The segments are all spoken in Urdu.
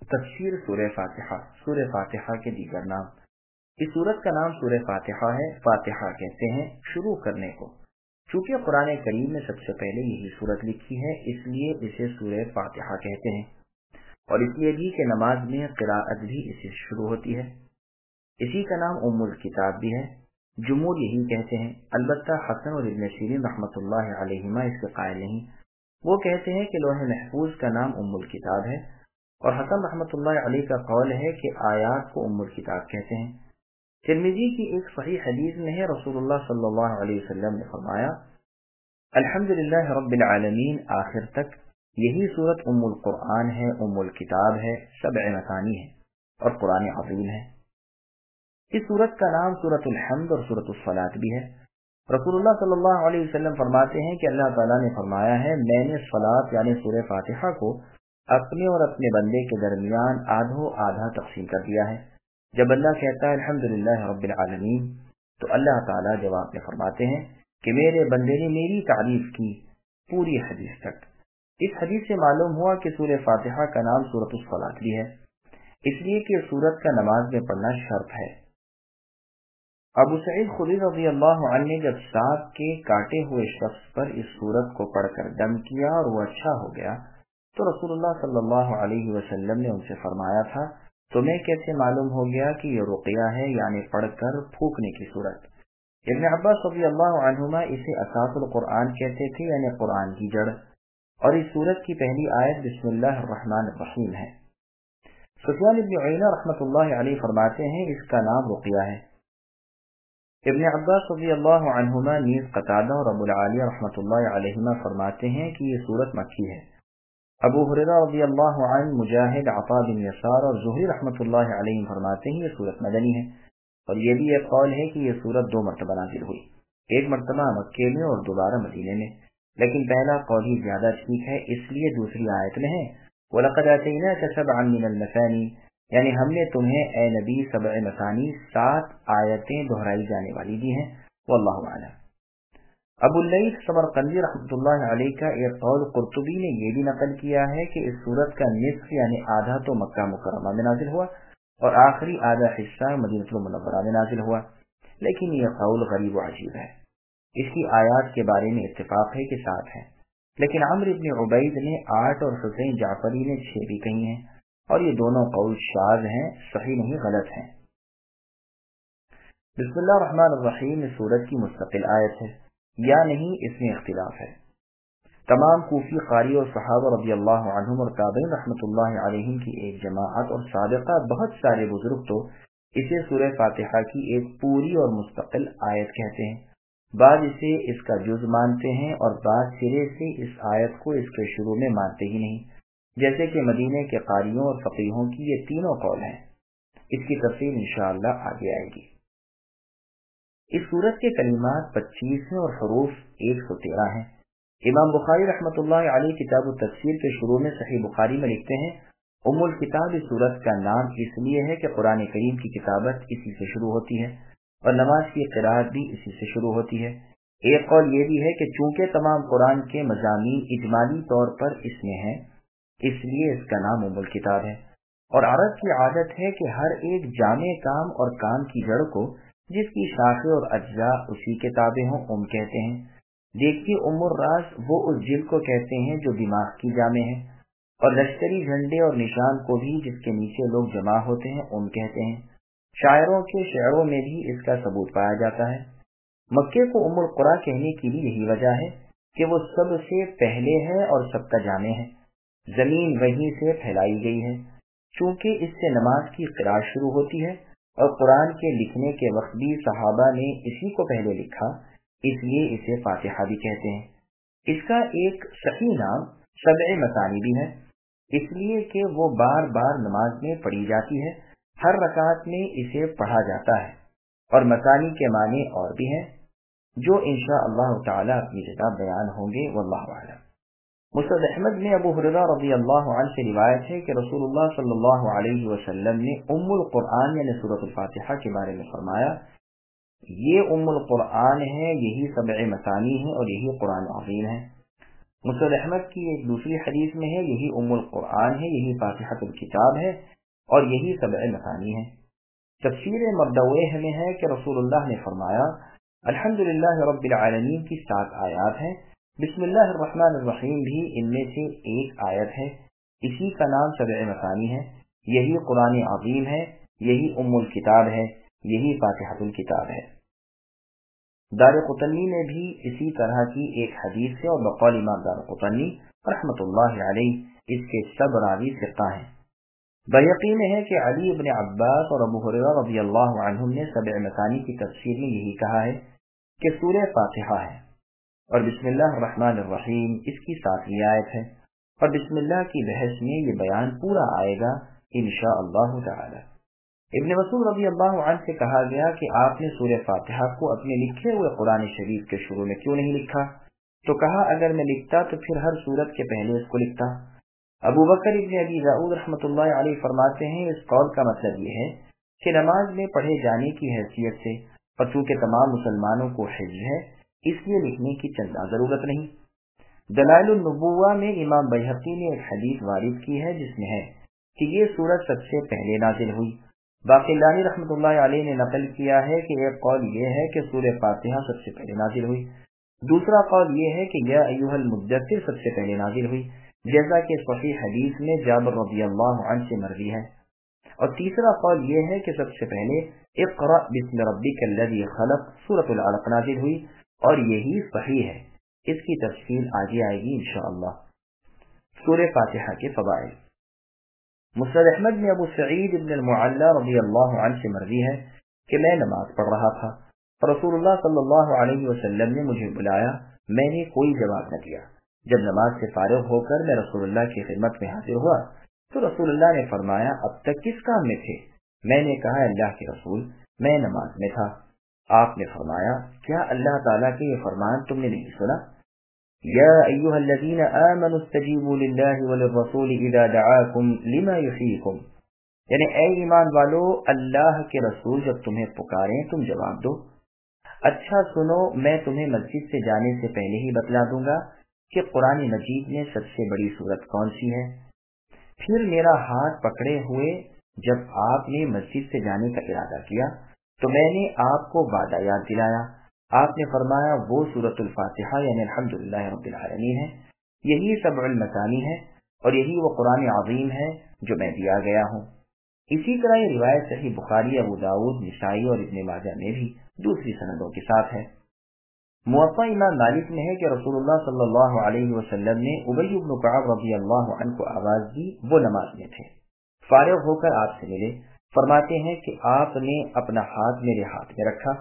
تفسیر سورہ فاتحہ، سورہ فاتحہ کے دیگر نام۔ اس سورت کا نام سورہ فاتحہ ہے، فاتحہ کہتے ہیں شروع کرنے کو۔ چونکہ قرآن کریم میں سب سے پہلے یہی سورت لکھی ہے، اس لیے اسے سورہ فاتحہ کہتے ہیں، اور اس لیے بھی کہ نماز میں قراءت بھی اسی سے شروع ہوتی ہے۔ اسی کا نام ام الکتاب بھی ہے، جمہور یہی کہتے ہیں، البتہ حسن اور ابن سیرین رحمۃ اللہ علیہما اس کے قائل نہیں۔ وہ کہتے ہیں کہ لوح محفوظ کا نام ام الکتاب ہے، اور حسن رحمۃ اللہ علیہ کا قول ہے کہ آیات کو ام الکتاب کہتے ہیں۔ ترمذی کی ایک صحیح حدیث میں ہے، رسول اللہ صلی اللہ علیہ وسلم نے فرمایا الحمدللہ رب العالمین آخر تک، یہی سورت ام القرآن ہے، ام الکتاب ہے، سبع مثانی ہے اور قرآن عظیم ہے۔ اس سورت کا نام سورت الحمد اور سورت الصلاۃ بھی ہے۔ رسول اللہ صلی اللہ علیہ وسلم فرماتے ہیں کہ اللہ تعالیٰ نے فرمایا ہے، میں نے صلاۃ یعنی سورہ فاتحہ کو اپنے اور اپنے بندے کے درمیان آدھو آدھا تقسیم کر دیا ہے۔ جب بندہ کہتا ہے الحمدللہ رب العالمین، تو اللہ تعالیٰ جواب میں فرماتے ہیں کہ میرے بندے نے میری تعریف کی پوری حدیث تک۔ اس حدیث سے معلوم ہوا کہ سورہ فاتحہ کا نام سورت الصلاۃ بھی ہے، اس لیے کہ سورت کا نماز میں پڑھنا شرط ہے۔ ابو سعید خدری رضی اللہ عنہ نے جب سانپ کے کاٹے ہوئے شخص پر اس سورت کو پڑھ کر دم کیا اور وہ اچھا ہو گیا، تو رسول اللہ صلی اللہ علیہ وسلم نے ان سے فرمایا تھا، تمہیں کیسے معلوم ہو گیا کہ یہ رقیہ ہے، یعنی پڑھ کر پھونکنے کی صورت؟ ابن عباس رضی اللہ عنہما اسے اساس القرآن کہتے تھے، یعنی قرآن کی جڑ، اور اس سورت کی پہلی آیت بسم اللہ الرحمن الرحیم ہے۔ سفیان بن عیینہ رحمۃ اللہ علیہ فرماتے ہیں اس کا نام رقیہ ہے۔ ابن عباس رضی اللہ عنہما نیز قتادہ اور ابو العالیہ رحمۃ اللہ علیہما فرماتے ہیں کہ یہ سورت مکی ہے۔ ابو ہریرہ رضی اللہ عنہ، مجاہد، عطاء بن یسار اور زہری رحمۃ اللہ علیہ فرماتے ہیں یہ سورت مدنی ہے، اور یہ بھی ایک قول ہے کہ یہ سورت 2 مرتبہ نازل ہوئی، ایک مرتبہ مکے میں اور دوبارہ مدینے میں، لیکن پہلا قول ہی زیادہ ٹھیک ہے، اس لیے دوسری آیت میں ہے وَلَقَدْ آتَيْنَاكَ سَبْعًا مِنَ الْمَثَانِي، یعنی ہم نے تمہیں اے نبی 7 مثانی 7 آیتیں دہرائی جانے والی دی ہیں، واللہ اعلم۔ ابو اللیث سمرقندی رحمۃ اللہ علیہ کا ایک قول قرطبی نے یہ بھی نقل کیا ہے کہ اس سورت کا نصف یعنی آدھا تو مکہ مکرمہ میں نازل ہوا اور آخری آدھا حصہ مدینہ المنورہ میں نازل ہوا، لیکن یہ قول غریب و عجیب ہے۔ اس کی آیات کے بارے میں اتفاق ہے کہ 7 ہیں، لیکن عمرو بن عبید نے 8 اور حسین جعفری نے 6 بھی کہی ہیں، اور یہ دونوں قول شاذ ہیں، صحیح نہیں غلط ہیں۔ بسم اللہ الرحمن الرحیم اس سورت کی مستقل آیت ہے یا نہیں، اس میں اختلاف ہے۔ تمام کوفی قاری اور صحابہ رضی اللہ عنہم اور تابعین رحمۃ اللہ علیہم کی ایک جماعت اور سابقہ بہت سارے بزرگ تو اسے سورہ فاتحہ کی ایک پوری اور مستقل آیت کہتے ہیں، بعض اسے اس کا جز مانتے ہیں اور بعض سرے سے اس آیت کو اس کے شروع میں مانتے ہی نہیں، جیسے کہ مدینے کے قاریوں اور فقیہوں کی یہ تینوں قول ہیں۔ اس کی تفصیل انشاءاللہ آگے آئے گی۔ اس سورت کے کلمات 25 ہیں اور حروف 113 ہیں۔ امام بخاری رحمۃ اللہ علیہ کتاب التفسیر کے شروع میں صحیح بخاری میں لکھتے ہیں ام الکتاب اس سورت کا نام اس لیے ہے کہ قرآن کریم کی کتابت اسی سے شروع ہوتی ہے اور نماز کی قراءت بھی اسی سے شروع ہوتی ہے۔ ایک قول یہ بھی ہے کہ چونکہ تمام قرآن کے مضامین اجمالی طور پر اس میں ہیں، اس لیے اس کا نام ام الکتاب ہے، اور عرب کی عادت ہے کہ ہر ایک جامع کام اور کام کی جڑ کو جس کی شاخیں اور اجزاء اسی کے تابع ہوں کہتے ہیں۔ دیکھیے ام الراس وہ اس جلد کو کہتے ہیں جو دماغ کی جامع ہے، اور لشکری جھنڈے اور نشان کو بھی جس کے نیچے لوگ جمع ہوتے ہیں کہتے ہیں۔ شاعروں کے شعروں میں بھی اس کا ثبوت پایا جاتا ہے۔ مکے کو ام القریٰ کہنے کی بھی یہی وجہ ہے کہ وہ سب سے پہلے ہے اور سب کا جامع ہے، زمین وہیں سے پھیلائی گئی ہے۔ چونکہ اس سے نماز کی قراءت شروع ہوتی ہے اور قرآن کے لکھنے کے وقت بھی صحابہ نے اسی کو پہلے لکھا، اس لیے اسے فاتحہ بھی کہتے ہیں۔ اس کا ایک صحیح نام 7 مثانی بھی ہے، اس لیے کہ وہ بار بار نماز میں پڑھی جاتی ہے، ہر رکعت میں اسے پڑھا جاتا ہے، اور مثانی کے معنی اور بھی ہیں جو انشاءاللہ تعالی اپنی جگہ بیان ہوں گے، واللہ اعلم۔ مسند احمد میں ابو ہریرہ رضی اللہ عنہ سے روایت ہے کہ رسول اللہ صلی اللہ علیہ وسلم نے ام القرآن یعنی سورۃ الفاتحہ کے بارے میں فرمایا، یہ ام القرآن ہے، یہی 7 مثانی ہے اور یہی قرآن عظیم ہے۔ مسند احمد کی ایک دوسری حدیث میں ہے یہی ام القرآن ہے، یہی فاتحۃ الکتاب ہے اور یہی سبع مثانی ہے۔ تفسیر مردویہ میں ہے کہ رسول اللہ نے فرمایا الحمدللہ رب العالمین کی 7 آیات ہیں، بسم اللہ الرحمن الرحیم بھی ان میں سے ایک آیت ہے، اسی کا نام سبع مثانی ہے، یہی قرآن عظیم ہے، یہی ام الکتاب ہے، یہی فاتحۃ الکتاب ہے۔ دارقطنی میں بھی اسی طرح کی ایک حدیث ہے اور بقول امام دارقطنی رحمۃ اللہ علیہ اس کے سب راوی ثقہ ہیں۔ بیہقی میں ہے کہ علی بن عباس اور ابو ہریرہ رضی اللہ عنہم نے سبع مثانی کی تفسیر میں یہی کہا ہے کہ سورہ فاتحہ ہے اور بسم اللہ الرحمن الرحیم اس کی 7ویں آیت ہے، اور بسم اللہ کی بحث میں یہ بیان پورا آئے گا انشاءاللہ تعالی۔ ابن مسعود رضی اللہ عنہ سے کہا گیا کہ آپ نے سورہ فاتحہ کو اپنے لکھے ہوئے قرآن شریف کے شروع میں کیوں نہیں لکھا؟ تو کہا اگر میں لکھتا تو پھر ہر سورت کے پہلے اس کو لکھتا۔ ابو بکر ابن ابی داؤد رحمۃ اللہ علیہ فرماتے ہیں اس قول کا مطلب یہ ہے کہ نماز میں پڑھے جانے کی حیثیت سے اور چونکہ تمام مسلمانوں کو حفظ ہے اس لیے لکھنے کی چندہ ضرورت نہیں۔ دلائل النبوہ میں امام بیہقی نے ایک حدیث وارد کی ہے جس میں ہے کہ یہ سورت سب سے پہلے نازل ہوئی۔ باقلانی رحمۃ اللہ علیہ نے نقل کیا ہے کہ ایک قول یہ ہے کہ سورہ فاتحہ سب سے پہلے نازل ہوئی، دوسرا قول یہ ہے کہ یا ایھا المدثر سب سے پہلے نازل ہوئی جیسا کہ صحیح حدیث میں جابر رضی اللہ عنہ سے مروی ہے، اور تیسرا قول یہ ہے کہ سب سے پہلے اقرأ بسم ربک الذی خلق سورۃ العلق نازل ہوئی، اور یہی صحیح ہے۔ اس کی تفصیل آگے آئے گی انشاءاللہ۔ سورہ فاتحہ کے فضائل۔ مسند احمد میں ابو سعید ابن المعلی رضی اللہ عنہ سے مروی ہے کہ میں نماز پڑھ رہا تھا، رسول اللہ صلی اللہ علیہ وسلم نے مجھے بلایا، میں نے کوئی جواب نہ دیا۔ جب نماز سے فارغ ہو کر میں رسول اللہ کی خدمت میں حاضر ہوا تو رسول اللہ نے فرمایا اب تک کس کام میں تھے؟ میں نے کہا اللہ کے رسول میں نماز میں تھا۔ آپ نے فرمایا کیا اللہ تعالیٰ کے یہ فرمان تم نے نہیں سنا؟ یا ایھا الذین آمنوا استجیبوا للہ وللرسول اذا دعاکم لما یحییکم، یعنی اے ایمان والو اللہ کے رسول جب تمہیں پکاریں تم جواب دو۔ اچھا سنو میں تمہیں مسجد سے جانے سے پہلے ہی بتلا دوں گا کہ قرآن مجید میں سب سے بڑی سورت کون سی ہے۔ پھر میرا ہاتھ پکڑے ہوئے جب آپ نے مسجد سے جانے کا ارادہ کیا تو میں نے آپ کو وعدہ یاد دلایا۔ آپ نے فرمایا وہ سورۃ الفاتحہ یعنی الحمدللہ رب العالمین ہے، یہی سبع المثانی ہے اور یہی وہ قرآن عظیم ہے جو میں دیا گیا ہوں۔ اسی طرح یہ روایت صحیح بخاری، ابو داؤد، نسائی اور ابن ماجہ میں بھی دوسری سندوں کے ساتھ ہے۔ موطا امام مالک میں ہے کہ رسول اللہ صلی اللہ علیہ وسلم نے ابی بن کعب رضی اللہ عنہ کو آواز دی، وہ نماز میں تھے، فارغ ہو کر آپ سے ملے، فرماتے ہیں کہ آپ نے اپنا ہاتھ میرے ہاتھ میں رکھا،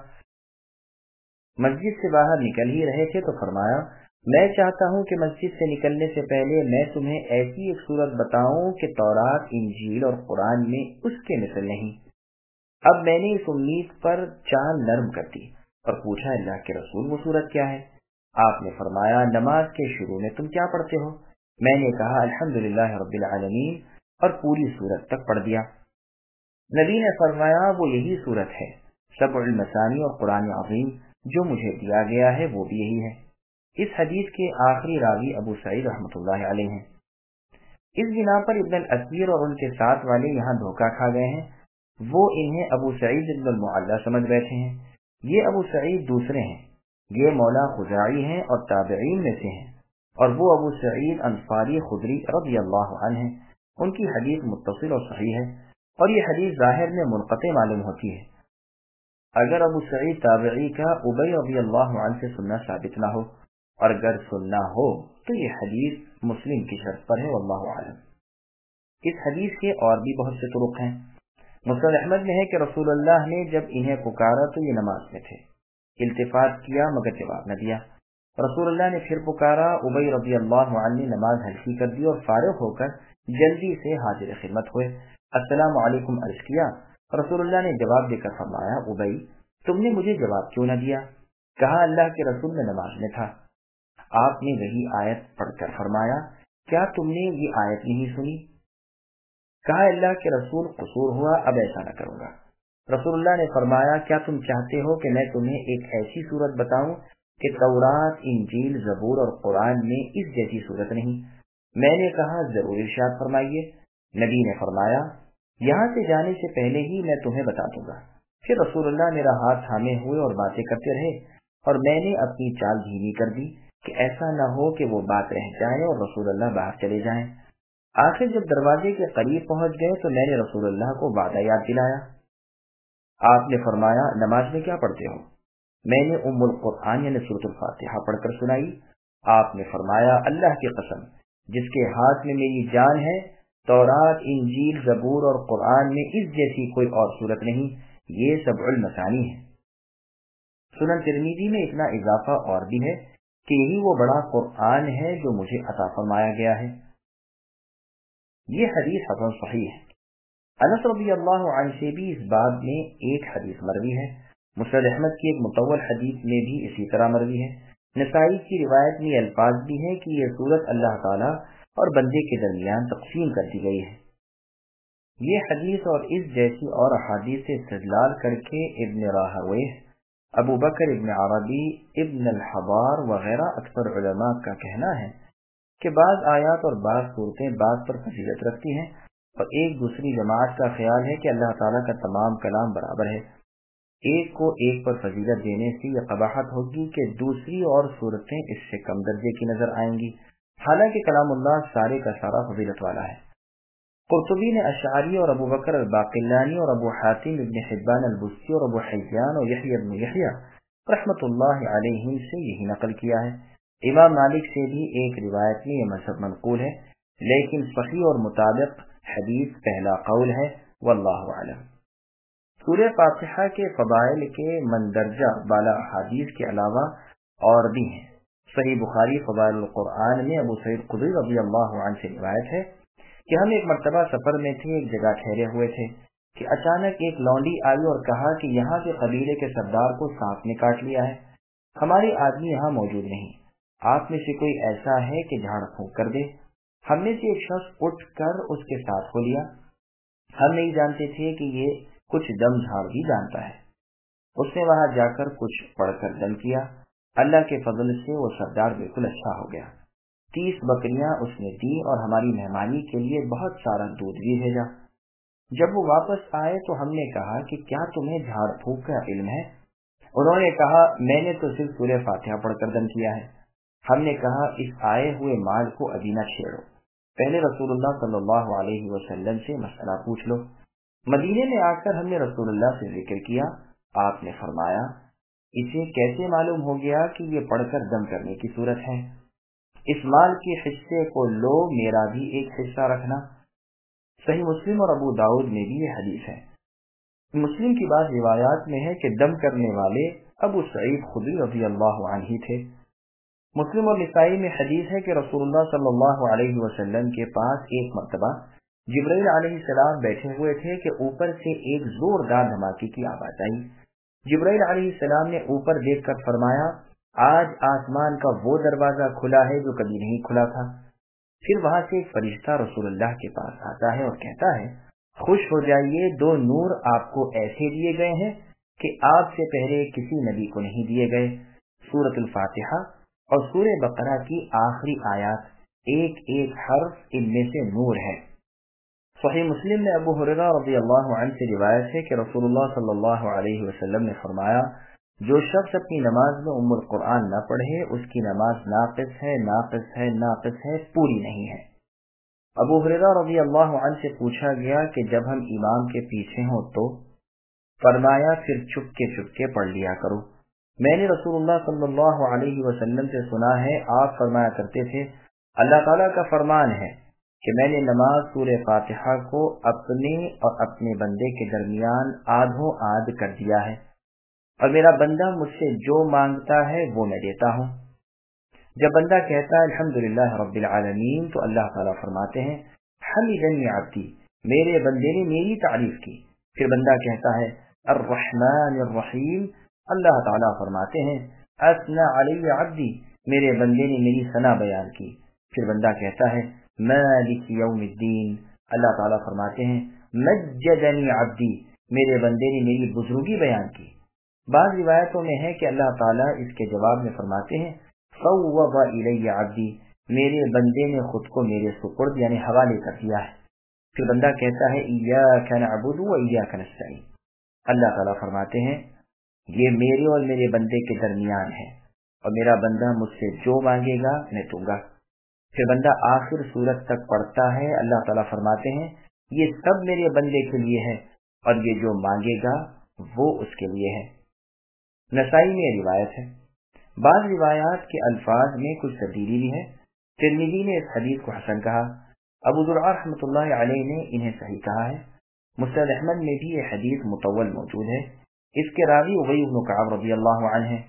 مسجد سے باہر نکل ہی رہے تھے تو فرمایا میں چاہتا ہوں کہ مسجد سے نکلنے سے پہلے میں تمہیں ایسی ایک سورت بتاؤں کہ تورات، انجیل اور قرآن میں اس کے مثل نہیں۔ اب میں نے اس امید پر چاند نرم کر دی اور پوچھا اللہ کے رسول وہ سورت کیا ہے؟ آپ نے فرمایا نماز کے شروع میں تم کیا پڑھتے ہو؟ میں نے کہا الحمدللہ رب العالمین اور پوری سورت تک پڑھ دیا۔ نبی نے فرمایا وہ یہی سورت ہے، سبع المثانی اور قرآن عظیم جو مجھے دیا گیا ہے وہ بھی یہی ہے۔ اس حدیث کے آخری راوی ابو سعید رحمۃ اللہ علیہ ہیں۔ اس بنا پر ابن الاثیر اور ان کے ساتھ والے یہاں دھوکہ کھا گئے ہیں، وہ انہیں ابو سعید ابن المعلی سمجھ بیٹھے ہیں۔ یہ ابو سعید دوسرے ہیں، یہ مولا خزاعی ہیں اور تابعین میں سے ہیں، اور وہ ابو سعید انصاری خدری رضی اللہ عنہ ہیں۔ ان کی حدیث متصل اور صحیح ہے، اور یہ حدیث ظاہر میں منقطع معلوم ہوتی ہے اگر ابو سعید تابعی کا ابی رضی اللہ عنہ سے سننا ثابت نہ ہو، اور اگر سننا ہو تو یہ حدیث مسلم کی شرط پر ہے، واللہ اعلم۔ اس حدیث کے اور بھی بہت سے طرق ہیں۔ مسند احمد میں ہے کہ رسول اللہ نے جب انہیں پکارا تو یہ نماز میں تھے، التفات کیا مگر جواب نہ دیا۔ رسول اللہ نے پھر پکارا، ابی رضی اللہ عنہ نے نماز ہلکی کر دی اور فارغ ہو کر جلدی سے حاضر خدمت ہوئے، السلام علیکم عرض کیا۔ رسول اللہ نے جواب دے کر فرمایا ابی تم نے مجھے جواب کیوں نہ دیا؟ کہا اللہ کے رسول میں نماز میں تھا۔ آپ نے وہی آیت پڑھ کر فرمایا کیا تم نے یہ آیت نہیں سنی؟ کہا اللہ کے رسول قصور ہوا، اب ایسا نہ کروں گا۔ رسول اللہ نے فرمایا کیا تم چاہتے ہو کہ میں تمہیں ایک ایسی سورت بتاؤں کہ تورات، انجیل، زبور اور قرآن میں اس جیسی صورت نہیں؟ میں نے کہا ضرور ارشاد فرمائیے۔ نبی نے فرمایا یہاں سے جانے سے پہلے ہی میں تمہیں بتا دوں گا۔ پھر رسول اللہ میرا ہاتھ تھامے ہوئے اور باتیں کرتے رہے، اور میں نے اپنی چال دھیمی کر دی کہ ایسا نہ ہو کہ وہ بات رہ جائے اور رسول اللہ باہر چلے جائیں۔ آخر جب دروازے کے قریب پہنچ گئے تو میں نے رسول اللہ کو وعدہ یاد دلایا۔ آپ نے فرمایا نماز میں کیا پڑھتے ہو؟ میں نے ام القرآن یعنی سورۃ الفاتحہ پڑھ کر سنائی۔ آپ نے فرمایا اللہ کی قسم جس کے ہاتھ میں میری جان ہے، تورات، انجیل، زبور اور قرآن میں اس جیسی کوئی اور صورت نہیں، یہ سبع المثانی ہے۔ سنن ترمذی میں اتنا اضافہ اور بھی ہے کہ یہی وہ بڑا قرآن ہے جو مجھے عطا فرمایا گیا ہے۔ یہ حدیث حسن صحیح ہے۔ انس رضی اللہ عنہ سے بھی اس باب میں ایک حدیث مروی ہے۔ مسند احمد کی ایک مطول حدیث میں بھی اسی طرح مروی ہے۔ نسائی کی روایت میں الفاظ بھی ہیں کہ یہ صورت اللہ تعالیٰ اور بندے کے درمیان تقسیم کر دی گئی ہے۔ یہ حدیث اور اس جیسی اور احادیث سے استدلال کر کے ابن راہویہ، ابو بکر ابن عربی، ابن الحبار وغیرہ اکثر علماء کا کہنا ہے کہ بعض آیات اور بعض صورتیں بعض پر فضیلت رکھتی ہیں، اور ایک دوسری جماعت کا خیال ہے کہ اللہ تعالیٰ کا تمام کلام برابر ہے۔ ایک کو ایک پر فضیلت دینے سے یہ قباحت ہوگی کہ دوسری اور صورتیں اس سے کم درجے کی نظر آئیں گی، حالانکہ کلام اللہ سارے کا سارا فضیلت والا ہے۔ قرطبی نے اشعری اور ابو بکر الباقلانی اور ابو حاتم ابن حبان البستی اور ابو حیان اور یحیی ابن یحییٰ رحمۃ اللہ علیہم سے یہی نقل کیا ہے۔ امام مالک سے بھی ایک روایت میں یہ مذہب منقول ہے، لیکن صحیح اور مطابق حدیث پہلا قول ہے، واللہ اعلم۔ سورہ فاتحہ کے فضائل کے مندرجہ بالا احادیث کے علاوہ اور بھی ہیں۔ صحیح بخاری فضائل القرآن میں ابو سعید خدری رضی اللہ عنہ سے روایت ہے کہ ہم ایک مرتبہ سفر میں تھے، ایک جگہ ٹھہرے ہوئے تھے کہ اچانک ایک لونڈی آئی اور کہا کہ یہاں کے قبیلے کے سردار کو سانپ نے کاٹ لیا ہے، ہمارے آدمی یہاں موجود نہیں، آپ میں سے کوئی ایسا ہے کہ جھاڑ پھونک کر دے؟ ہم میں سے ایک شخص اٹھ کر اس کے ساتھ ہو لیا۔ ہم نہیں جانتے تھے کہ یہ کچھ دم جھاڑ بھی جانتا ہے۔ اس نے وہاں جا کر کچھ پڑھ کر دم کیا، اللہ کے فضل سے وہ سردار بالکل اچھا ہو گیا۔ 30 بکریاں اس نے دی اور ہماری مہمانی کے لیے بہت سارا دودھ بھی بھیجا۔ جب وہ واپس آئے تو ہم نے کہا کہ کیا تمہیں جھاڑ پھونک کا علم ہے؟ انہوں نے کہا میں نے تو صرف سورہ فاتحہ پڑھ کر دم کیا ہے۔ ہم نے کہا اس آئے ہوئے مال کو ابھی نہ چھیڑو، پہلے رسول اللہ صلی اللہ علیہ وسلم سے مسئلہ پوچھ لو۔ مدینے میں آ کر ہم نے رسول اللہ سے ذکر کیا، آپ نے فرمایا اسے کیسے معلوم ہو گیا کہ یہ پڑھ کر دم کرنے کی صورت ہے؟ اس مال کے حصے کو لو، میرا بھی ایک حصہ رکھنا۔ صحیح مسلم اور ابو داؤد میں بھی یہ حدیث ہے۔ مسلم کی بعض روایات میں ہے کہ دم کرنے والے ابو سعید خدری رضی اللہ عنہ تھے۔ مسلم اور نسائی میں حدیث ہے کہ رسول اللہ صلی اللہ علیہ وسلم کے پاس ایک مرتبہ جبرائیل علیہ السلام بیٹھے ہوئے تھے کہ اوپر سے ایک زوردار دھماکے کی آواز آئی۔ جبرائیل علیہ السلام نے اوپر دیکھ کر فرمایا آج آسمان کا وہ دروازہ کھلا ہے جو کبھی نہیں کھلا تھا۔ پھر وہاں سے ایک فرشتہ رسول اللہ کے پاس آتا ہے اور کہتا ہے خوش ہو جائیے، 2 نور آپ کو ایسے دیے گئے ہیں کہ آپ سے پہلے کسی نبی کو نہیں دیے گئے۔ سورۃ الفاتحہ اور سورہ بقرہ کی آخری آیات ایک ایک حرف ان میں سے نور ہے۔ صحیح مسلم میں ابو ہریرہ رضی اللہ عنہ سے روایت ہے کہ رسول اللہ صلی اللہ علیہ وسلم نے فرمایا جو شخص اپنی نماز میں ام القرآن نہ پڑھے اس کی نماز ناقص ہے، ناقص ہے، ناقص ہے، پوری نہیں ہے۔ ابو ہریرہ رضی اللہ عنہ سے پوچھا گیا کہ جب ہم امام کے پیچھے ہوں تو؟ فرمایا پھر چپ کے پڑھ لیا کرو۔ میں نے رسول اللہ صلی اللہ علیہ وسلم سے سنا ہے، آپ فرمایا کرتے تھے اللہ تعالیٰ کا فرمان ہے کہ میں نے نماز سورہ فاتحہ کو اپنے اور اپنے بندے کے درمیان آدھوں آدھ کر دیا ہے، اور میرا بندہ مجھ سے جو مانگتا ہے وہ میں دیتا ہوں۔ جب بندہ کہتا ہے الحمدللہ رب العالمین تو اللہ تعالیٰ فرماتے ہیں حمدنی عبدی، میرے بندے نے میری تعریف کی۔ پھر بندہ کہتا ہے الرحمن الرحیم، اللہ تعالیٰ فرماتے ہیں اثنى علی عبدی، میرے بندے نے میری ثنا بیان کی۔ پھر بندہ کہتا ہے مالک یوم الدین، اللہ تعالیٰ فرماتے ہیں مجدنی عبدی، میرے بندے نے میری بزرگی بیان کی۔ بعض روایتوں میں ہے کہ اللہ تعالیٰ اس کے جواب میں فرماتے ہیں فوض الی عبدی، میرے بندے نے خود کو میرے سپرد یعنی حوالے کر دیا ہے۔ پھر بندہ کہتا ہے ایاک نعبد و ایاک نستعین، اللہ تعالیٰ فرماتے ہیں یہ میرے اور میرے بندے کے درمیان ہے اور میرا بندہ مجھ سے جو مانگے گا میں دوں گا۔ پھر بندہ آخر سورت تک پڑھتا ہے، اللہ تعالیٰ فرماتے ہیں یہ سب میرے بندے کے لیے ہے اور یہ جو مانگے گا وہ اس کے لیے ہے۔ نسائی میں روایت ہے۔ بعض روایات کے الفاظ میں کچھ تبدیلی بھی ہے۔ ترمذی نے اس حدیث کو حسن کہا، ابو زرعہ رحمۃ اللہ علیہ نے انہیں صحیح کہا ہے۔ مسند احمد میں بھی یہ حدیث مطول موجود ہے، اس کے راوی ابی بن کعب رضی اللہ عنہ ہیں۔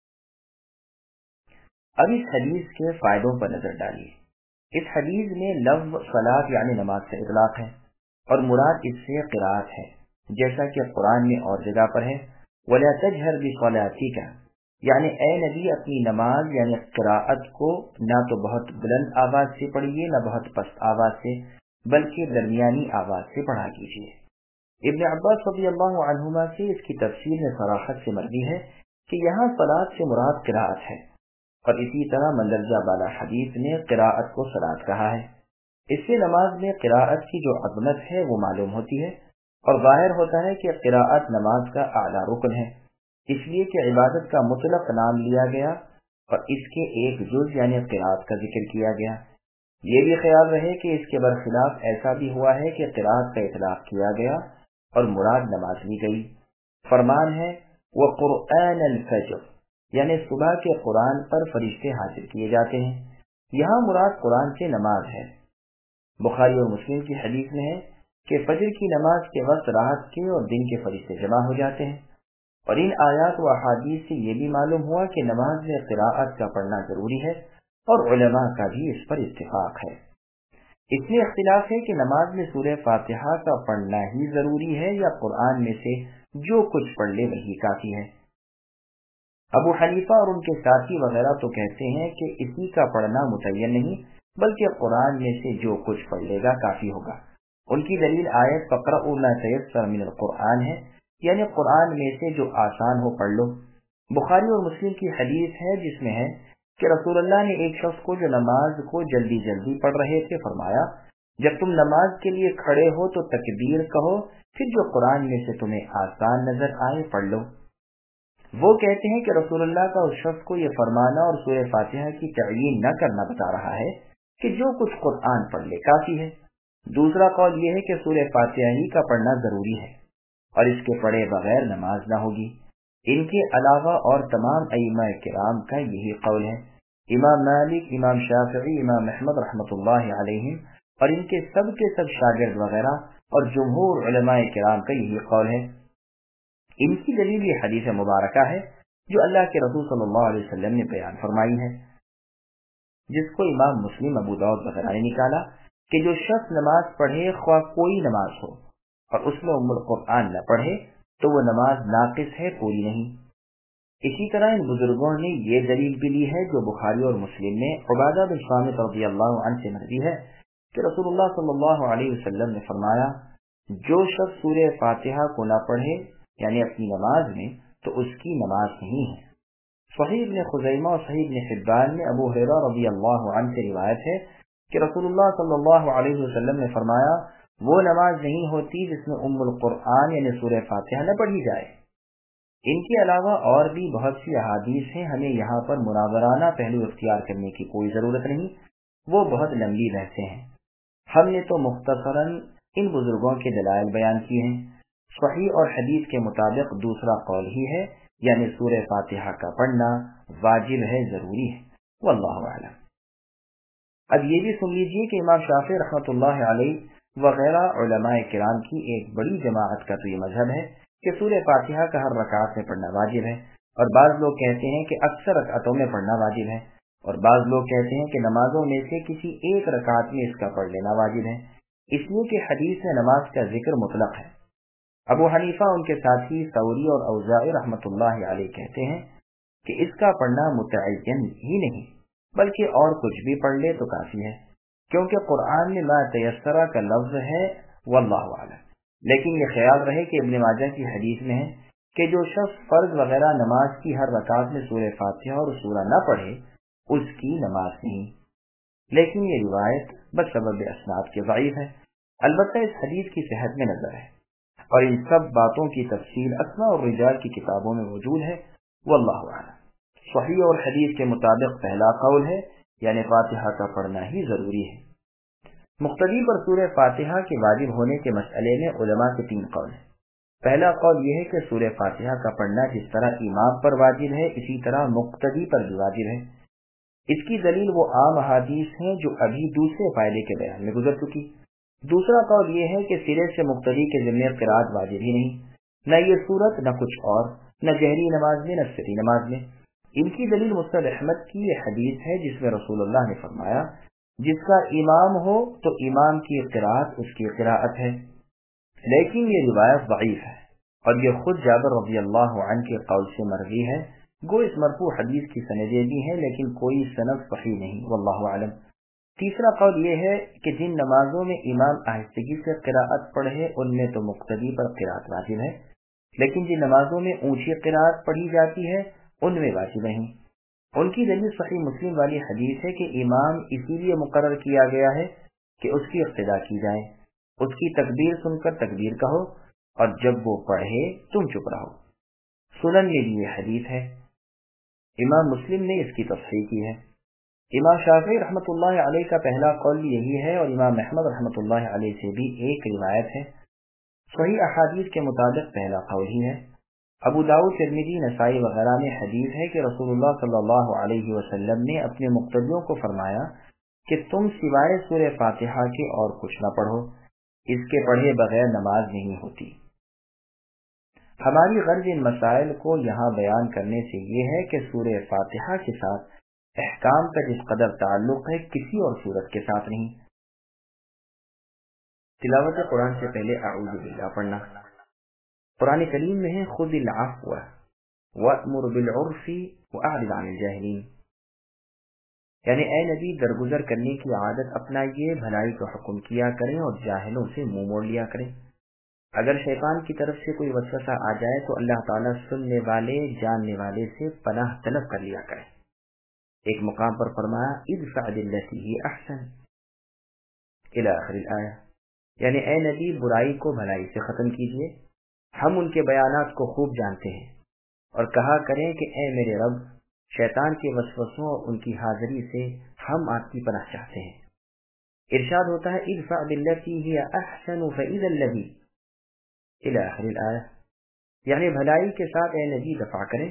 اب اس حدیث کے فائدوں پر نظر ڈالیے۔ اس حدیث میں لفظ صلاۃ یعنی نماز سے اطلاق ہے اور مراد اس سے قراءت ہے، جیسا کہ قرآن میں اور جگہ پر ہے وَلَا تَجْهَرْ بِصَلَاتِكَ، یعنی اے نبی اپنی نماز یعنی قراءت کو نہ تو بہت بلند آواز سے پڑھیے نہ بہت پست آواز سے، بلکہ درمیانی آواز سے پڑھا کیجیے۔ ابن عباس رضی اللہ عنہما سے اس کی تفسیر میں صراحت سے مروی ہے کہ یہاں صلاۃ سے مراد قراءت ہے، اور اسی طرح مندرجہ بالا حدیث نے قراءت کو صلاۃ کہا ہے۔ اس سے نماز میں قراءت کی جو عظمت ہے وہ معلوم ہوتی ہے اور ظاہر ہوتا ہے کہ قراءت نماز کا اعلیٰ رکن ہے، اس لیے کہ عبادت کا مطلق نام لیا گیا اور اس کے ایک جز یعنی قراءت کا ذکر کیا گیا۔ یہ بھی خیال رہے کہ اس کے برخلاف ایسا بھی ہوا ہے کہ قراءت کا اطلاق کیا گیا اور مراد نماز لی گئی۔ فرمان ہے وَقُرْآنَ الْفَجْرِ، یعنی صبح کے قرآن پر فرشتے حاضر کیے جاتے ہیں، یہاں مراد قرآن سے نماز ہے۔ بخاری اور مسلم کی حدیث میں ہے کہ فجر کی نماز کے وقت رات کے اور دن کے فرشتے جمع ہو جاتے ہیں، اور ان آیات و احادیث سے یہ بھی معلوم ہوا کہ نماز میں قراءت کا پڑھنا ضروری ہے اور علماء کا بھی اس پر اتفاق ہے۔ اس میں اختلاف ہے کہ نماز میں سورہ فاتحہ کا پڑھنا ہی ضروری ہے یا قرآن میں سے جو کچھ پڑھ لے وہی کافی ہے۔ ابو حنیفہ اور ان کے ساتھی وغیرہ تو کہتے ہیں کہ اسی کا پڑھنا متعین نہیں بلکہ قرآن میں سے جو کچھ پڑھ لے گا کافی ہوگا۔ ان کی دلیل آیت فَقْرَؤُوا مَا تَيَسَّرَ مِنَ الْقُرْآنِ ہے، یعنی قرآن میں سے جو آسان ہو پڑھ لو۔ بخاری اور مسلم کی حدیث ہے جس میں ہے کہ رسول اللہ نے ایک شخص کو جو نماز کو جلدی جلدی پڑھ رہے تھے فرمایا جب تم نماز کے لیے کھڑے ہو تو تکبیر کہو، پھر جو قرآن میں سے تمہیں آسان نظر آئے پڑھ لو۔ وہ کہتے ہیں کہ رسول اللہ کا اس شخص کو یہ فرمانا اور سورہ فاتحہ کی تعیین نہ کرنا بتا رہا ہے کہ جو کچھ قرآن پڑھ لے کافی ہے۔ دوسرا قول یہ ہے کہ سورہ فاتحہ ہی کا پڑھنا ضروری ہے اور اس کے پڑھے بغیر نماز نہ ہوگی۔ ان کے علاوہ اور تمام ائمہ کرام کا یہی قول ہے، امام مالک، امام شافعی، امام احمد رحمۃ اللہ علیہم اور ان کے سب شاگرد وغیرہ اور جمہور علماء کرام کا یہی قول ہے۔ ان کی دلیل یہ حدیث مبارکہ ہے جو اللہ کے رسول صلی اللہ علیہ وسلم نے بیان فرمائی ہے، جس کو امام مسلم، ابو داؤد وغیرہ نے نکالا کہ جو شخص نماز پڑھے خواہ کوئی نماز ہو اور اس میں ام القرآن نہ پڑھے تو وہ نماز ناقص ہے، پوری نہیں۔ اسی طرح ان بزرگوں نے یہ دلیل بھی لی ہے جو بخاری اور مسلم میں عبادہ بن صامت رضی اللہ عنہ سے مروی ہے کہ رسول اللہ صلی اللہ علیہ وسلم نے فرمایا جو شخص سورہ فاتحہ کو نہ پڑھے یعنی اپنی نماز میں تو اس کی نماز نہیں ہے۔ صحیح ابن خزیمہ اور صحیح ابن حبان میں ابو ہریرہ رضی اللہ عنہ سے روایت ہے کہ رسول اللہ صلی اللہ علیہ وسلم نے فرمایا وہ نماز نہیں ہوتی جس میں ام القرآن یعنی سورہ فاتحہ نہ پڑھی جائے۔ ان کے علاوہ اور بھی بہت سی احادیث ہیں، ہمیں یہاں پر مناظرانہ پہلو اختیار کرنے کی کوئی ضرورت نہیں، وہ بہت لمبی بحثیں ہیں۔ ہم نے تو مختصراً ان بزرگوں کے دلائل بیان کیے ہیں۔ صحیح اور حدیث کے مطابق دوسرا قول ہی ہے، یعنی سورہ فاتحہ کا پڑھنا واجب ہے، ضروری ہے، واللہ اعلم۔ اب یہ بھی سن لیجیے کہ امام شافعی رحمۃ اللہ علیہ وغیرہ علماء کرام کی ایک بڑی جماعت کا تو یہ مذہب ہے کہ سورہ فاتحہ کا ہر رکعت میں پڑھنا واجب ہے، اور بعض لوگ کہتے ہیں کہ اکثر رکعتوں میں پڑھنا واجب ہے، اور بعض لوگ کہتے ہیں کہ نمازوں میں سے کسی ایک رکعت میں اس کا پڑھ لینا واجب ہے، اس لیے کہ حدیث میں نماز کا ذکر مطلق ہے۔ ابو حنیفہ ان کے ساتھی ثوری اور اوزاعی رحمۃ اللہ علیہ کہتے ہیں کہ اس کا پڑھنا متعین ہی نہیں بلکہ اور کچھ بھی پڑھ لے تو کافی ہے، کیونکہ قرآن میں ما تیسرہ کا لفظ ہے، واللہ اعلم۔ لیکن یہ خیال رہے کہ ابن ماجہ کی حدیث میں ہے کہ جو شخص فرض وغیرہ نماز کی ہر رکعت میں سورہ فاتحہ اور سورہ نہ پڑھے اس کی نماز نہیں، لیکن یہ روایت بسبب اسناد کے ضعیف ہے۔ البتہ اس حدیث کی صحت میں نظر ہے، اور ان سب باتوں کی تفصیل اسماء اور رجال کی کتابوں میں موجود ہے، واللہ اعلم۔ صحیح اور حدیث کے مطابق پہلا قول ہے، یعنی فاتحہ کا پڑھنا ہی ضروری ہے۔ مقتدی پر سورہ فاتحہ کے واجب ہونے کے مسئلے میں علماء کے 3 قول ہیں۔ پہلا قول یہ ہے کہ سورہ فاتحہ کا پڑھنا جس طرح امام پر واجب ہے اسی طرح مقتدی پر بھی واجب ہے۔ اس کی دلیل وہ عام احادیث ہیں جو ابھی دوسرے فائدے کے بیان میں گزر چکی۔ دوسرا قول یہ ہے کہ سرے سے مقتدی کے ذمہ قرات واجب ہی نہیں، نہ یہ صورت نہ کچھ اور، نہ جہری نماز میں نہ سری نماز میں۔ ان کی دلیل مسند احمد کی یہ حدیث ہے جس میں رسول اللہ نے فرمایا جس کا امام ہو تو امام کی قرات اس کی قراءت ہے، لیکن یہ روایت ضعیف ہے اور یہ خود جابر رضی اللہ عنہ کے قول سے مروی ہے، گو اس مرفوع حدیث کی سندیں بھی ہیں لیکن کوئی سند صحیح نہیں، واللہ اعلم۔ تیسرا قول یہ ہے کہ جن نمازوں میں امام آہستگی سے قراءت پڑھے ان میں تو مقتدی پر قراءت واجب ہے، لیکن جن نمازوں میں اونچی قراءت پڑھی جاتی ہے ان میں واجب نہیں۔ ان کی دلیل صحیح مسلم والی حدیث ہے کہ امام اسی لیے مقرر کیا گیا ہے کہ اس کی اقتداء کی جائے، اس کی تکبیر سن کر تکبیر کہو اور جب وہ پڑھے تم چپ رہو۔ سنن میں بھی یہ حدیث ہے، امام مسلم نے اس کی تصحیح کی ہے۔ امام شافعی رحمۃ اللہ علیہ کا پہلا قول بھی یہی ہے اور امام احمد رحمۃ اللہ علیہ سے بھی ایک روایت ہے۔ صحیح احادیث کے مطابق پہلا قول ہی ہے۔ ابو داؤد، ترمذی، نسائی وغیرہ میں حدیث ہے کہ رسول اللہ صلی اللہ علیہ وسلم نے اپنے مقتدیوں کو فرمایا کہ تم سوائے سورہ فاتحہ کے اور کچھ نہ پڑھو، اس کے پڑھے بغیر نماز نہیں ہوتی۔ ہماری غرض ان مسائل کو یہاں بیان کرنے سے یہ ہے کہ سورہ فاتحہ کے ساتھ احکام کا جس قدر تعلق ہے کسی اور سورت کے ساتھ نہیں۔ تلاوت قرآن سے پہلے اعوذ باللہ پڑھنا۔ قرآن کریم میں ہے خذ العفو وأمر بالعرف وأعرض عن الجاہلین، یعنی اے نبی درگزر کرنے کی عادت اپنائیے، بھلائی کا حکم کیا کریں اور جاہلوں سے منہ موڑ لیا کریں۔ اگر شیطان کی طرف سے کوئی وسوسہ آ جائے تو اللہ تعالیٰ سننے والے جاننے والے سے پناہ طلب کر لیا کریں۔ ایک مقام پر فرمایا ادفع باللتی ہی احسن الی آخر الآیہ، یعنی اے نبی برائی کو بھلائی سے ختم کیجیے۔ ہم ان کے بیانات کو خوب جانتے ہیں، اور کہا کریں کہ اے میرے رب، شیطان کے وسوسوں اور ان کی حاضری سے ہم آپ کی پناہ چاہتے ہیں۔ ارشاد ہوتا ہے ادفع باللتی ہی احسن فإذا الذی الی آخر الآیہ، یعنی بھلائی کے ساتھ اے نبی دفاع کریں۔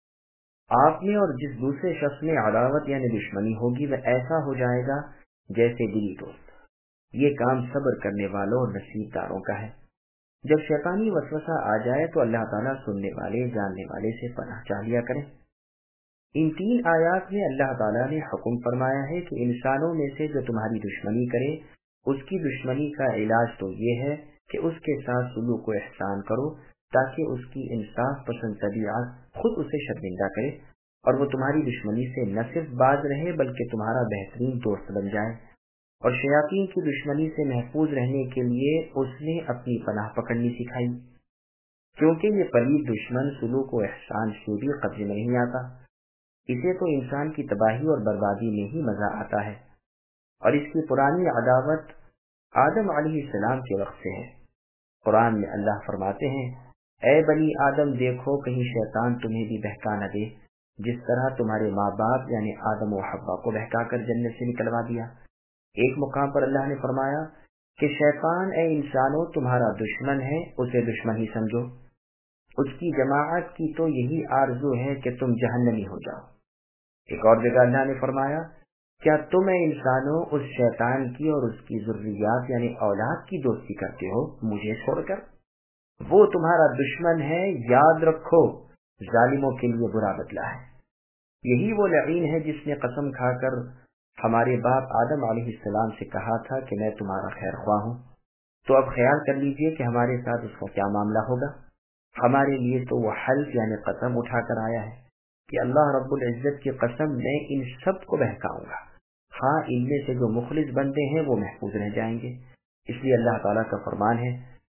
آپ میں اور جس دوسرے شخص میں عداوت یعنی دشمنی ہوگی وہ ایسا ہو جائے گا جیسے دلی دوست۔ یہ کام صبر کرنے والوں اور نصیب داروں کا ہے۔ جب شیطانی وسوسہ آ جائے تو اللہ تعالیٰ سننے والے جاننے والے سے پناہ چاہ لیا کریں۔ ان 3 آیات میں اللہ تعالیٰ نے حکم فرمایا ہے کہ انسانوں میں سے جو تمہاری دشمنی کرے اس کی دشمنی کا علاج تو یہ ہے کہ اس کے ساتھ سلوک و احسان کرو تاکہ اس کی انصاف پسند طبیعت خود اسے شرمندہ کرے اور وہ تمہاری دشمنی سے نہ صرف باز رہے بلکہ تمہارا بہترین دوست بن جائے۔ اور شیاطین کی دشمنی سے محفوظ رہنے کے لیے اس نے اپنی پناہ پکڑنی سکھائی، کیونکہ یہ پلید دشمن سلوک و احسان سے بھی قبضے میں نہیں آتا، اسے تو انسان کی تباہی اور بربادی میں ہی مزہ آتا ہے، اور اس کی پرانی عداوت آدم علیہ السلام کے وقت سے ہے۔ قرآن میں اللہ فرماتے ہیں اے بنی آدم دیکھو کہیں شیطان تمہیں بھی بہکا نہ دے جس طرح تمہارے ماں باپ یعنی آدم و حوا کو بہکا کر جنت سے نکلوا دیا۔ ایک مقام پر اللہ نے فرمایا کہ شیطان اے انسانوں تمہارا دشمن ہے، اسے دشمن ہی سمجھو، اس کی جماعت کی تو یہی آرزو ہے کہ تم جہنمی ہو جاؤ۔ ایک اور جگہ اللہ نے فرمایا کیا تم اے انسانوں اس شیطان کی اور اس کی ذریات یعنی اولاد کی دوستی کرتے ہو مجھے چھوڑ کر؟ وہ تمہارا دشمن ہے، یاد رکھو ظالموں کے لیے برا بدلہ ہے۔ یہی وہ لعین ہے جس نے قسم کھا کر ہمارے باپ آدم علیہ السلام سے کہا تھا کہ میں تمہارا خیر خواہ ہوں، تو اب خیال کر لیجئے کہ ہمارے ساتھ اس کا کیا معاملہ ہوگا۔ ہمارے لیے تو وہ حلف یعنی قسم اٹھا کر آیا ہے کہ اللہ رب العزت کی قسم میں ان سب کو بہکاؤں گا، ہاں ان میں سے جو مخلص بندے ہیں وہ محفوظ رہ جائیں گے۔ اس لیے اللہ تعالیٰ کا فرمان ہے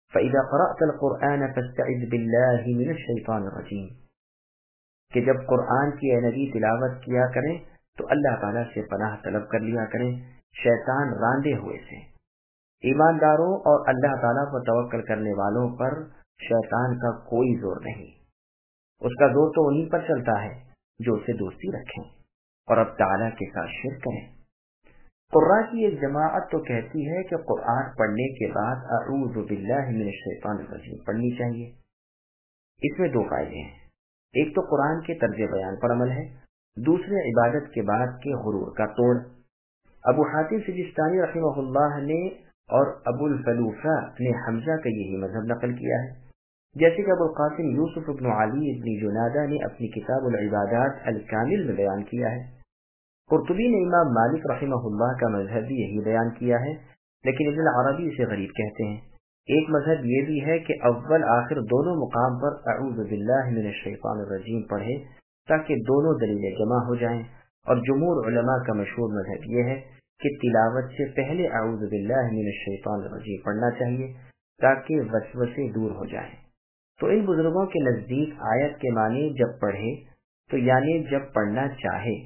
فَإِذَا قَرَأْتَ الْقُرْآنَ فَاسْتَعِذْ بِاللَّهِ مِنَ الشَّيْطَانِ الرَّجِيمِ کہ جب قرآن کی اے نبی تلاوت کیا کریں تو اللہ تعالیٰ سے پناہ طلب کر لیا کریں شیطان راندے ہوئے سے۔ ایمانداروں اور اللہ تعالیٰ پر توکل کرنے والوں پر شیطان کا کوئی زور نہیں، اس کا زور تو انہی پر چلتا ہے جو اسے دوستی رکھیں اور اب تعالیٰ کے ساتھ شرک کریں۔ قراء کی ایک جماعت تو کہتی ہے کہ قرآن پڑھنے کے بعد اعوذ باللہ من الشیطان الرجیم پڑھنی چاہیے۔ اس میں دو فائدے ہیں، ایک تو قرآن کے طرز بیان پر عمل ہے، دوسرے عبادت کے بعد کے غرور کا توڑ۔ ابو حاتم سجستانی رحمہ اللہ نے اور ابو الفلوفہ نے حمزہ کا یہی مذہب نقل کیا ہے، جیسے کہ ابو القاسم یوسف ابن علی ابن جنادہ نے اپنی کتاب العبادات الکامل میں بیان کیا ہے۔ قرطبی نے امام مالک رحمہ اللہ کا مذہب بھی یہی بیان کیا ہے، لیکن ابن العربی اسے غریب کہتے ہیں۔ ایک مذہب یہ بھی ہے کہ اول آخر دونوں مقام پر اعوذ باللہ من الشیطان الرجیم پڑھے تاکہ دونوں دلیلیں جمع ہو جائیں، اور جمہور علماء کا مشہور مذہب یہ ہے کہ تلاوت سے پہلے اعوذ باللہ من الشیطان الرجیم پڑھنا چاہیے تاکہ وسوسے دور ہو جائیں۔ تو ان بزرگوں کے نزدیک آیت کے معنی جب پڑھے تو یعنی جب پڑھنا چاہے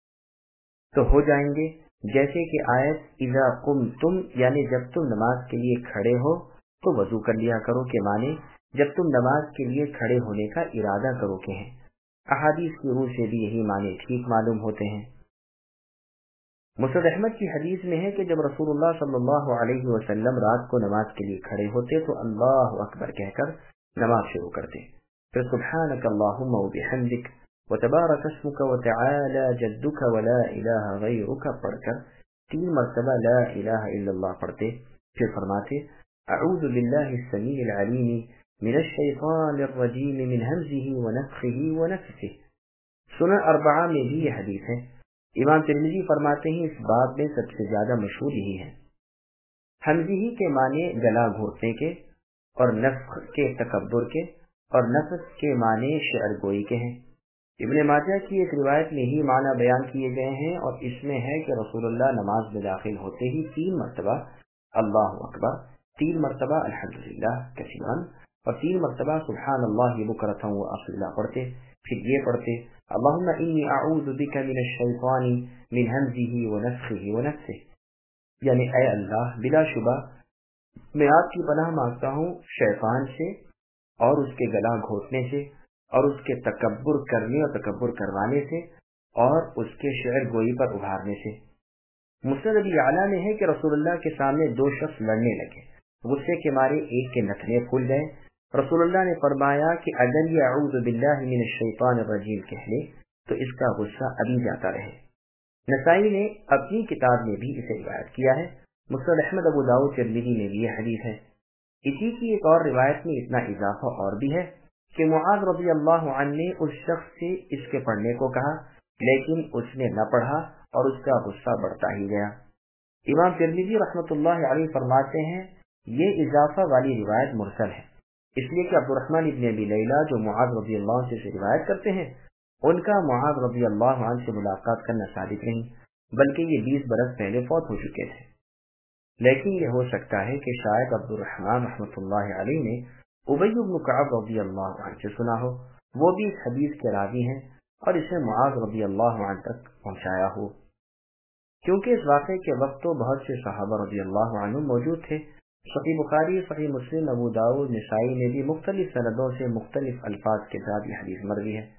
تو ہو جائیں گے، جیسے کہ آیت اذا قمتم یعنی جب تم نماز کے لیے کھڑے ہو تو وضو کر لیا کرو کے معنی جب تم نماز کے لیے کھڑے ہونے کا ارادہ کرو کے ہیں۔ احادیث کی روح سے بھی یہی معنی ٹھیک معلوم ہوتے ہیں۔ مسند احمد کی حدیث میں ہے کہ جب رسول اللہ صلی اللہ علیہ وسلم رات کو نماز کے لیے کھڑے ہوتے تو اللہ اکبر کہہ کر نماز شروع کرتے، پھر سبحانک اللہم وبحمدک وتبارک اسمک وتعالی جدک ولا الہ غیرک پڑھ کر 3 مرتبہ لا الہ الا اللہ پڑھتے، پھر فرماتے اعوذ باللہ السمیع العلیم من الشیطان الرجیم من ہمزہ ونفخہ ونفثہ۔ سنن اربعہ میں بھی یہ حدیث ہے۔ امام ترمذی فرماتے ہیں اس باب میں سب سے زیادہ مشہور یہی ہے۔ ہمزہ کے معنی گلا گھونٹنے کے، اور نفخ کے تکبر کے، اور نفث کے معنی شعر گوئی کے ہیں۔ ابن ماجہ کی ایک روایت میں ہی معنی بیان کیے گئے ہیں، اور اس میں ہے کہ رسول اللہ نماز میں داخل ہوتے ہی 3 مرتبہ اللہ اکبر، 3 مرتبہ الحمدللہ کثیرا، اور 3 مرتبہ سبحان اللہ بکرۃ و اصیلا پڑھتے، پھر یہ پڑھتے اللہم انی اعوذ بک من الشیطان من ہمزہ ونفخہ ونفثہ، یعنی اے اللہ بلا شبہ میں آپ کی پناہ مانگتا ہوں شیطان سے اور اس کے گلا گھونٹنے سے اور اس کے تکبر کرنے اور تکبر کروانے سے اور اس کے شعر گوئی پر ابھارنے سے۔ مسند ابی اعلیٰ میں ہے کہ رسول اللہ کے سامنے 2 شخص لڑنے لگے، غصے کے مارے ایک کے نتنے پھول گئے۔ رسول اللہ نے فرمایا کہ اگر یہ اعوذ باللہ من الشیطان الرجیم کہہ لے تو اس کا غصہ ابھی جاتا رہے۔ نسائی نے اپنی کتاب میں بھی اسے روایت کیا ہے۔ مسند احمد، ابو داؤد، ترمذی میں بھی یہ حدیث ہے۔ اسی کی ایک اور روایت میں اتنا اضافہ اور بھی ہے کہ معاذ رضی اللہ عنہ نے اس شخص سے اس کے پڑھنے کو کہا، لیکن اس نے نہ پڑھا اور اس کا غصہ بڑھتا ہی گیا۔ امام ترمذی رحمۃ اللہ علیہ فرماتے ہیں یہ اضافہ والی روایت مرسل ہے، اس لیے کہ عبد الرحمن ابن ابی لیلہ جو معاذ رضی اللہ عنہ سے روایت کرتے ہیں ان کا معاذ رضی اللہ عنہ سے ملاقات کرنا ثابت نہیں، بلکہ یہ 20 برس پہلے فوت ہو چکے تھے۔ لیکن یہ ہو سکتا ہے کہ شاید عبد الرحمن رحمۃ اللہ علیہ نے ابی بن کعب رضی اللہ عنہ سے سنا ہو، وہ بھی اس حدیث کے راوی ہیں اور اسے معاذ رضی اللہ عنہ تک پہنچایا ہو۔ کیونکہ اس واقعے کے وقت تو بہت سے صحابہ رضی اللہ عنہ موجود تھے، صحیح بخاری، صحیح مسلم، ابو داؤد، نسائی میں بھی مختلف سندوں سے مختلف الفاظ کے ساتھ یہ حدیث مروی ہے۔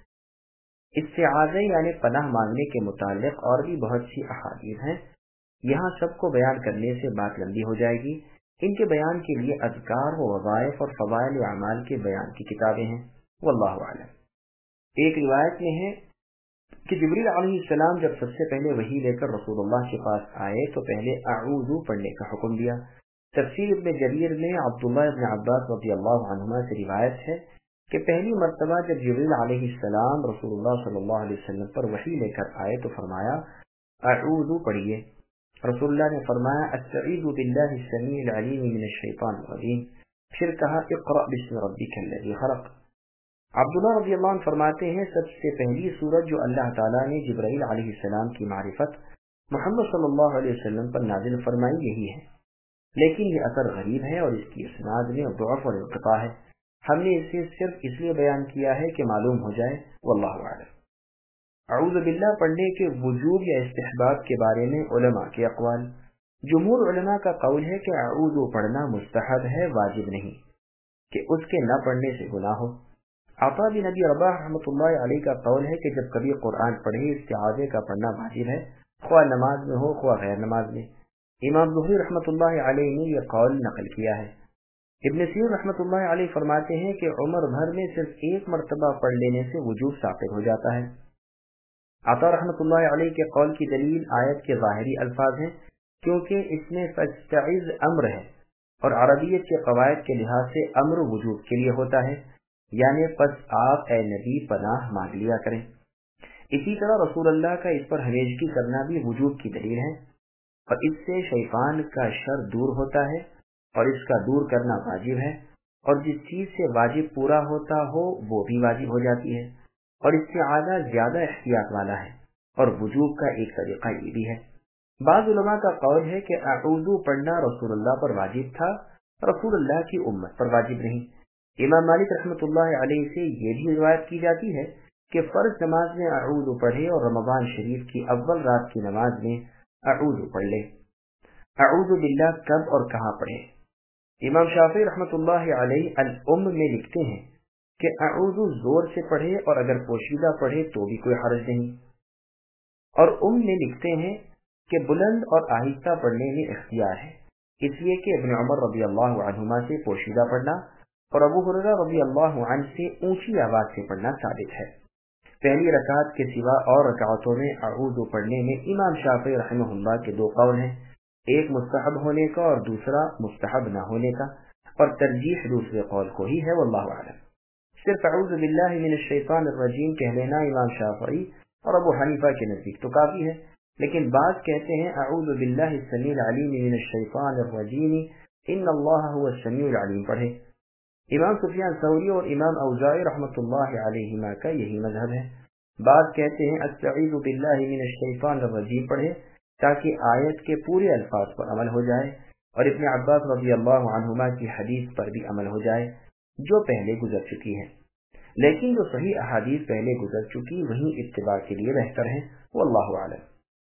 استعاذہ یعنی پناہ مانگنے کے متعلق اور بھی بہت سی احادیث ہیں، یہاں سب کو بیان کرنے سے بات لمبی ہو جائے گی۔ ان کے بیان کے لیے اذکار و وظائف اور فضائل اعمال کے بیان کی کتابیں ہیں، واللہ اعلم۔ ایک روایت میں ہے کہ جبریل علیہ السلام جب سب سے پہلے وحی لے کر رسول اللہ کے پاس آئے تو پہلے اعوذ پڑھنے کا حکم دیا۔ تفسیر ابن جریر میں عبداللہ ابن عباس رضی اللہ عنہما سے روایت ہے کہ پہلی مرتبہ جب جبریل علیہ السلام رسول اللہ صلی اللہ علیہ وسلم پر وحی لے کر آئے تو فرمایا اعوذ پڑھیے۔ رسول اللہ نے فرمایا استعیذ باللہ السمیع العلیم من الشیطان الرجیم، پھر کہا اقرأ بسم ربک الذی خلق۔ عبداللہ رضی اللہ عنہ فرماتے ہیں سب سے پہلی سورت جو اللہ تعالیٰ نے جبرائیل علیہ السلام کی معرفت محمد صلی اللہ علیہ وسلم پر نازل فرمائی یہی ہے۔ لیکن یہ اثر غریب ہے اور اس کی اسناد میں ضعف اور انقطاع ہے. ہم نے اسے صرف اس لیے بیان کیا ہے کہ معلوم ہو جائے. واللہ اعلم. اعوذ باللہ پڑھنے کے وجوب یا استحباب کے بارے میں علماء کے اقوال. جمہور علماء کا قول ہے کہ اعوذ پڑھنا مستحب ہے، واجب نہیں، کہ اس کے نہ پڑھنے سے گناہ ہو. عطا بن ابی رباح رحمۃ اللہ علیہ کا قول ہے کہ جب کبھی قرآن پڑھے استعاذے کا پڑھنا واجب ہے، خواہ نماز میں ہو خواہ غیر نماز میں. امام ظہری رحمۃ اللہ علیہ نے یہ قول نقل کیا ہے. ابن سیر رحمۃ اللہ علیہ فرماتے ہیں کہ عمر بھر میں صرف ایک مرتبہ پڑھ لینے سے وجوب ثابت ہو جاتا ہے. عطا رحمۃ اللہ علیہ کے قول کی دلیل آیت کے ظاہری الفاظ ہیں، کیونکہ اس میں فاستعذ امر ہے اور عربیت کے قواعد کے لحاظ سے امر وجوب کے لیے ہوتا ہے، یعنی پس آپ اے نبی پناہ مانگ لیا کریں. اسی طرح رسول اللہ کا اس پر ہمیشگی کرنا بھی وجوب کی دلیل ہے، اور اس سے شیطان کا شر دور ہوتا ہے اور اس کا دور کرنا واجب ہے، اور جس چیز سے واجب پورا ہوتا ہو وہ بھی واجب ہو جاتی ہے، اور اس سے آدھا زیادہ احتیاط والا ہے، اور وجوب کا ایک طریقہ یہ بھی ہے. بعض علماء کا قول ہے کہ اعوذ پڑھنا رسول اللہ پر واجب تھا، رسول اللہ کی امت پر واجب نہیں. امام مالک رحمۃ اللہ علیہ سے یہ بھی روایت کی جاتی ہے کہ فرض نماز میں اعوذ پڑھے اور رمضان شریف کی اول رات کی نماز میں اعوذ پڑھ لے. اعوذ باللہ کب اور کہاں پڑھے؟ امام شافعی رحمۃ اللہ علیہ الام میں لکھتے ہیں کہ اعوذ زور سے پڑھے اور اگر پوشیدہ پڑھے تو بھی کوئی حرج نہیں، اور میں لکھتے ہیں کہ بلند اور آہستہ پڑھنے میں اختیار ہے، اس لیے کہ ابن عمر رضی اللہ عنہما سے پوشیدہ پڑھنا اور ابو ہریرہ رضی اللہ عنہ سے اونچی آواز سے پڑھنا ثابت ہے. پہلی رکعت کے سوا اور رکعتوں میں اعوذ پڑھنے میں امام شافعی رحمہ اللہ کے دو قول ہیں، ایک مستحب ہونے کا اور دوسرا مستحب نہ ہونے کا، اور ترجیح دوسرے قول کو ہی ہے. واللہ اعلم. صرف اعوذ باللہ من الشیطان الرجیم کہہ لینا امام شافعی اور ابو حنیفہ کے نزدیک تو کافی ہے، لیکن بعض کہتے ہیں اعوذ باللہ السمیع العلیم من الشیطان الرجیم ان اللہ هو السمیع العلیم پڑھے. امام سفیان ثوری اور امام اوزاعی رحمۃ اللہ علیہما کا یہی مذہب ہے. بعض کہتے ہیں استعیذ باللہ من الشیطان الرجیم پڑھے تاکہ آیت کے پورے الفاظ پر عمل ہو جائے اور ابن عباس رضی اللہ عنہما کی حدیث پر بھی عمل ہو جائے جو پہلے گزر چکی ہے. لیکن جو صحیح احادیث پہلے گزر چکی وہیں اتباع کے لیے بہتر ہے. واللہ اعلم.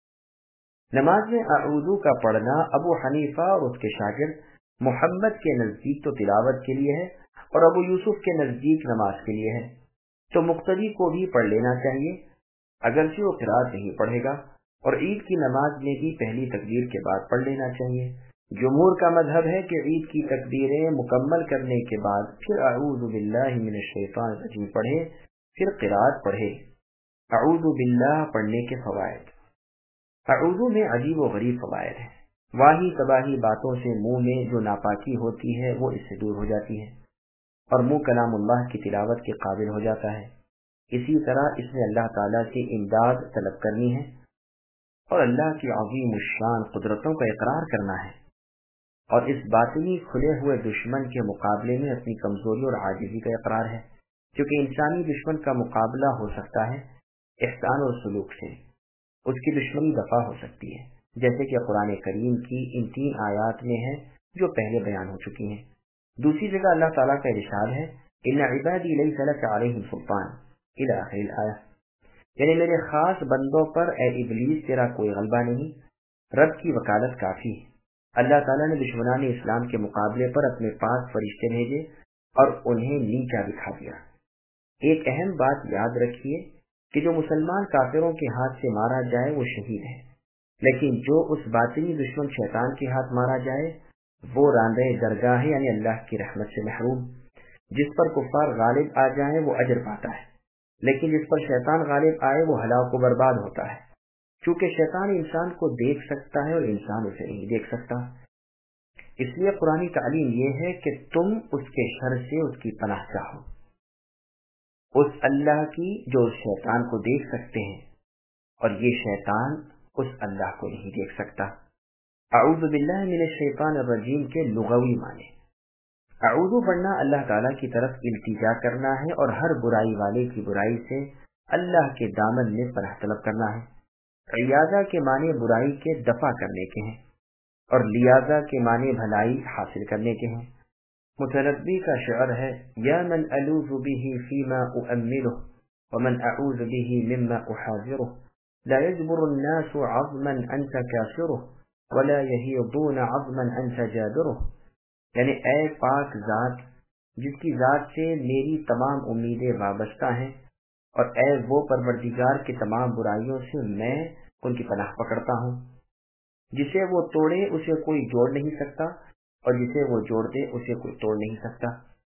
نماز میں اعوذ کا پڑھنا ابو حنیفہ اور اس کے شاگرد محمد کے نزدیک تو تلاوت کے لیے ہے اور ابو یوسف کے نزدیک نماز کے لیے ہے، تو مقتدی کو بھی پڑھ لینا چاہیے اگرچہ وہ قرات نہیں پڑھے گا، اور عید کی نماز میں بھی پہلی تکبیر کے بعد پڑھ لینا چاہیے. جمہور کا مذہب ہے کہ عید کی تکبیریں مکمل کرنے کے بعد پھر اعوذ باللہ من الشیطان الرجیم پڑھے، پھر قرات پڑھے. اعوذ باللہ پڑھنے کے فوائد. اعوذ میں عجیب و غریب فوائد ہیں. واہی تباہی باتوں سے منہ میں جو ناپاکی ہوتی ہے وہ اس سے دور ہو جاتی ہے اور منہ کلام اللہ کی تلاوت کے قابل ہو جاتا ہے. اسی طرح اس میں اللہ تعالیٰ سے امداد طلب کرنی ہے اور اللہ کی عظیم الشان قدرتوں کا اقرار کرنا ہے، اور اس باطنی کھلے ہوئے دشمن کے مقابلے میں اپنی کمزوری اور عاجزی کا اقرار ہے، کیونکہ انسانی دشمن کا مقابلہ ہو سکتا ہے احسان اور سلوک سے، اس کی دشمنی دفع ہو سکتی ہے، جیسے کہ قرآن کریم کی ان 3 آیات میں ہے جو پہلے بیان ہو چکی ہیں. دوسری جگہ اللہ تعالیٰ کا ارشاد ہے ان عبادی لیس لک علیہم سلطان الی آخر الآیہ، یعنی میرے خاص بندوں پر اے ابلیس تیرا کوئی غلبہ نہیں. رب کی وکالت کافی ہے. اللہ تعالیٰ نے دشمنان اسلام کے مقابلے پر اپنے 5 فرشتے بھیجے اور انہیں نیچا دکھا دیا. ایک اہم بات یاد رکھیے کہ جو مسلمان کافروں کے ہاتھ سے مارا جائے وہ شہید ہے، لیکن جو اس باطنی دشمن شیطان کے ہاتھ مارا جائے وہ راندے درگاہ ہے، یعنی اللہ کی رحمت سے محروم. جس پر کفار غالب آ جائیں وہ اجر پاتا ہے، لیکن جس پر شیطان غالب آئے وہ ہلاک و برباد ہوتا ہے، کیونکہ شیطان انسان کو دیکھ سکتا ہے اور انسان اسے نہیں دیکھ سکتا. اس لیے قرآنی تعلیم یہ ہے کہ تم اس کے شر سے اس کی پناہ چاہو، اس اللہ کی جو اس شیطان کو دیکھ سکتے ہیں، اور یہ شیطان اس اللہ کو نہیں دیکھ سکتا. اعوذ باللہ من الشیطان الرجیم کے لغوی معنی. اعوذ پڑھنا اللہ تعالیٰ کی طرف التجا کرنا ہے اور ہر برائی والے کی برائی سے اللہ کے دامن میں پناہ طلب کرنا ہے. عیاذہ کے معنی برائی کے دفع کرنے کے ہیں. اور لیازہ کے معنی بھلائی حاصل کرنے کے ہیں۔ متنبی کا شعر ہے، یا من الوذ به فيما اؤمله ومن اعوذ به مما احاذره لا يجبر الناس عظما انت كاسره ولا يهيضون عظما انت جابره، یعنی اے پاک ذات جس کی ذات سے میری تمام امیدیں وابستہ ہیں، اور اے وہ پروردگار کی تمام برائیوں سے میں ان کی پناہ پکڑتا ہوں، جسے وہ توڑے اسے کوئی جوڑ نہیں سکتا، اور جسے وہ جوڑ دے اسے کوئی توڑ نہیں سکتا۔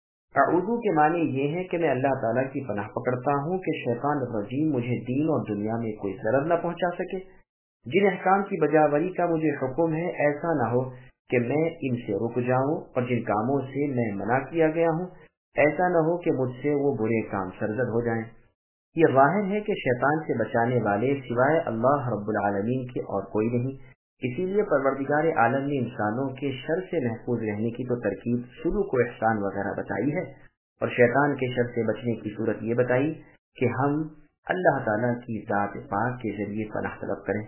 اعوذ کے معنی یہ ہے کہ میں اللہ تعالیٰ کی پناہ پکڑتا ہوں کہ شیطان الرجیم مجھے دین اور دنیا میں کوئی ضرر نہ پہنچا سکے۔ جن احکام کی بجاوری کا مجھے حکم ہے ایسا نہ ہو کہ میں ان سے رک جاؤں، اور جن کاموں سے میں منع کیا گیا ہوں ایسا نہ ہو کہ مجھ سے وہ برے کام سرزد ہو جائیں۔ یہ ظاہر ہے کہ شیطان سے بچانے والے سوائے اللہ رب العالمین کے اور کوئی نہیں، اسی لیے پروردگار عالم نے انسانوں کے شر سے محفوظ رہنے کی تو ترکیب سلوک و احسان وغیرہ بتائی ہے، اور شیطان کے شر سے بچنے کی صورت یہ بتائی کہ ہم اللہ تعالیٰ کی ذات پاک کے ذریعے پناہ طلب کریں،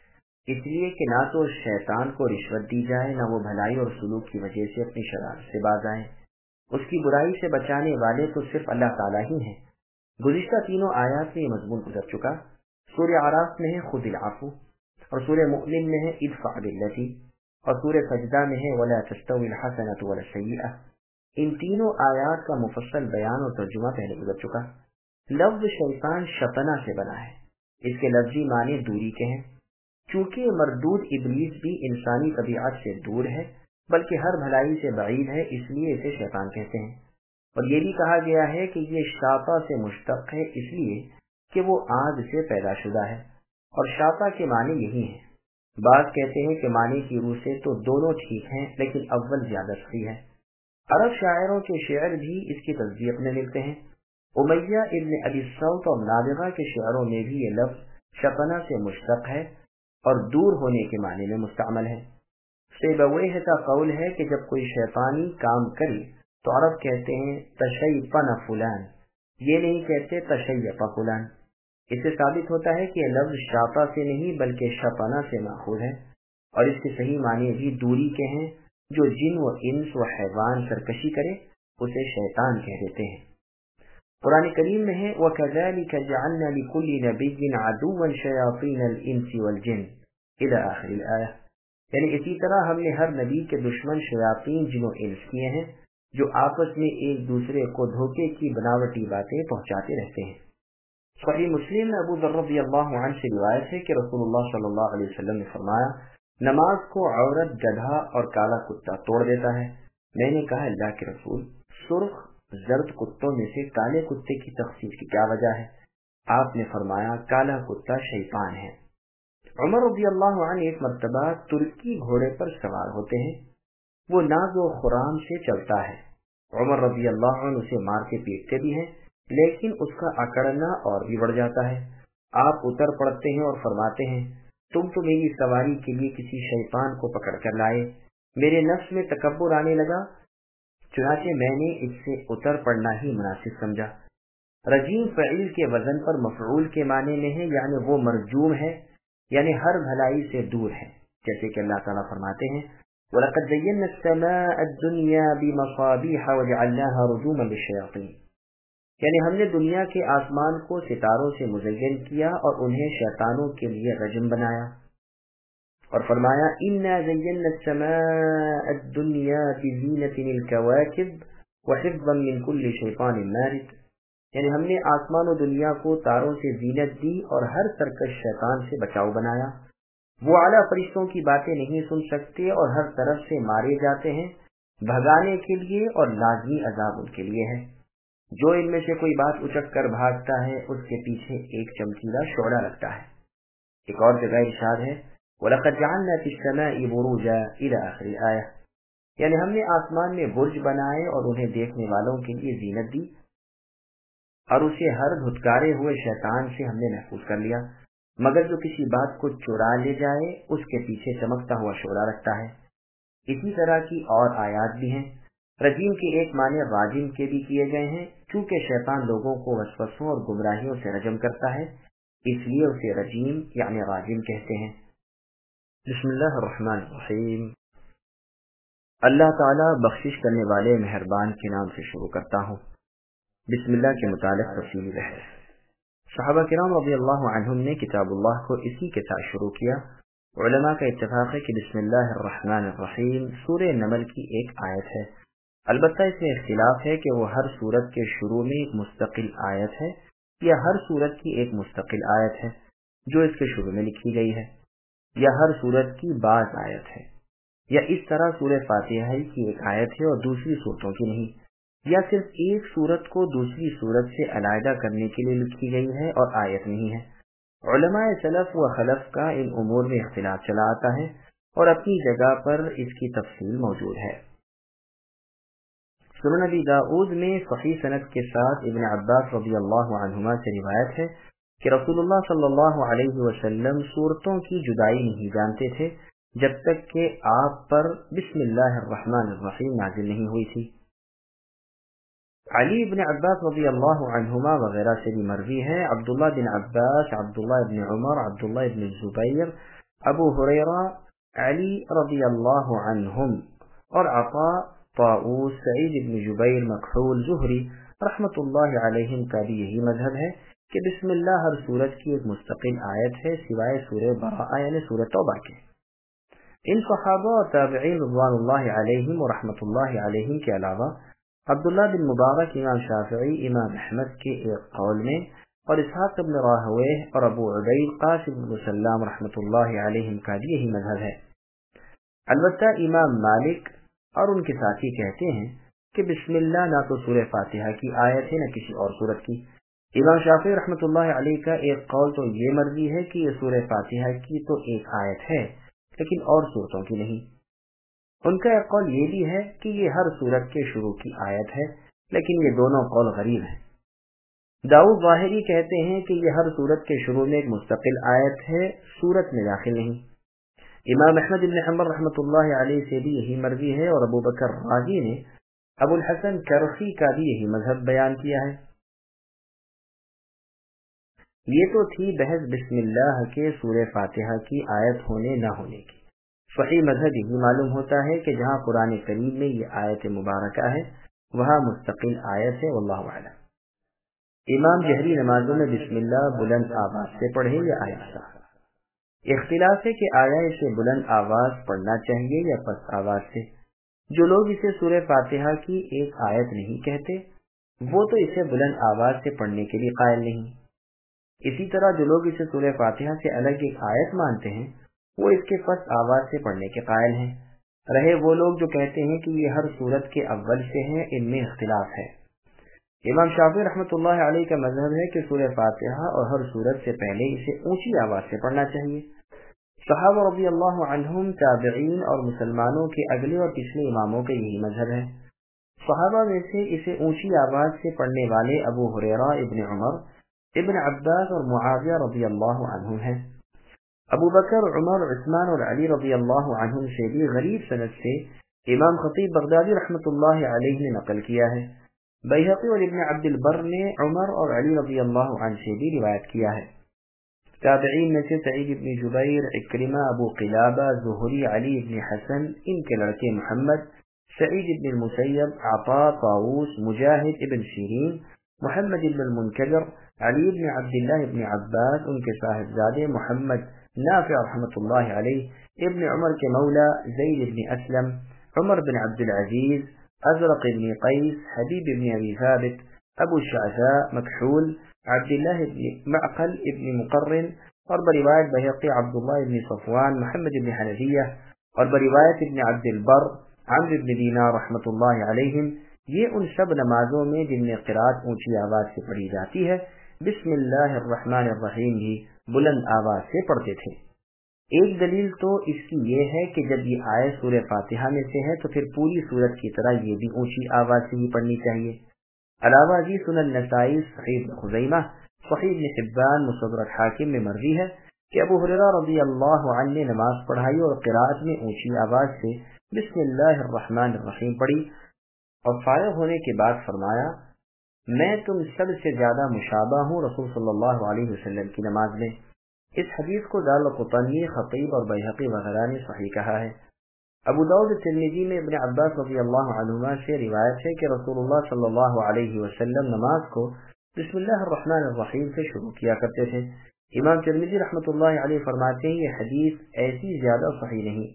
اس لیے کہ نہ تو شیطان کو رشوت دی جائے، نہ وہ بھلائی اور سلوک کی وجہ سے اپنی شرارت سے باز آئیں۔ اس کی برائی سے بچانے والے تو صرف اللہ تعالیٰ ہی ہیں۔ گزشتہ تینوں آیات میں یہ مضمون گزر چکا۔ سورہ اعراف میں ہے خذ العفو، اور سورہ مؤمن میں ہے ادفع بالتی، اور سورہ سجدہ میں ہے ولا تستوی الحسنۃ ولا السیئۃ۔ ان تینوں آیات کا مفصل بیان اور ترجمہ پہلے گزر چکا۔ لفظ شیطان شطنہ سے بنا ہے، اس کے لفظی معنی دوری کے ہیں۔ چونکہ مردود ابلیس بھی انسانی طبیعت سے دور ہے بلکہ ہر بھلائی سے بعید ہے، اس لیے اسے شیطان کہتے ہیں۔ اور یہ بھی کہا گیا ہے کہ یہ شاطا سے مشتق ہے، اس لیے کہ وہ آگ سے پیدا شدہ ہے، اور شاطا کے معنی یہی ہیں۔ بعض کہتے ہیں کہ معنی کی روح سے تو دونوں ٹھیک ہیں، لیکن اول زیادہ صحیح ہے۔ عرب شاعروں کے شعر بھی اس کی تصدیق میں ملتے ہیں۔ امیہ ابن ابی الصوت اور نابغہ کے شعروں میں بھی یہ لفظ شطنہ سے مشتق ہے اور دور ہونے کے معنی میں مستعمل ہے۔ سیبویہ کا قول ہے کہ جب کوئی شیطانی کام کرے تو عرب کہتے ہیں تشیطن فلان، یہ نہیں کہتے تشیط فلان۔ اس سے ثابت ہوتا ہے کہ یہ لفظ شاطا سے نہیں بلکہ شطنہ سے ماخوذ ہے، اور اس کے صحیح معنی بھی دوری کے ہیں۔ جو جن و انس و حیوان سرکشی کرے اسے شیطان کہہ دیتے ہیں۔ قرآن کریم میں ہے وَكَذَلِكَ جَعَلْنَا لِكُلِّ نَبِيٍّ عَدُوًّا شَيَاطِينَ الْإِنسِ وَالْجِنِّ إِلَى آخِرِ الْآيَةِ، یعنی اسی طرح ہم نے ہر نبی کے دشمن شیاطین جن و انس کیے ہیں جو آپس میں ایک دوسرے کو دھوکے کی بناوٹی باتیں پہنچاتے رہتے ہیں۔ صحیح مسلم میں ابو ذر رضی اللہ عنہ سے روایت ہے کہ رسول اللہ صلی اللہ علیہ وسلم نے فرمایا، نماز کو عورت، گدھا اور کالا کتا توڑ دیتا ہے۔ میں نے کہا اللہ کے رسول، سرخ زرد کتوں میں سے کالے کتے کی تخصیص کی کیا وجہ ہے؟ آپ نے فرمایا کالا کتا شیطان ہے۔ عمر رضی اللہ عنہ ایک مرتبہ ترکی گھوڑے پر سوار ہوتے ہیں، وہ ناز و خرام سے چلتا ہے۔ عمر رضی اللہ عنہ اسے مار کے پیٹتے بھی ہیں، لیکن اس کا اکڑنا اور بھی بڑھ جاتا ہے۔ آپ اتر پڑتے ہیں اور فرماتے ہیں تم تو میری سواری کے لیے کسی شیطان کو پکڑ کر لائے۔ میرے نفس میں تکبر آنے لگا، چنانچہ میں نے اس سے اتر پڑنا ہی مناسب سمجھا۔ رجیم فعیل کے وزن پر مفعول کے معنی میں ہے، یعنی وہ مرجوم ہے، یعنی ہر بھلائی سے دور ہے، جیسے کہ اللہ تعالیٰ فرماتے ہیں وَلَقَدْ زَيَّنَّا السَّمَاءَ الدُّنْيَا بِمَصَابِيحَ وَجَعَلْنَاهَا رُجُومًا لِلشَّيَاطِينِ، یعنی ہم نے دنیا کے آسمان کو ستاروں سے مزین کیا اور انہیں شیطانوں کے لیے رجم بنایا۔ اور فرمایا إِنَّا زَيَّنَّا السَّمَاءَ الدُّنْيَا بِزِينَةٍ الْكَوَاكِبِ وَحِفْظًا مِنْ كُلِّ شَيْطَانٍ مَارِدٍ، یعنی ہم نے آسمان و دنیا کو تاروں سے زینت دی اور ہر سرکش شیطان سے بچاؤ بنایا۔ وہ اعلیٰ فرشتوں کی باتیں نہیں سن سکتے اور ہر طرف سے مارے جاتے ہیں، بھگانے کے لیے اور لازمی عذاب ان کے لیے ہے۔ جو ان میں سے کوئی بات اچک کر بھاگتا ہے اس کے پیچھے ایک چمکیلا شعلہ لگتا ہے۔ ایک اور جگہ ارشاد ہے وَلَقَدْ جَعَلْنَا فِي السَّمَاءِ بُرُوجًا إِلَى آخِرِ الْآيَةِ، یعنی ہم نے آسمان میں برج بنائے اور انہیں دیکھنے والوں کے لیے زینت دی، اور اسے ہر دھتکارے ہوئے شیطان سے ہم نے محفوظ کر لیا، مگر جو کسی بات کو چرا لے جائے اس کے پیچھے چمکتا ہوا شعلہ رکھتا ہے۔ اسی طرح کی اور آیات بھی ہیں۔ رجیم کے ایک معنی راجم کے بھی کیے گئے ہیں، چونکہ شیطان لوگوں کو وسوسوں اور گمراہیوں سے رجم کرتا ہے، اس لیے اسے رجیم یعنی راجم کہتے ہیں۔ بسم اللہ الرحمن الرحیم۔ اللہ تعالیٰ بخشش کرنے والے مہربان کے نام سے شروع کرتا ہوں۔ بسم اللہ کے متعلق تفصیلی بحث۔ صحابہ کرام رضی اللہ عنہم نے کتاب اللہ کو اسی کے ساتھ شروع کیا۔ علماء کا اتفاق ہے کہ بسم اللہ الرحمن الرحیم سورہ نمل کی ایک آیت ہے، البتہ اس میں اختلاف ہے کہ وہ ہر سورت کے شروع میں ایک مستقل آیت ہے یا ہر سورت کی ایک مستقل آیت ہے جو اس کے شروع میں لکھی گئی ہے، یا ہر سورت کی بعض آیت ہے، یا اس طرح سورہ فاتحہ کی ایک آیت ہے اور دوسری صورتوں کی نہیں، یا صرف ایک سورت کو دوسری سورت سے علیحدہ کرنے کے لیے لکھی گئی ہے اور آیت نہیں ہے۔ علماء سلف و خلف کا ان امور میں اختلاف چلا آتا ہے اور اپنی جگہ پر اس کی تفصیل موجود ہے۔ سنن نبی داؤد میں صحیح سند کے ساتھ ابن عباس رضی اللہ عنہما سے روایت ہے کہ رسول اللہ صلی اللہ علیہ وسلم سورتوں کی جدائی نہیں جانتے تھے جب تک کہ آپ پر بسم اللہ الرحمن الرحیم نازل نہیں ہوئی تھی۔ علی بن عباس رضی اللہ عنہما وغیرہ سے بھی مروی ہے، عبداللہ بن عباس، عبداللہ بن عمر، عبداللہ بن زبیر، ابو ہریرہ، علی رضی اللہ عنہم اور عطا، طاؤوس، سعید بن جبیر، مکحول، زہری رحمۃ اللہ علیہم کا بھی یہی مذہب ہے کہ بسم اللہ ہر سورت کی ایک مستقل آیت ہے سوائے سورہ براءہ یعنی سورہ توبہ کے۔ ان صحابہ اور تابعین رضوان اللہ علیہم و رحمۃ اللہ علیہم کے علاوہ عبداللہ بن مبارک، امام شافعی، امام احمد کے ایک قول میں اور اسحاق بن راہویہ اور ابو عبید قاسم بن سلام رحمۃ اللہ علیہم کا بھی یہی مذہب ہے۔ البتہ امام مالک اور ان کے ساتھی کہتے ہیں کہ بسم اللہ نہ تو سورہ فاتحہ کی آیت ہے نہ کسی اور سورت کی۔ امام شافعی رحمۃ اللہ علیہ کا ایک قول تو یہ مروی ہے کہ یہ سورہ فاتحہ کی تو ایک آیت ہے لیکن اور صورتوں کی نہیں۔ ان کا ایک قول یہ بھی ہے کہ یہ ہر سورت کے شروع کی آیت ہے، لیکن یہ دونوں قول غریب ہیں۔ داؤد ظاہری کہتے ہیں کہ یہ ہر سورت کے شروع میں ایک مستقل آیت ہے، سورت میں داخل نہیں۔ امام احمد بن حنبل رحمۃ اللہ علیہ سے بھی یہی مروی ہے اور ابو بکر رازی نے ابو الحسن کرخی کا بھی یہی مذہب بیان کیا ہے۔ یہ تو تھی بحث بسم اللہ کے سورہ فاتحہ کی آیت ہونے نہ ہونے کی۔ صحیح مذہب یہی معلوم ہوتا ہے کہ جہاں قرآن کریم میں یہ آیت مبارکہ ہے وہاں مستقل آیت ہے، واللہ اعلم۔ امام جہری نمازوں میں بسم اللہ بلند آواز سے پڑھے یا آہستہ؟ اختلاف ہے کہ آیا اسے بلند آواز پڑھنا چاہیے یا پست آواز سے۔ جو لوگ اسے سورہ فاتحہ کی ایک آیت نہیں کہتے وہ تو اسے بلند آواز سے پڑھنے کے لیے قائل نہیں۔ اسی طرح جو لوگ اسے سورہ فاتحہ سے الگ ایک آیت مانتے ہیں وہ اس کے پست آواز سے پڑھنے کے قائل ہیں۔ رہے وہ لوگ جو کہتے ہیں کہ یہ ہر سورت کے اول سے ہیں، ان میں اختلاف ہے۔ امام شافعی رحمۃ اللہ علیہ کا مذہب ہے کہ سورہ فاتحہ اور ہر سورت سے پہلے اسے اونچی آواز سے پڑھنا چاہیے۔ صحابہ رضی اللہ عنہم، تابعین اور مسلمانوں کے اگلے اور پچھلے اماموں کا یہی مذہب ہے۔ صحابہ میں سے اسے اونچی آواز سے پڑھنے والے ابو ہریرہ، ابن عمر، ابن عباس اور معاویہ رضی اللہ عنہم ہیں۔ ابو بکر، عمر، عثمان اور علی رضی اللہ عنہم سے بھی غریب سند سے امام خطیب بغدادی رحمۃ اللہ علیہ نے نقل کیا ہے۔ بیہقی اور ابن عبد البر نے عمر اور علی رضی اللہ عنہ سے بھی روایت کیا ہے۔ تابعین میں سے سعید بن جبیر، اکرمہ، ابو قلابہ، زہری، علی بن حسن، ان کے لڑکے محمد، سعید بن المسیب، عطا، طاؤوس، مجاہد ابن سیرین، محمد بن المنکدر، علی بن عبداللہ بن عباس، ان کے صاحبزادے محمد نافع رحمۃ اللہ علیہ، ابن عمر کے مولا زید بن اسلم، عمر بن عبد العزیز، ازرق بن قیس، حبیب بن ابی ثابت، ابو الشعثاء، مکحول، عبداللہ بن معقل ابن مقرن، اور بروایت بیہقی عبداللہ بن صفوان، محمد بن حنفیہ، اور بروایت ابن عبد البر، عمرو بن دینار رحمۃ اللہ علیہم، یہ ان سب نمازوں میں جن میں قرات اونچی آواز سے پڑھی جاتی ہے بسم اللہ الرحمن الرحیم بھی بلند آواز سے پڑھتے تھے۔ ایک دلیل تو اس کی یہ ہے کہ جب یہ آیت سورہ فاتحہ میں سے ہے تو پھر پوری سورت کی طرح یہ بھی اونچی آواز سے ہی پڑھنی چاہیے۔ علاوہ ازیں سنن نسائی، صحیح خزیمہ، صحیح ابن حبان، مستدرک حاکم میں مروی ہے کہ ابو ہریرہ رضی اللہ عنہ نے نماز پڑھائی اور قرات میں اونچی آواز سے بسم اللہ الرحمن الرحیم پڑھی اور فارغ ہونے کے بعد فرمایا، میں تم سب سے زیادہ مشابہ ہوں رسول صلی اللہ علیہ وسلم کی نماز میں۔ اس حدیث کو دارالقطنی، خطیب اور بیہقی وغیرہ نے صحیح کہا ہے۔ ابو داؤد ترمذی میں ابن عباس رضی اللہ عنہما سے روایت ہے کہ رسول اللہ صلی اللہ علیہ وسلم نماز کو بسم اللہ الرحمن الرحیم سے شروع کیا کرتے تھے۔ امام ترمذی رحمۃ اللہ علیہ فرماتے ہیں یہ حدیث ایسی زیادہ صحیح نہیں۔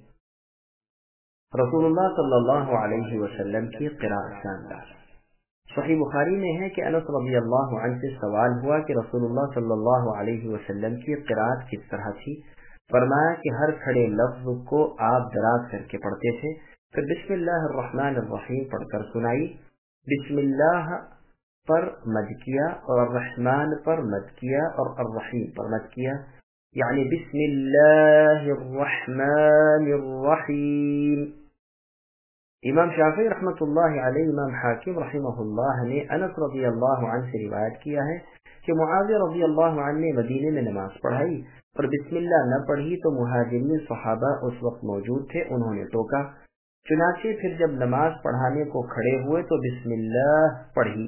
رسول اللہ صلی اللہ علیہ وسلم کی قراءت شاندار۔ صحیح بخاری میں ہے کہ انس رضی اللہ عنہ سے سوال ہوا کہ رسول اللہ صلی اللہ علیہ وسلم کی قراءت کس طرح تھی؟ فرمایا کہ ہر کھڑے لفظ کو آپ دراز کر کے پڑھتے تھے، پھر بسم اللہ الرحمن الرحیم پڑھ کر سنائی۔ بسم اللہ پر مد کیا اور الرحمن پر مد کیا اور الرحیم پر مد کیا، یعنی بسم اللہ الرحمن الرحیم۔ امام شافعی رحمۃ اللہ علیہ، امام حاکم رحمہ اللہ نے انس رضی اللہ عنہ سے روایت کیا ہے کہ معاذ رضی اللہ عنہ نے مدینے میں نماز پڑھائی اور بسم اللہ نہ پڑھی تو مہاجرین صحابہ اس وقت موجود تھے، انہوں نے ٹوکا۔ چنانچہ پھر جب نماز پڑھانے کو کھڑے ہوئے تو بسم اللہ پڑھی۔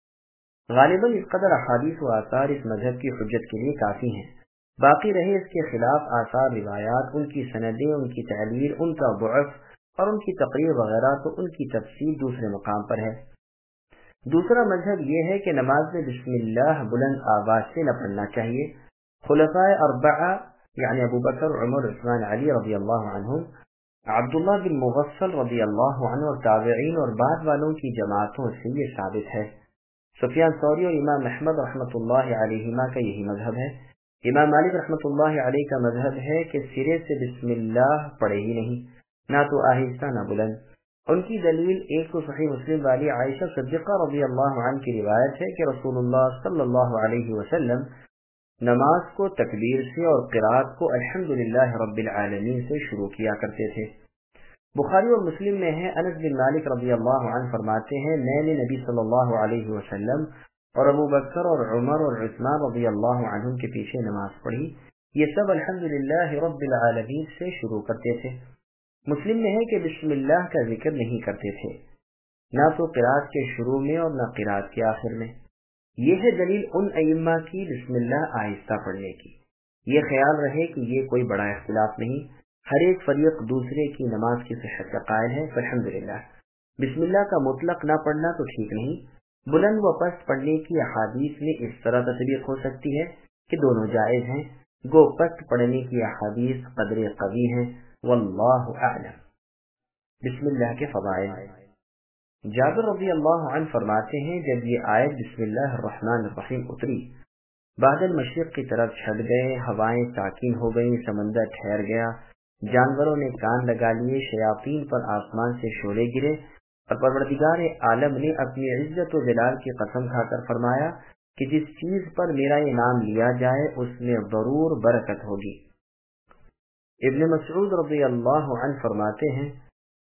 غالباً اس قدر احادیث و آثار اس مذہب کی حجت کے لیے کافی ہیں، باقی رہے اس کے خلاف آثار روایات، ان کی سندیں، ان کی تعلیل، ان کا ضعف اور ان کی تقریر وغیرہ تو ان کی تفصیل دوسرے مقام پر ہے۔ دوسرا مذہب یہ ہے کہ نماز میں بسم اللہ بلند آواز سے نہ پڑھنا چاہیے۔ خلفائے اربعہ یعنی ابو بکر، عمر، عثمان، علی رضی اللہ عنہم، عبداللہ بن مغفل رضی اللہ عنہ اور تابعین اور بعد والوں کی جماعتوں سے یہ ثابت ہے۔ سفیان ثوری اور امام احمد رحمۃ اللہ علیہما کا یہی مذہب ہے۔ امام مالک رحمۃ اللہ علیہ کا مذہب ہے کہ سرے سے بسم اللہ پڑھے ہی نہیں، نہ تو آہستہ نہ بلند۔ ان کی دلیل ایک تو صحیح مسلم والی عائشہ صدیقہ رضی اللہ عنہ کی روایت ہے کہ رسول اللہ صلی اللہ علیہ وسلم نماز کو تکبیر سے اور قرات کو الحمدللہ رب العالمین سے شروع کیا کرتے تھے۔ بخاری اور مسلم میں ہے، انس بن مالک رضی اللہ عنہ فرماتے ہیں میں نے نبی صلی اللہ علیہ وسلم اور ابو بکر اور عمر اور عثمان رضی اللہ عنہم کے پیچھے نماز پڑھی، یہ سب الحمدللہ رب العالمین سے شروع کرتے تھے۔ مسلم میں ہے کہ بسم اللہ کا ذکر نہیں کرتے تھے، نہ تو قرات کے شروع میں اور نہ قرات کے آخر میں۔ یہ ہے دلیل ان ائمہ کی بسم اللہ آہستہ پڑھنے کی۔ یہ خیال رہے کہ یہ کوئی بڑا اختلاف نہیں، ہر ایک فریق دوسرے کی نماز کی صحت کا قائل ہے، الحمدللہ۔ بسم اللہ کا مطلق نہ پڑھنا تو ٹھیک نہیں، بلند و پست پڑھنے کی احادیث میں اس طرح تطبیق ہو سکتی ہے کہ دونوں جائز ہیں، گو پست پڑھنے کی احادیث قدر قوی ہیں، واللہ اعلم۔ بسم اللہ کے فضائل۔ جابر رضی اللہ عنہ فرماتے ہیں جب یہ آیت بسم اللہ الرحمن الرحیم اتری، بادل مشرق کی طرف چھٹ گئے، ہوائیں ساکن ہو گئیں، سمندر ٹھہر گیا، جانوروں نے کان لگا لیے، شیاطین پر آسمان سے شعلے گرے، اور پروردگار عالم نے اپنی عزت و جلال کی قسم کھا کر فرمایا کہ جس چیز پر میرا یہ نام لیا جائے اس میں ضرور برکت ہوگی۔ ابن مسعود رضی اللہ عنہ فرماتے ہیں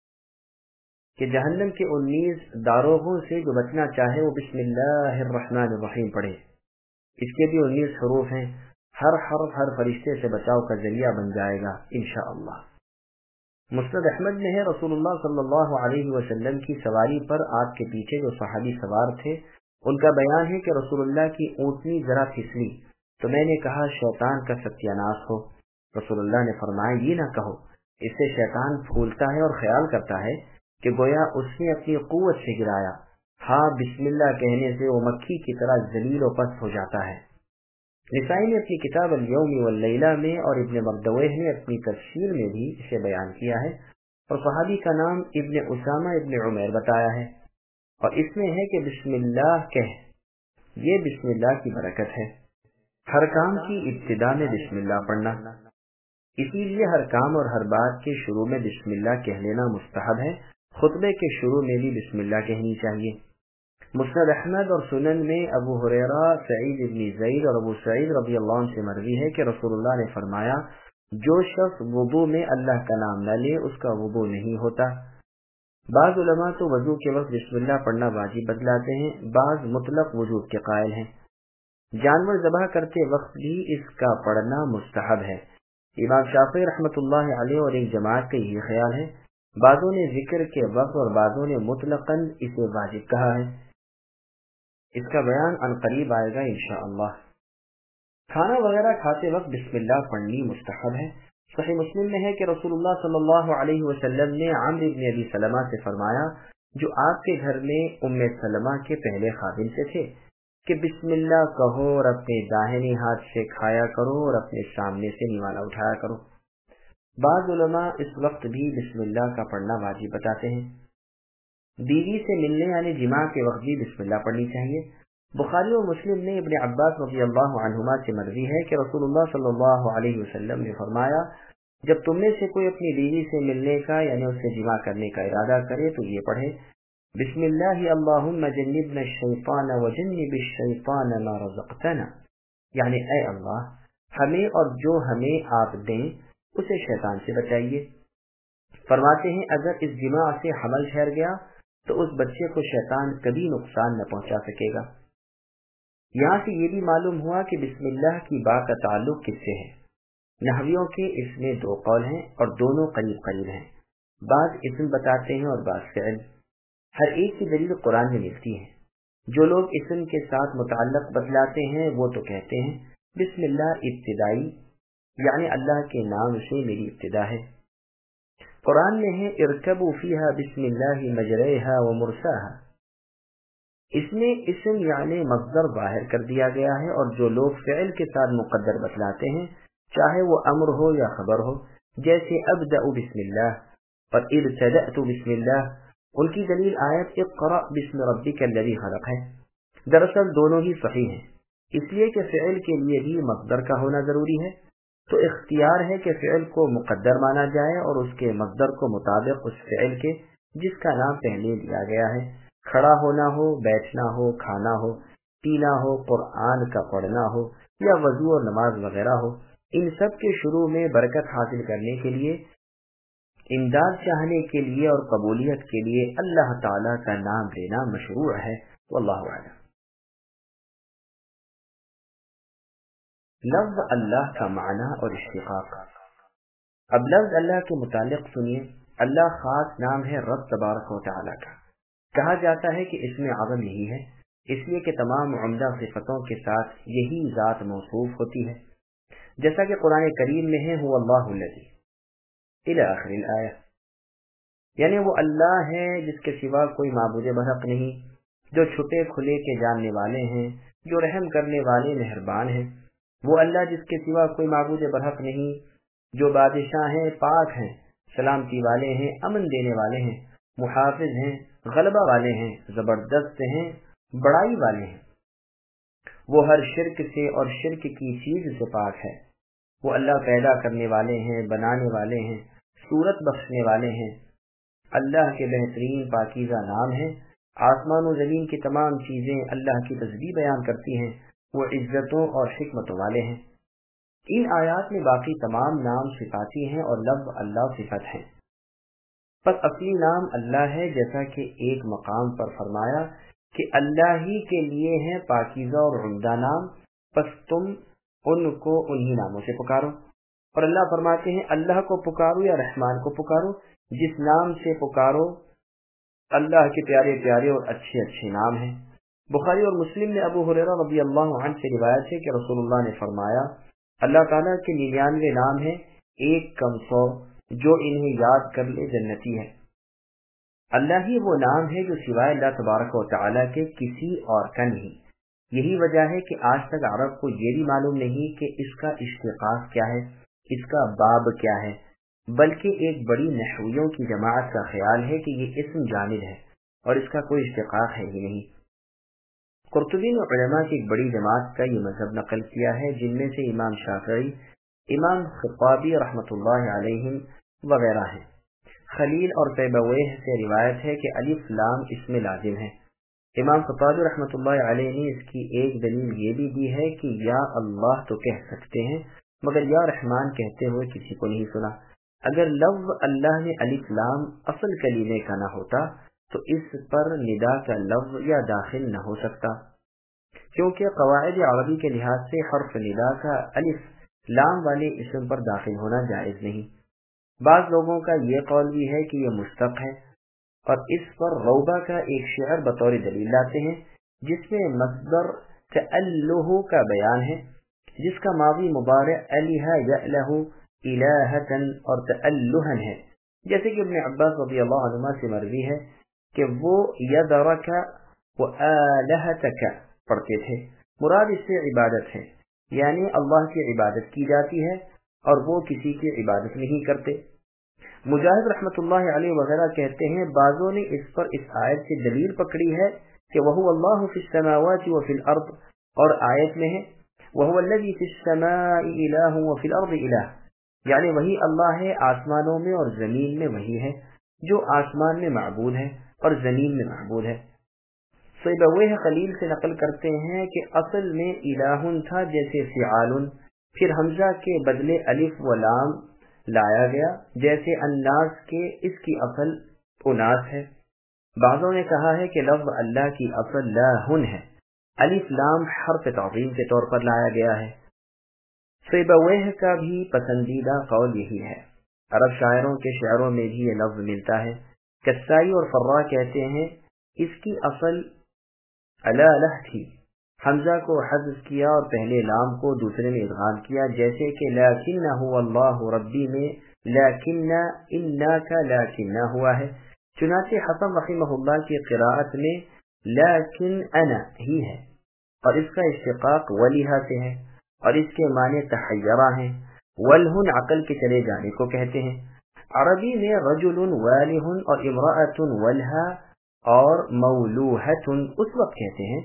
کہ جہنم کے 19 داروغوں سے جو بچنا چاہے وہ بسم اللہ الرحمن الرحیم پڑھے۔ اس کے بھی 19 حروف ہیں، ہر حرف ہر فرشتے سے بچاؤ کا ذریعہ بن جائے گا انشاءاللہ۔ مسند احمد میں ہے رسول اللہ صلی اللہ علیہ وسلم کی سواری پر آپ کے پیچھے جو صحابی سوار تھے ان کا بیان ہے کہ رسول اللہ کی اونٹنی ذرا پھسلی تو میں نے کہا شیطان کا ستیہ ناش ہو۔ رسول اللہ نے فرمایا یہ نہ کہو، اس سے شیطان پھولتا ہے اور خیال کرتا ہے کہ گویا اس نے اپنی قوت سے گرایا۔ ہاں بسم اللہ کہنے سے وہ مکھی کی طرح ذلیل و پست ہو جاتا ہے۔ نسائی نے اپنی کتاب الیوم واللیلہ میں اور ابن مردویہ نے اپنی تفسیر میں بھی اسے بیان کیا ہے، اور صحابی کا نام ابن اسامہ ابن عمیر بتایا ہے، اور اس میں ہے کہ بسم اللہ کہہ، یہ بسم اللہ کی برکت ہے۔ ہر کام کی ابتدا میں بسم اللہ پڑھنا، اسی لیے ہر کام اور ہر بات کے شروع میں بسم اللہ کہہ لینا مستحب ہے، خطبے کے شروع میں بھی بسم اللہ کہنی چاہیے۔ مسند احمد اور سنن میں ابو ہریرہ، سعید بن زید اور ابو سعید رضی اللہ عنہ سے مروی ہے کہ رسول اللہ نے فرمایا جو شخص وضو میں اللہ کا نام نہ لے اس کا وضو نہیں ہوتا۔ بعض علماء تو وضو کے وقت بسم اللہ پڑھنا واجب بتلاتے ہیں، بعض مطلق وجوب کے قائل ہیں۔ جانور ذبح کرتے وقت بھی اس کا پڑھنا مستحب ہے۔ امام شافعی رحمۃ اللہ علیہ اور ایک جماعت کا یہی خیال ہے، بعضوں نے ذکر کے وقت اور بعضوں نے مطلقاً اسے واجب کہا ہے۔ اس کا بیان عن قریب آئے گا انشاءاللہ۔ کھانا وغیرہ کھاتے وقت بسم اللہ پڑھنی مستحب ہے، صحیح مسلم میں ہے کہ رسول اللہ صلی اللہ علیہ وسلم نے عمرو بن ابی سلمہ سے فرمایا جو آپ کے گھر میں ام سلمہ کے پہلے خادم سے تھے کہ بسم اللہ کہو اور اپنے داہنے ہاتھ سے کھایا کرو اور اپنے سامنے سے نوالا اٹھایا کرو۔ بعض علماء اس وقت بھی بسم اللہ کا پڑھنا واجب بتاتے ہیں۔ بیوی سے ملنے یعنی جماع کے وقت بھی بسم اللہ پڑھنی چاہیے۔ بخاری اور مسلم نے ابن عباس رضی اللہ عنہما سے مروی ہے کہ رسول اللہ صلی اللہ علیہ وسلم نے فرمایا جب تم میں سے کوئی اپنی بیوی سے ملنے کا یعنی اس سے جماع کرنے کا ارادہ کرے تو یہ پڑھے بسم اللہ اللہم جنبنا الشیطان وجنب الشیطان ما رزقتنا، یعنی اے اللہ ہمیں اور جو ہمیں آپ دیں اسے شیطان سے بچائیے۔ فرماتے ہیں اگر اس جماع سے حمل ٹھہر گیا تو اس بچے کو شیطان کبھی نقصان نہ پہنچا سکے گا۔ یہاں سے یہ بھی معلوم ہوا کہ بسم اللہ کی با کا تعلق کس سے ہے۔ نحویوں کے اس میں دو قول ہیں اور دونوں قریب قریب ہیں، بعض اسم بتاتے ہیں اور بعض فعل۔ ہر ایک کی دلیل قرآن میں ملتی ہے۔ جو لوگ اسم کے ساتھ متعلق بتلاتے ہیں وہ تو کہتے ہیں بسم اللہ ابتدائی، یعنی اللہ کے نام سے میری ابتدا ہے۔ قرآن میں ہے ارکبوا فیہا بسم اللہ مجریہا ومرساہا، اس میں اسم یعنی مصدر ظاہر کر دیا گیا ہے، اور جو لوگ فعل کے ساتھ مقدر بتلاتے ہیں چاہے وہ امر ہو یا خبر ہو، جیسے ابدأ بسم اللہ اور ابتدأت بسم اللہ، ان کی دلیل آیت اقرأ بسم ربک الذی خلق ہے۔ دراصل دونوں ہی صحیح ہیں، اس لیے کہ فعل کے لیے بھی مصدر کا ہونا ضروری ہے، تو اختیار ہے کہ فعل کو مقدر مانا جائے اور اس کے مصدر کو مطابق اس فعل کے جس کا نام پہلے دیا گیا ہے، کھڑا ہونا ہو، بیٹھنا ہو، کھانا ہو، پینا ہو، قرآن کا پڑھنا ہو یا وضو اور نماز وغیرہ ہو، ان سب کے شروع میں برکت حاصل کرنے کے لیے، امداد چاہنے کے لیے اور قبولیت کے لیے اللہ تعالیٰ کا نام لینا مشروع ہے۔ واللہ اعلم۔ لفظ اللہ کا معنی اور اشتقاق۔ اب لفظ اللہ کے متعلق سنیے۔ اللہ خاص نام ہے رب تبارک و تعالیٰ کا۔ کہا جاتا ہے کہ اس میں عظم یہی ہے، اس لیے کہ تمام عمدہ صفتوں کے ساتھ یہی ذات موصوف ہوتی ہے، جیسا کہ قرآن کریم میں ہے هو اللہ الذی الی آخر الآیہ، یعنی وہ اللہ ہے جس کے سوا کوئی معبود برحق نہیں، جو چھپے کھلے کے جاننے والے ہیں، جو رحم کرنے والے مہربان ہیں۔ وہ اللہ جس کے سوا کوئی معبود برحق نہیں، جو بادشاہ ہیں، پاک ہیں، سلامتی والے ہیں، امن دینے والے ہیں، محافظ ہیں، غلبہ والے ہیں، زبردست ہیں، بڑائی والے ہیں۔ وہ ہر شرک سے اور شرک کی چیز سے پاک ہے۔ وہ اللہ پیدا کرنے والے ہیں، بنانے والے ہیں، صورت بخشنے والے ہیں۔ اللہ کے بہترین پاکیزہ نام ہیں۔ آسمان و زمین کی تمام چیزیں اللہ کی تسبیح بیان کرتی ہیں، وہ عزتوں اور حکمتوں والے ہیں۔ ان آیات میں باقی تمام نام صفاتی ہیں اور لفظ اللہ صفت ہیں، پس اصلی نام اللہ ہے، جیسا کہ ایک مقام پر فرمایا کہ اللہ ہی کے لیے ہیں پاکیزہ اور عمدہ نام، پس تم ان کو انہی ناموں سے پکارو۔ اور اللہ فرماتے ہیں اللہ کو پکارو یا رحمان کو پکارو، جس نام سے پکارو اللہ کے پیارے پیارے اور اچھے اچھے نام ہیں۔ بخاری اور مسلم میں ابو ہریرہ رضی اللہ عنہ سے روایت ہے کہ رسول اللہ نے فرمایا اللہ تعالیٰ کے 99 نام ہیں، ایک کم 100، جو انہیں یاد کر لے جنتی ہے۔ اللہ ہی وہ نام ہے جو سوائے اللہ تبارک و تعالیٰ کے کسی اور کا نہیں۔ یہی وجہ ہے کہ آج تک عرب کو یہ بھی معلوم نہیں کہ اس کا اشتقاق کیا ہے، اس کا باب کیا ہے، بلکہ ایک بڑی نحویوں کی جماعت کا خیال ہے کہ یہ اسم جامد ہے اور اس کا کوئی اشتقاق ہے ہی نہیں۔ قرطبی نے علماء کی ایک بڑی جماعت کا یہ مذہب نقل کیا ہے، جن میں سے امام شافعی، امام خطابی رحمۃ اللہ علیہم وغیرہ ہیں۔ خلیل اور سیبویہ سے روایت ہے کہ الف لام اس میں لازم ہے۔ امام خطابی رحمۃ اللہ علیہ نے اس کی ایک دلیل یہ بھی دی ہے کہ یا اللہ تو کہہ سکتے ہیں مگر یا رحمان کہتے ہوئے کسی کو نہیں سنا۔ اگر لفظ اللہ میں الف لام اصل کلیمے کا نہ ہوتا تو اس پر ندا کا لفظ یا داخل نہ ہو سکتا، کیونکہ قواعد عربی کے لحاظ سے حرف ندا کا الف لام والے اسم پر داخل ہونا جائز نہیں۔ بعض لوگوں کا یہ قول بھی ہے کہ یہ مشتق ہے، اور اس پر روبہ کا ایک شعر بطور دلیل لاتے ہیں جس میں مصدر تألہ کا بیان ہے، جس کا ماضی مضارع الہ یألہ الہتن اور تألہن ہے، جیسے کہ ابن عباس رضی اللہ عنہما سے مروی ہے کہ وہ یدرک و آلہتک پڑھتے تھے، مراد اس سے عبادت ہے، یعنی اللہ کی عبادت کی جاتی ہے اور وہ کسی کی عبادت نہیں کرتے۔ مجاہد رحمۃ اللہ علیہ وغیرہ کہتے ہیں بعضوں نے اس پر اس آیت سے دلیل پکڑی ہے کہ وہو اللہ فی السماوات وفی الارض، اور آیت میں ہے وہو الذی فی السماء الہ وفی الارض الہ، یعنی وہی اللہ ہے آسمانوں میں اور زمین میں وہی ہے جو آسمان میں معبود ہے اور زمین میں معبود ہے۔ سیبویہ خلیل سے نقل کرتے ہیں کہ اصل میں الہ تھا جیسے فعال، پھر حمزہ کے بدلے الف و لام لایا گیا جیسے الناس کے، اس کی اصل اناس ہے۔ بعضوں نے کہا ہے کہ لفظ اللہ کی اصل لاہن ہے، الف لام حرف تعظیم کے طور پر لایا گیا ہے۔ سیبویہ کا بھی پسندیدہ قول یہی ہے۔ عرب شاعروں کے شعروں میں بھی یہ لفظ ملتا ہے۔ کسائی اور فرا کہتے ہیں اس کی اصل الالہ تھی، حمزہ کو حذف کیا اور پہلے لام کو دوسرے میں ادغام کیا، جیسے کہ لیکنہ اللہ ربی میں لیکنہ انک لیکنہ ہوا ہے۔ چنانچہ حسن رحمہ اللہ کی قراءت میں لیکن انا ہی ہے، اور اس کا اشتقاق ولیہ سے ہے، اور اس کے معنی تحیرہ ہیں۔ ولہن عقل کے چلے جانے کو کہتے ہیں۔ عربی میں رجل والہ اور امرأۃ ولہا اور مولوحۃ اس وقت کہتے ہیں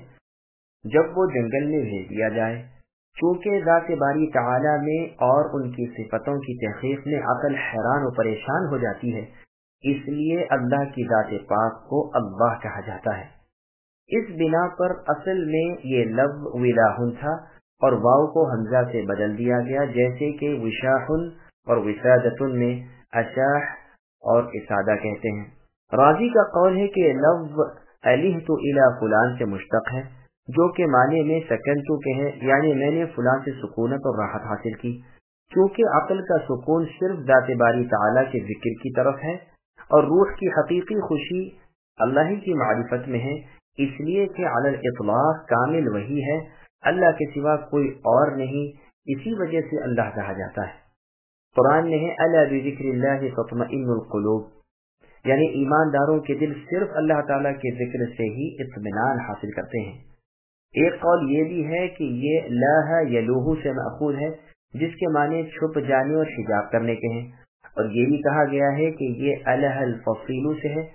جب وہ جنگل میں بھیج دیا جائے، چونکہ ذات باری تعالی میں اور ان کی صفتوں کی تحقیق میں عقل حیران و پریشان ہو جاتی ہے، اس لیے اللہ کی ذات پاک کو اللہ کہا جاتا ہے۔ اس بنا پر اصل میں یہ لفظ ولاہن تھا اور واو کو حمزہ سے بدل دیا گیا، جیسے کہ وشاحن اور وسادتن میں اشاح اور اسادہ کہتے ہیں۔ راضی کا قول ہے کہ لفظ الہت الی فلان سے مشتق ہے، جو کہ معنی میں سکنتو کے ہے، یعنی میں نے فلان سے سکونت اور راحت حاصل کی۔ چونکہ عقل کا سکون صرف ذات باری تعالیٰ کے ذکر کی طرف ہے اور روح کی حقیقی خوشی اللہ ہی کی معرفت میں ہے، اس لیے کہ علی الاطلاق کامل وہی ہے، اللہ کے سوا کوئی اور نہیں، اسی وجہ سے اللہ کہا جاتا ہے۔ قرآن میں ہے الا بذکر اللہ تطمئن القلوب، یعنی ایمانداروں کے دل صرف اللہ تعالیٰ کے ذکر سے ہی اطمینان حاصل کرتے ہیں۔ ایک قول یہ بھی ہے کہ یہ لاہ یلوہ سے مأخوذ ہے، جس کے معنی چھپ جانے اور حجاب کرنے کے ہیں، اور یہ بھی کہا گیا ہے کہ یہ الہ الفصیل سے ہے،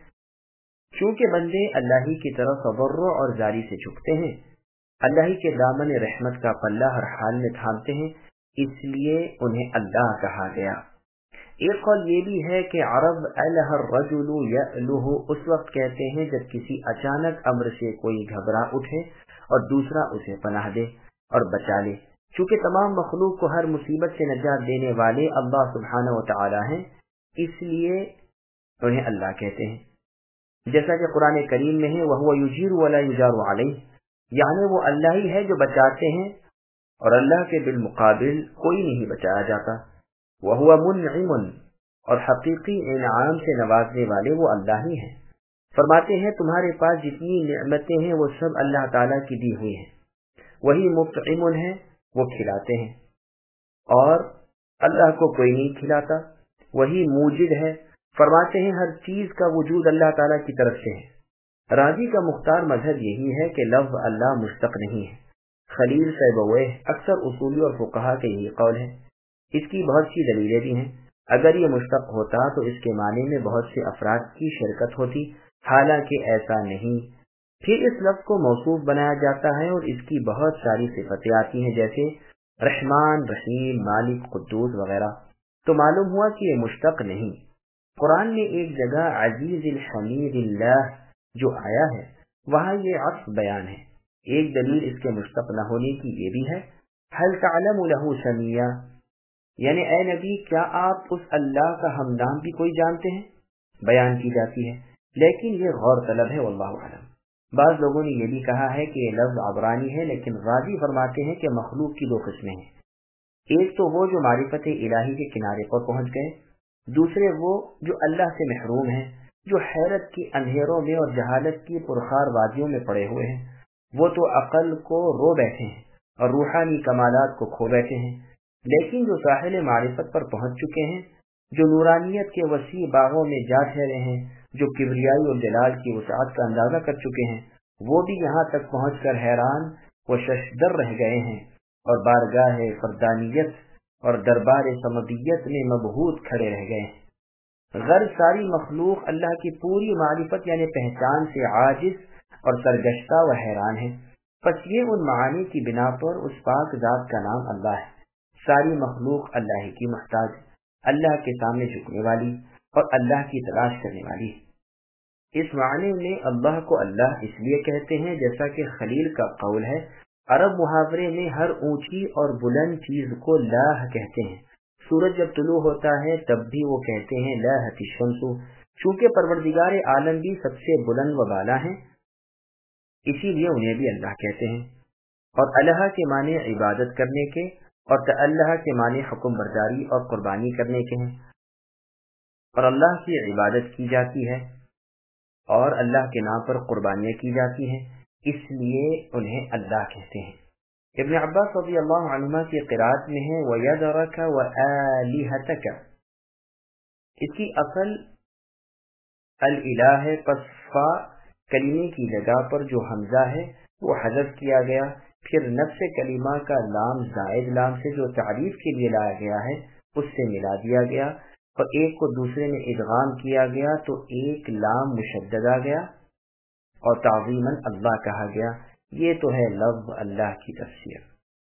چونکہ بندے اللہ ہی کی طرف تضرع اور زاری سے جھکتے ہیں، اللہ ہی کے دامن رحمت کا پلہ ہر حال میں تھامتے ہیں، اس لیے انہیں اللہ کہا گیا۔ ایک قول یہ بھی ہے کہ عرب الہ الرجل یألہ اس وقت کہتے ہیں جب کسی اچانک امر سے کوئی گھبرا اٹھے اور دوسرا اسے پناہ دے اور بچا لے۔ چونکہ تمام مخلوق کو ہر مصیبت سے نجات دینے والے اللہ سبحانہ و تعالی ہیں، اس لیے انہیں اللہ کہتے ہیں۔ جیسا کہ قرآن کریم میں ہے وَهُوَ يُجِيرُ وَلَا يُجَارُ عَلَيْهِ، یعنی وہ اللہ ہی ہے جو بچاتے ہیں اور اللہ کے بالمقابل کوئی نہیں بچایا جاتا۔ وَهُوَ مُنْعِمٌ، اور حقیقی انعام سے نوازنے والے وہ اللہ ہی ہیں۔ فرماتے ہیں تمہارے پاس جتنی نعمتیں ہیں وہ سب اللہ تعالیٰ کی دی ہوئی ہیں، وہی مطعم ہے، وہ کھلاتے ہیں، اور اللہ کو کوئی نہیں کھلاتا، وہی موجد ہے، فرماتے ہیں ہر چیز کا وجود اللہ تعالیٰ کی طرف سے ہے۔ راضی کا مختار مذہب یہی ہے کہ لفظ اللہ مشتق نہیں ہے۔ خلیل سیبویہ اکثر اصولی اور فقہا کے یہی قول ہے۔ اس کی بہت سی دلیلیں بھی ہیں۔ اگر یہ مشتق ہوتا تو اس کے معنی میں بہت سے افراد کی شرکت ہوتی، حالانکہ ایسا نہیں۔ پھر اس لفظ کو موصوف بنایا جاتا ہے اور اس کی بہت ساری صفتیں آتی ہیں، جیسے رحمان، رحیم، مالک، قدوس وغیرہ، تو معلوم ہوا کہ یہ مشتق نہیں۔ قرآن میں ایک جگہ عزیز الحمید اللہ جو آیا ہے وہاں یہ عطف بیان ہے۔ ایک دلیل اس کے مشتق نہ ہونے کی یہ بھی ہے حل تعلم له سمیہ، یعنی اے نبی کیا آپ اس اللہ کا ہمنام بھی کوئی جانتے ہیں، بیان کی جاتی ہے، لیکن یہ غور طلب ہے، واللہ اعلم۔ بعض لوگوں نے یہ بھی کہا ہے کہ یہ لفظ عبرانی ہے، لیکن غازی فرماتے ہیں کہ مخلوق کی دو قسمیں ہیں، ایک تو وہ جو معرفت الہی کے کنارے پر پہنچ گئے، دوسرے وہ جو اللہ سے محروم ہیں، جو حیرت کی اندھیروں میں اور جہالت کی پرخار وادیوں میں پڑے ہوئے ہیں، وہ تو عقل کو رو بیٹھے ہیں اور روحانی کمالات کو کھو بیٹھے ہیں، لیکن جو ساحل معرفت پر پہنچ چکے ہیں، جو نورانیت کے وسیع باغوں میں جا ٹھہرے ہیں، جو کبریائی اور جلال کی وسعت کا اندازہ کر چکے ہیں، وہ بھی یہاں تک پہنچ کر حیران و ششدر رہ گئے ہیں اور بارگاہ فردانیت اور دربار سمدیت میں مبہوت کھڑے رہ گئے ہیں۔ غرض ساری مخلوق اللہ کی پوری معرفت یعنی پہچان سے عاجز اور سرگشتہ و حیران ہے۔ پس یہ ان معانی کی بنا پر اس پاک ذات کا نام اللہ ہے۔ ساری مخلوق اللہ کی محتاج، اللہ کے سامنے جھکنے والی اور اللہ کی تلاش کرنے والی ہے۔ اس معنی میں اللہ کو اللہ اس لیے کہتے ہیں جیسا کہ خلیل کا قول ہے۔ عرب محاورے میں ہر اونچی اور بلند چیز کو لاہ کہتے ہیں۔ سورج جب طلوع ہوتا ہے تب بھی وہ کہتے ہیں لاہت الشمس، چونکہ پروردگار عالم بھی سب سے بلند و بالا ہیں، اسی لیے انہیں بھی اللہ کہتے ہیں۔ اور اللہ کے معنی عبادت کرنے کے اور اللہ کے معنی حکم برداری اور قربانی کرنے کے ہیں، اور اللہ کی عبادت کی جاتی ہے اور اللہ کے نام پر قربانیاں کی جاتی ہیں، اس لیے انہیں اللہ کہتے ہیں۔ ابن عباس رضی اللہ عنہما کی قرات میں ہے وَيَذَرَكَ وَآلِهَتَكَ، اس کی اصل الالہ ہے، پس فا کلمے کی جگہ پر جو حمزہ ہے وہ حذف کیا گیا، پھر نفس کلمہ کا لام زائد لام سے جو تعریف کے لیے لایا گیا ہے اس سے ملا دیا گیا، اور ایک کو دوسرے میں ادغام کیا گیا تو ایک لام مشدد آ گیا اور تعظیماً اللہ کہا گیا۔ یہ تو ہے لفظ اللہ کی تفسیر۔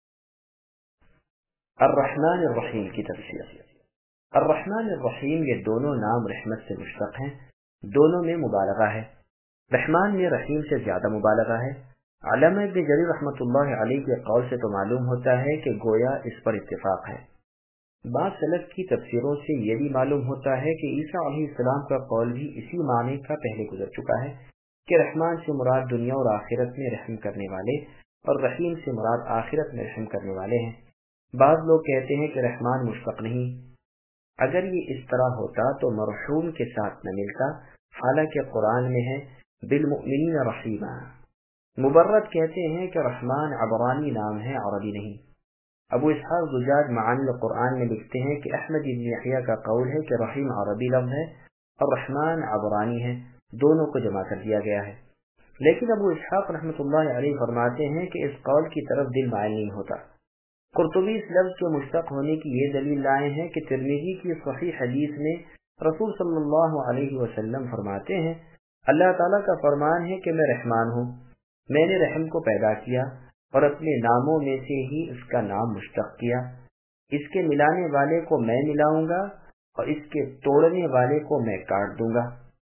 الرحمن الرحیم کی تفسیر۔ الرحمن الرحیم یہ دونوں نام رحمت سے مشتق ہیں، دونوں میں مبالغہ ہے۔ رحمان میں رحیم سے زیادہ مبالغہ ہے۔ علامہ ابن جریر رحمۃ اللہ علیہ کے قول سے تو معلوم ہوتا ہے کہ گویا اس پر اتفاق ہے۔ بعض سلف کی تفسیروں سے یہ بھی معلوم ہوتا ہے کہ عیسیٰ علیہ السلام کا قول بھی اسی معنی کا پہلے گزر چکا ہے کہ رحمان سے مراد دنیا اور آخرت میں رحم کرنے والے، اور رحیم سے مراد آخرت میں رحم کرنے والے ہیں۔ بعض لوگ کہتے ہیں کہ رحمان مشتق نہیں۔ اگر یہ اس طرح ہوتا تو مرحوم کے ساتھ نہ ملتا، حالانکہ قرآن میں ہے بالمؤمنین رحیما۔ مبرد کہتے ہیں کہ رحمان عبرانی نام ہے، عربی نہیں۔ ابو اسحاق زجاج معانی القرآن میں لکھتے ہیں کہ احمد بن یحییٰ کا قول ہے کہ رحیم عربی لفظ ہے اور رحمان عبرانی ہے، دونوں کو جمع کر دیا گیا ہے۔ لیکن ابو اسحاق رحمۃ اللہ علیہ فرماتے ہیں کہ اس قول کی طرف دل مائل نہیں ہوتا۔ قرطبی اس لفظ کے مشتق ہونے کی یہ دلیل لائے ہیں کہ ترمذی کی صحیح حدیث میں رسول صلی اللہ علیہ وسلم فرماتے ہیں اللہ تعالیٰ کا فرمان ہے کہ میں رحمان ہوں، میں نے رحم کو پیدا کیا اور اپنے ناموں میں سے ہی اس کا نام مشتق کیا، اس کے ملانے والے کو میں ملاؤں گا اور اس کے توڑنے والے کو میں کاٹ دوں گا۔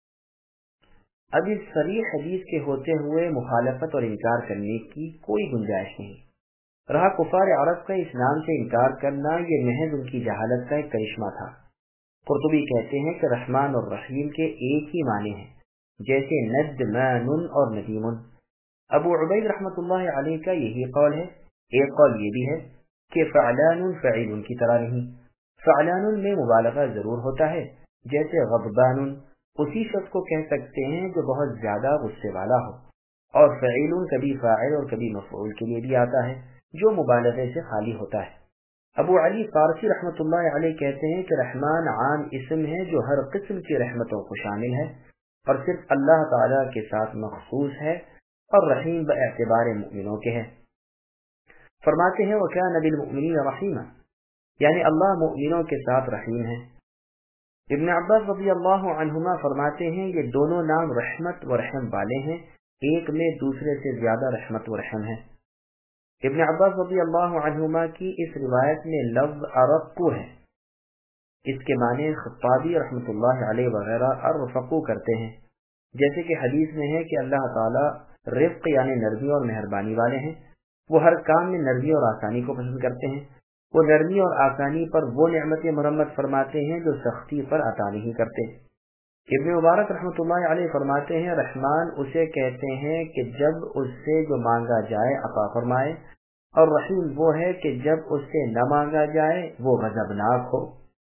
اب اس صریح حدیث کے ہوتے ہوئے مخالفت اور انکار کرنے کی کوئی گنجائش نہیں۔ رہا کفار عرب کا اس نام سے انکار کرنا، یہ محض ان کی جہالت کا ایک کرشمہ تھا۔ قرطبی کہتے ہیں کہ رحمان اور رحیم کے ایک ہی معنی ہیں، جیسے ندمان اور ندیم۔ ابو عبید رحمۃ اللہ علیہ کا یہی قول ہے۔ ایک قول یہ بھی ہے کہ فعلان فعیل کی طرح نہیں، فعلان میں مبالغہ ضرور ہوتا ہے، جیسے غضبان اسی شخص کو کہہ سکتے ہیں جو بہت زیادہ غصے والا ہو، اور فعیل کبھی فاعل اور کبھی مفعول کے لیے بھی آتا ہے جو مبالغے سے خالی ہوتا ہے۔ ابو علی فارسی رحمۃ اللہ علیہ کہتے ہیں کہ رحمان عام اسم ہے جو ہر قسم کی رحمتوں کو شامل ہے اور صرف اللہ تعالی کے ساتھ مخصوص ہے، اور رحیم باعتبار مؤمنوں کے ہے۔ فرماتے ہیں وَكَانَ بِالْمُؤْمِنِينَ رَحِيمًا، یعنی اللہ مؤمنوں کے ساتھ رحیم ہے۔ ابن عباس رضی اللہ عنہما فرماتے ہیں یہ دونوں نام رحمت و رحم والے ہیں، ایک میں دوسرے سے زیادہ رحمت و رحم ہے۔ ابن عباس رضی اللہ عنہما کی اس روایت میں لفظ ارقو ہے، اس کے معنی خطابی رحمۃ اللہ علیہ وغیرہ ارفقو کرتے ہیں، جیسے کہ حدیث میں ہے کہ اللہ تعالی رفق یعنی نرمی اور مہربانی والے ہیں، وہ ہر کام میں نرمی اور آسانی کو پسند کرتے ہیں، وہ نرمی اور آسانی پر وہ نعمت مرمت فرماتے ہیں جو سختی پر عطا نہیں کرتے۔ ابن مبارک رحمۃ اللہ علیہ فرماتے ہیں رحمان اسے کہتے ہیں کہ جب اس سے جو مانگا جائے عطا فرمائے، اور رحیم وہ ہے کہ جب اس سے نہ مانگا جائے وہ غضبناک ہو۔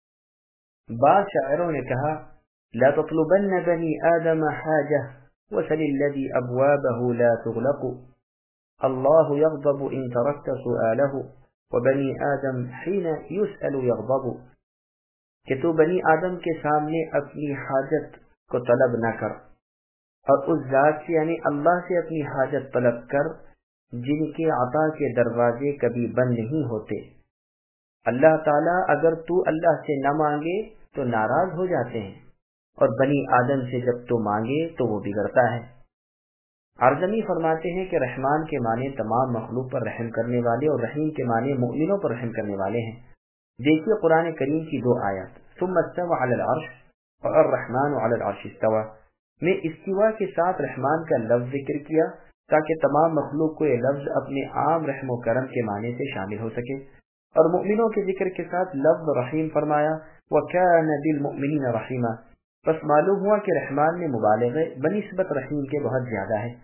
بعض شاعروں نے کہا لا تطلبن بنی آدم حاجہ وسل الذی ابوابہ لا تغلق، اللہ یغضب ان ترکت سؤالہ وبنی آدم حین یسأل یغضب، کہ تو بنی آدم کے سامنے اپنی حاجت کو طلب نہ کر، اور اس ذات سے یعنی اللہ سے اپنی حاجت طلب کر جن کے عطا کے دروازے کبھی بند نہیں ہوتے۔ اللہ تعالیٰ اگر تو اللہ سے نہ مانگے تو ناراض ہو جاتے ہیں، اور بنی آدم سے جب تو مانگے تو وہ بگڑتا ہے۔ ارزمی فرماتے ہیں کہ رحمان کے معنی تمام مخلوق پر رحم کرنے والے، اور رحیم کے معنی مؤمنوں پر رحم کرنے والے ہیں۔ دیکھیے قرآن کریم کی 2 آیات، ثم استوى على العرش اور الرحمن على العرش استوى میں استوا کے ساتھ رحمان کا لفظ ذکر کیا تاکہ تمام مخلوق کو یہ لفظ اپنے عام رحم و کرم کے معنی سے شامل ہو سکے، اور مؤمنوں کے ذکر کے ساتھ لفظ رحیم فرمایا وَكَانَ بِالْمُؤْمِنِينَ رَحِيمًا، بس معلوم ہوا کہ رحمان میں مبالغہ بنسبت رحیم کے بہت زیادہ ہے۔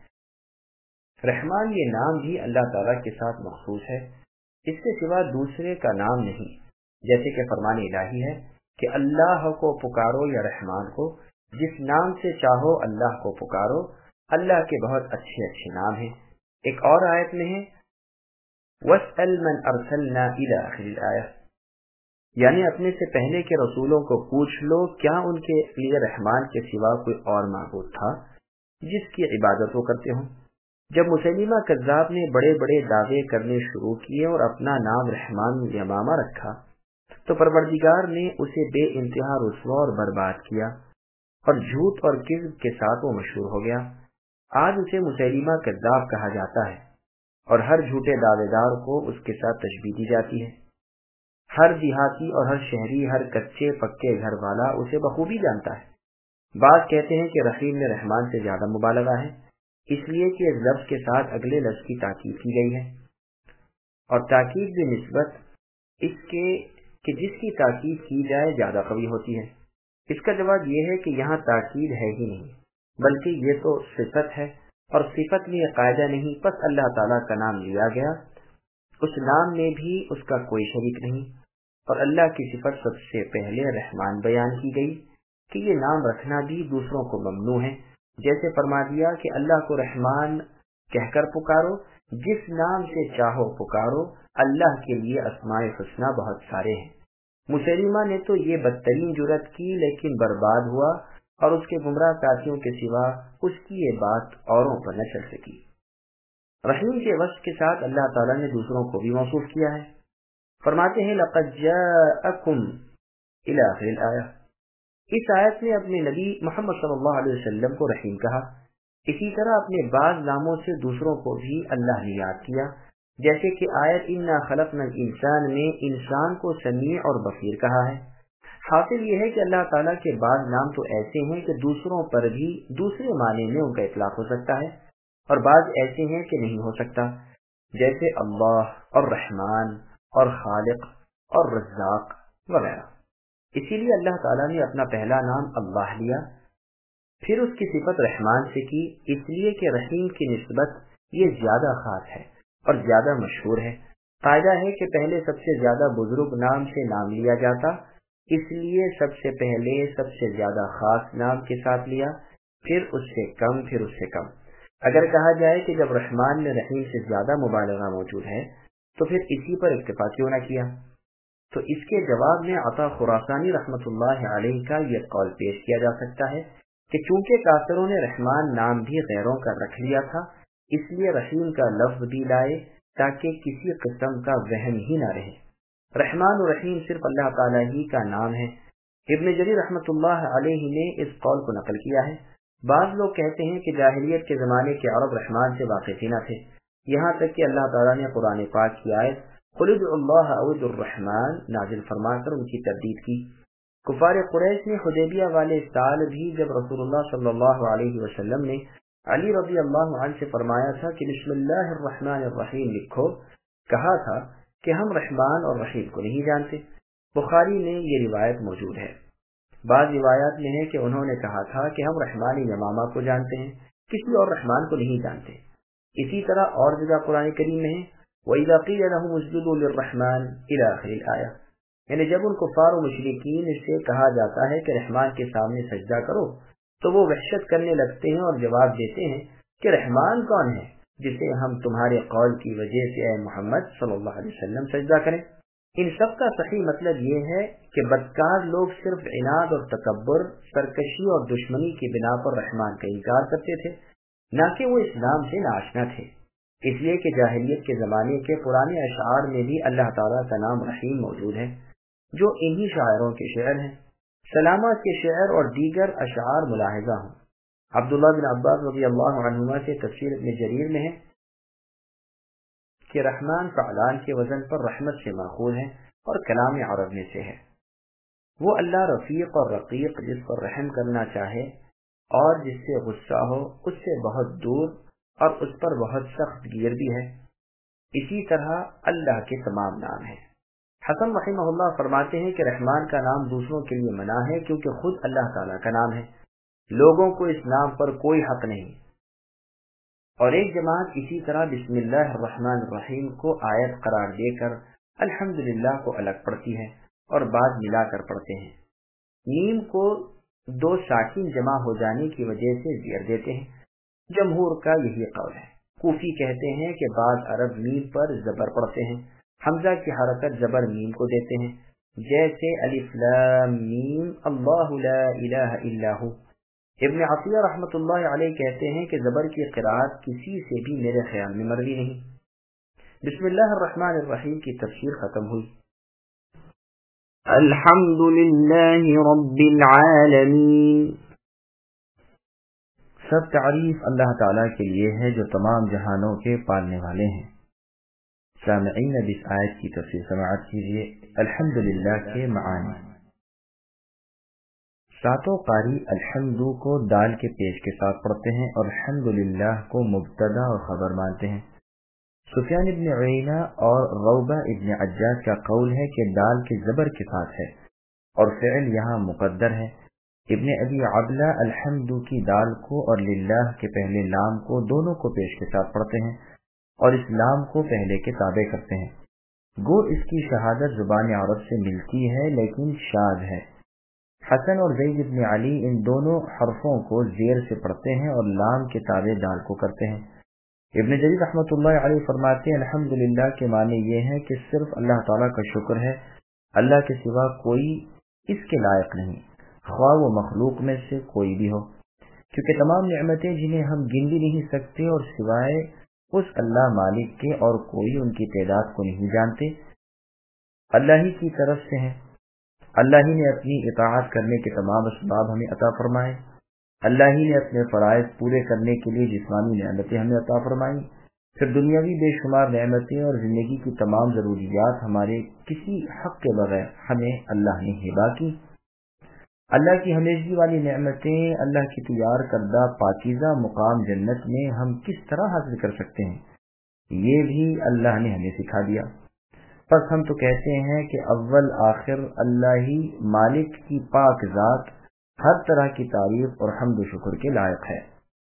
رحمان یہ نام بھی اللہ تعالیٰ کے ساتھ مخصوص ہے، اس کے سوا دوسرے کا نام نہیں، جیسے کہ فرمان الہی ہے کہ اللہ کو پکارو یا رحمان کو، جس نام سے چاہو اللہ کو پکارو۔ اللہ کے بہت اچھے اچھے نام ہیں۔ ایک اور آیت میں ہے وَاسْأَلْ مَنْ أَرْسَلْنَا إِلَىٰ آخِرِ الْآیَةِ، یعنی اپنے سے پہلے کے رسولوں کو پوچھ لو کیا ان کے لیے رحمان کے سوا کوئی اور معبود تھا جس کی عبادت وہ کرتے ہوں۔ جب مسیلمہ کذاب نے بڑے بڑے دعوے کرنے شروع کیے اور اپنا نام رحمان یمامہ رکھا تو پروردگار نے اسے بے انتہا رسوا اور برباد کیا، اور جھوٹ اور کذب کے ساتھ وہ مشہور ہو گیا۔ آج اسے مسیلمہ کذاب کہا جاتا ہے، اور ہر جھوٹے دعوے دار کو اس کے ساتھ تشبیہ دی جاتی ہے۔ ہر دیہاتی اور ہر شہری، ہر کچے پکے گھر والا اسے بخوبی جانتا ہے۔ بعض کہتے ہیں کہ رحیم میں رحمان سے زیادہ مبالغہ ہے، اس لیے کہ اس لفظ کے ساتھ اگلے لفظ کی تاکید کی گئی ہے، اور تاکید بھی نسبت اس کے کہ جس کی تاکید کی جائے زیادہ قوی ہوتی ہے۔ اس کا جواب یہ ہے کہ یہاں تاکید ہے ہی نہیں، بلکہ یہ تو صفت ہے، اور صفت میں یہ قاعدہ نہیں، پس اللہ تعالیٰ کا نام لیا گیا، اس نام میں بھی اس کا کوئی شریک نہیں، اور اللہ کی صفت سب سے پہلے رحمان بیان کی گئی کہ یہ نام رکھنا بھی دوسروں کو ممنوع ہے، جیسے فرما دیا کہ اللہ کو رحمان کہہ کر پکارو، جس نام سے چاہو پکارو، اللہ کے لیے اسماء حسنی بہت سارے ہیں۔ مسیلمہ نے تو یہ بدترین جرات کی لیکن برباد ہوا، اور اس کے گمراہ ساتھیوں کے سوا اس کی یہ بات اوروں پر نہ چل سکی۔ رحیم کے وصف کے ساتھ اللہ تعالیٰ نے دوسروں کو بھی موصوف کیا ہے۔ فرماتے ہیں لَقَدْ جَاءَكُمْ إِلَىٰ آخِرِ الْآیَةِ، اس آیت میں اپنے نبی محمد صلی اللہ علیہ وسلم کو رحیم کہا۔ اسی طرح اپنے بعض ناموں سے دوسروں کو بھی اللہ نے یاد کیا، جیسے کہ آیت اِنَّا خَلَقْنَا الْإِنسَانَ میں انسان کو سمیع اور بصیر کہا ہے۔ حاصل یہ ہے کہ اللہ تعالیٰ کے بعض نام تو ایسے ہیں کہ دوسروں پر بھی دوسرے معنی میں ان کا اطلاق ہو سکتا ہے، اور بعض ایسے ہیں کہ نہیں ہو سکتا، جیسے اللہ اور رحمان اور خالق اور رزاق وغیرہ۔ اسی لیے اللہ تعالیٰ نے اپنا پہلا نام اللہ لیا، پھر اس کی صفت رحمان سے کی، اس لیے کہ رحیم کی نسبت یہ زیادہ خاص ہے اور زیادہ مشہور ہے۔ قاعدہ ہے کہ پہلے سب سے زیادہ بزرگ نام سے نام لیا جاتا، اس لیے سب سے پہلے سب سے زیادہ خاص نام کے ساتھ لیا، پھر اس سے کم، پھر اس سے کم۔ اگر کہا جائے کہ جب رحمان میں رحیم سے زیادہ مبالغہ موجود ہے تو پھر اسی پر اکتفا کیوں نہ کیا؟ تو اس کے جواب میں عطا خراسانی رحمۃ اللہ علیہ کا یہ قول پیش کیا جا سکتا ہے کہ چونکہ کافروں نے رحمان نام بھی غیروں کا رکھ لیا تھا، اس لیے رحیم کا لفظ بھی لائے تاکہ کسی قسم کا وہم ہی نہ رہے۔ رحمان و رحیم صرف اللہ تعالیٰ ہی کا نام ہے۔ ابن جریر رحمۃ اللہ علیہ نے اس قول کو نقل کیا ہے۔ بعض لوگ کہتے ہیں کہ جاہلیت کے زمانے کے عرب رحمان سے واقف ہی نہ تھے، یہاں تک کہ اللہ تعالیٰ نے قرآن پاک کی آیت قُلِ ادْعُوا اللَّهَ أَوِ ادْعُوا الرَّحْمَٰنَ نازل فرما کر ان کی تردید کی۔ کفار قریش نے حدیبیہ والے سال بھی جب رسول اللہ صلی اللہ علیہ وسلم نے علی رضی اللہ عنہ سے فرمایا تھا کہ بسم اللہ الرحمن الرحیم لکھو، کہا تھا کہ ہم رحمان اور رحیم کو نہیں جانتے۔ بخاری میں یہ روایت موجود ہے۔ بعض روایات میں ہے کہ انہوں نے کہا تھا کہ ہم رحمان یمامہ کو جانتے ہیں، کسی اور رحمان کو نہیں جانتے۔ اسی طرح اور جگہ قرآن کریم میں ہے وَإِذَا قِيلَ لَهُمُ اسْجُدُوا لِلرَّحْمَٰنِ إِلَىٰ آخِرِ الْآیَةِ، یعنی جب ان کفار و مشرکین سے کہا جاتا ہے کہ رحمان کے سامنے سجدہ کرو تو وہ وحشت کرنے لگتے ہیں اور جواب دیتے ہیں کہ رحمان کون ہے؟ جسے ہم تمہارے قول کی وجہ سے اے محمد صلی اللہ علیہ وسلم سجدہ کریں۔ ان سب کا صحیح مطلب یہ ہے کہ بدکار لوگ صرف عناد اور تکبر، سرکشی اور دشمنی کی بنا پر رحمان کا انکار کرتے تھے، نہ کہ وہ اسلام سے ناآشنا تھے، اس لیے کہ جاہلیت کے زمانے کے پرانے اشعار میں بھی اللہ تعالیٰ کا نام رحیم موجود ہے، جو انہی شاعروں کے شعر ہیں۔ سلامت کے شعر اور دیگر اشعار ملاحظہ ہوں۔ عبداللہ بن عباس رضی اللہ عنہما سے تفسیر ابن جریر میں ہے کہ رحمان فعلان کے وزن پر رحمت سے ماخوذ ہے اور کلام عرب میں سے ہے۔ وہ اللہ رفیق اور رقیق، جس پر رحم کرنا چاہے اور جس سے غصہ ہو اس سے بہت دور اور اس پر بہت سخت گیر بھی ہے۔ اسی طرح اللہ کے تمام نام ہیں۔ حسن رحمہ اللہ فرماتے ہیں کہ رحمان کا نام دوسروں کے لیے منع ہے کیونکہ خود اللہ تعالیٰ کا نام ہے، لوگوں کو اس نام پر کوئی حق نہیں۔ اور ایک جماعت اسی طرح بسم اللہ الرحمن الرحیم کو آیت قرار دے کر الحمدللہ کو الگ پڑھتی ہے اور بعد ملا کر پڑھتے ہیں۔ نیم کو دو ساکن جمع ہو جانے کی وجہ سے زیر دیتے ہیں، جمہور کا یہی قول ہے۔ کوفی کہتے ہیں کہ بعض عرب میم پر زبر پڑھتے ہیں، حمزہ کی حرکت زبر میم کو دیتے ہیں، جیسے الف لام میم اللہ لا الہ الا ہو۔ ابن عطیہ رحمۃ اللہ علیہ کہتے ہیں کہ زبر کی قرأت کسی سے بھی میرے خیال میں مروی نہیں۔ بسم اللہ الرحمن الرحیم کی تفسیر ختم ہوئی۔ الحمد للہ رب العالمین، سب تعریف اللہ تعالیٰ کے لیے ہے جو تمام جہانوں کے پالنے والے ہیں۔ سامعین اب اس آیت کی تفسیر سماعت کیجیے۔ الحمدللہ کے معانی۔ ساتوں قاری الحمد کو دال کے پیش کے ساتھ پڑھتے ہیں اور الحمدللہ کو مبتدا اور خبر مانتے ہیں۔ سفیان ابن عیینہ اور روبہ ابن عجاج کا قول ہے کہ دال کے زبر کے ساتھ ہے اور فعل یہاں مقدر ہے۔ ابن ابی عبلہ الحمد کی دال کو اور للہ کے پہلے لام کو دونوں کو پیش کے ساتھ پڑھتے ہیں اور اس لام کو پہلے کے تابع کرتے ہیں۔ گو اس کی شہادت زبان عرب سے ملتی ہے لیکن شاذ ہے۔ حسن اور زید ابن علی ان دونوں حرفوں کو زیر سے پڑھتے ہیں اور لام کے تابع دال کو کرتے ہیں۔ ابن جریر رحمۃ اللہ علیہ فرماتے ہیں الحمدللہ کے معنی یہ ہے کہ صرف اللہ تعالیٰ کا شکر ہے، اللہ کے سوا کوئی اس کے لائق نہیں، خواہ وہ مخلوق میں سے کوئی بھی ہو، کیونکہ تمام نعمتیں جنہیں ہم گن بھی نہیں سکتے اور سوائے اس اللہ مالک کے اور کوئی ان کی تعداد کو نہیں جانتے، اللہ ہی کی طرف سے ہیں۔ اللہ ہی نے اپنی اطاعت کرنے کے تمام اسباب ہمیں عطا فرمائے، اللہ ہی نے اپنے فرائض پورے کرنے کے لیے جسمانی نعمتیں ہمیں عطا فرمائیں، پھر دنیاوی بے شمار نعمتیں اور زندگی کی تمام ضروریات ہمارے کسی حق کے بغیر ہمیں اللہ نے ہبہ کی۔ اللہ کی ہمیشگی والی نعمتیں، اللہ کی تیار کردہ پاکیزہ مقام جنت میں ہم کس طرح حاصل کر سکتے ہیں، یہ بھی اللہ نے ہمیں سکھا دیا۔ پس ہم تو کہتے ہیں کہ اول آخر اللہ ہی مالک کی پاک ذات ہر طرح کی تعریف اور حمد و شکر کے لائق ہے۔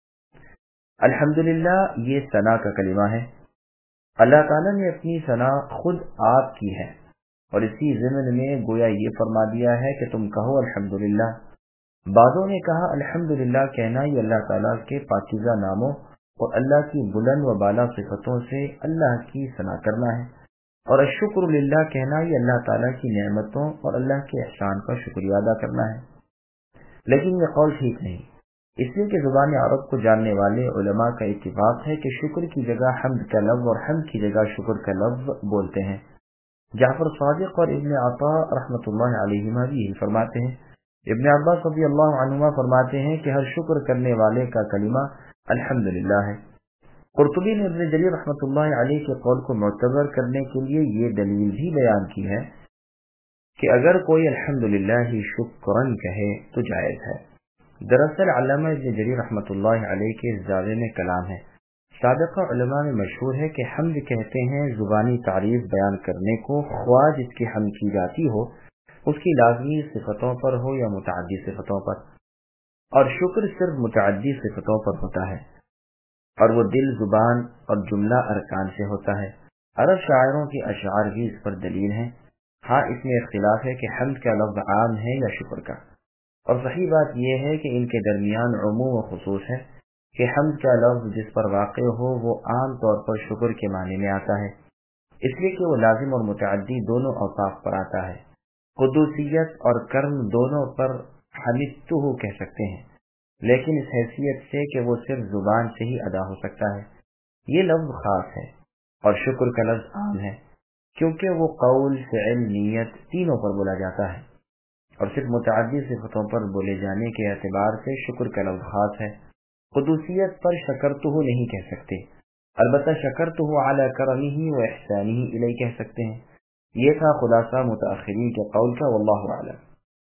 الحمدللہ یہ ثنا کا کلمہ ہے۔ اللہ تعالیٰ نے اپنی ثنا خود آپ کی ہے اور اسی ضمن میں گویا یہ فرما دیا ہے کہ تم کہو الحمدللہ۔ بعضوں نے کہا الحمدللہ کہنا یہ اللہ تعالیٰ کے پاکیزہ ناموں اور اللہ کی بلند و بالا صفتوں سے اللہ کی ثنا کرنا ہے، اور الشکر للہ کہنا یہ اللہ تعالیٰ کی نعمتوں اور اللہ کے احسان کا شکریہ ادا کرنا ہے۔ لیکن یہ قول ٹھیک نہیں، اس لیے کہ زبان عرب کو جاننے والے علماء کا اتفاق ہے کہ شکر کی جگہ حمد کا لفظ اور حمد کی جگہ شکر کا لفظ بولتے ہیں۔ جعفر صادق اور ابن عطا رحمۃ اللہ علیہما بھی یہی فرماتے ہیں۔ ابن عباس رضی اللہ عنہما فرماتے ہیں کہ ہر شکر کرنے والے کا کلمہ الحمدللہ ہے۔ قرطبی نے ابن جریر رحمۃ اللہ علیہ کے قول کو معتبر کرنے کے لیے یہ دلیل بھی بیان کی ہے کہ اگر کوئی الحمدللہ ہی شکرن کہے تو جائز ہے۔ دراصل علامہ ابن جریر رحمۃ اللہ علیہ کے اس دعوے میں کلام ہے۔ سابقہ علماء میں مشہور ہے کہ حمد کہتے ہیں زبانی تعریف بیان کرنے کو، خواہ جس کی حمد کی جاتی ہو اس کی لازمی صفتوں پر ہو یا متعدی صفتوں پر، اور شکر صرف متعدی صفتوں پر ہوتا ہے اور وہ دل، زبان اور جملہ ارکان سے ہوتا ہے۔ عرب شاعروں کی اشعار بھی اس پر دلیل ہیں۔ ہاں اس میں اختلاف ہے کہ حمد کا لفظ عام ہے یا شکر کا، اور صحیح بات یہ ہے کہ ان کے درمیان عموم و خصوص ہے۔ کہ حمد کا لفظ جس پر واقع ہو وہ عام طور پر شکر کے معنی میں آتا ہے، اس لیے کہ وہ لازم اور متعدی دونوں اوصاف پر آتا ہے۔ قدوسیت اور کرم دونوں پر حمدتہ کہہ سکتے ہیں، لیکن اس حیثیت سے کہ وہ صرف زبان سے ہی ادا ہو سکتا ہے۔ یہ لفظ خاص ہے اور شکر کا لفظ عام ہے، کیونکہ وہ قول، فعل، نیت تینوں پر بولا جاتا ہے، اور صرف متعدی صفتوں پر بولے جانے کے اعتبار سے شکر کا لفظ خاص ہے۔ قدوسیت پر شکرتہ نہیں کہہ سکتے، البتہ شکرتہ علی کرمہ و احسانہ الیہ کہہ سکتے ہیں۔ یہ تھا خلاصہ متاخرین کے قول کا، واللہ اعلم۔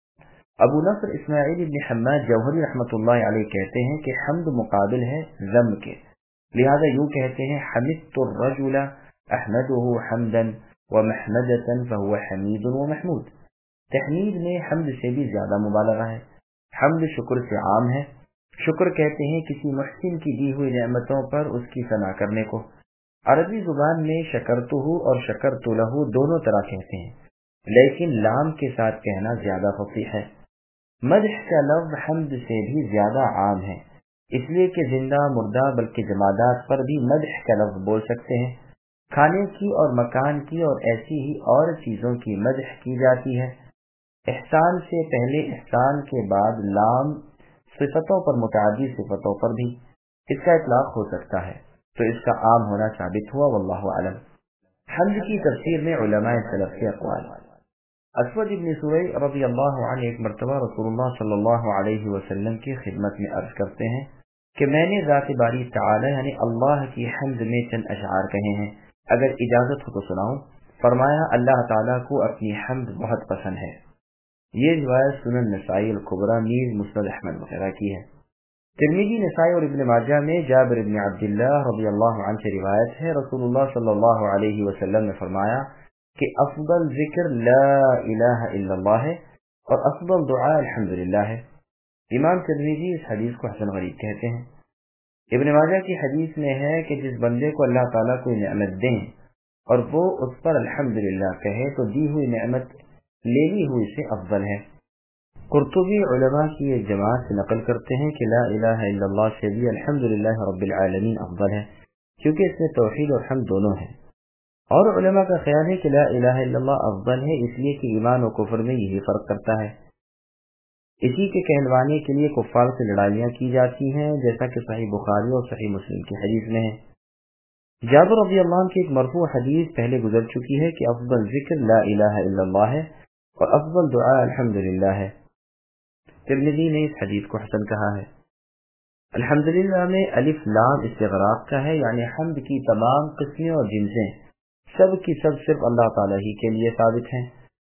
ابو نصر اسماعیل بن حماد جوہری رحمۃ اللہ علیہ کہتے ہیں کہ حمد مقابل ہے ذم کے، لہذا یوں کہتے ہیں حمدت الرجل احمدہ حمدا ومحمدۃ فهو حمید ومحمود۔ تحمید میں حمد سے بھی زیادہ مبالغہ ہے۔ حمد شکر سے عام ہے۔ شکر کہتے ہیں کسی محسن کی دی ہوئی نعمتوں پر اس کی ثنا کرنے کو۔ عربی زبان میں شکرتہ اور شکرت لہ دونوں طرح کہتے ہیں، لیکن لام کے ساتھ کہنا زیادہ فصیح ہے۔ مدح کا لفظ حمد سے بھی زیادہ عام ہے، اس لیے کہ زندہ، مردہ بلکہ جمادات پر بھی مدح کا لفظ بول سکتے ہیں۔ کھانے کی اور مکان کی اور ایسی ہی اور چیزوں کی مدح کی جاتی ہے۔ احسان سے پہلے احسان کے بعد لام صفتوں پر، متعدی صفتوں پر بھی اس کا اطلاق ہو سکتا ہے، تو اس کا عام ہونا ثابت ہوا، واللہ اعلم۔ حمد کی تفسیر میں علماء سلف کے اقوال۔ اسود ابن سوئی رضی اللہ عنہ ایک مرتبہ رسول اللہ صلی اللہ علیہ وسلم کی خدمت میں عرض کرتے ہیں کہ میں نے ذات باری تعالی یعنی اللہ کی حمد میں چند اشعار کہے ہیں، اگر اجازت ہو تو سناؤں؟ فرمایا اللہ تعالیٰ کو اپنی حمد بہت پسند ہے۔ یہ روایت سنن نسائی الکبریٰ نیز مسند احمد وغیرہ کی ہے۔ ترمذی، نسائی اور ابن ماجہ میں جابر بن عبداللہ رضی اللہ عنہ سے روایت ہے، رسول اللہ صلی اللہ علیہ وسلم نے فرمایا کہ افضل ذکر لا الہ الا اللہ ہے اور افضل دعا الحمدللہ ہے۔ امام ترمذی اس حدیث کو حسن غریب کہتے ہیں۔ ابن ماجہ کی حدیث میں ہے کہ جس بندے کو اللہ تعالیٰ کوئی نعمت دیں اور وہ اس پر الحمدللہ کہے تو دی ہوئی نعمت لینی ہوئی سے افضل ہے۔ قرطبی علماء کی ایک جماعت سے نقل کرتے ہیں کہ لا الہ الا اللہ سے بھی الحمدللہ رب العالمین افضل ہے، کیونکہ اس میں توحید اور حمد دونوں ہیں۔ اور علماء کا خیال ہے کہ لا الہ الا اللہ افضل ہے اس لیے کہ ایمان و کفر میں یہی فرق کرتا ہے۔ اسی کے کہلوانے کے لیے کفار سے لڑائیاں کی جاتی ہیں، جیسا کہ صحیح بخاری اور صحیح مسلم کی حدیث میں ہے۔ جابر رضی اللہ عنہ کی ایک مرفوع حدیث پہلے گزر چکی ہے کہ افضل ذکر لا الہ الا اللہ ہے اور افضل دعا الحمدللہ ہے۔ ترمذی نے اس حدیث کو حسن کہا ہے۔ الحمدللہ میں الف لام استغراق کا ہے، یعنی حمد کی تمام قسمیں اور جنسیں سب کی سب صرف اللہ تعالیٰ ہی کے لیے ثابت ہیں۔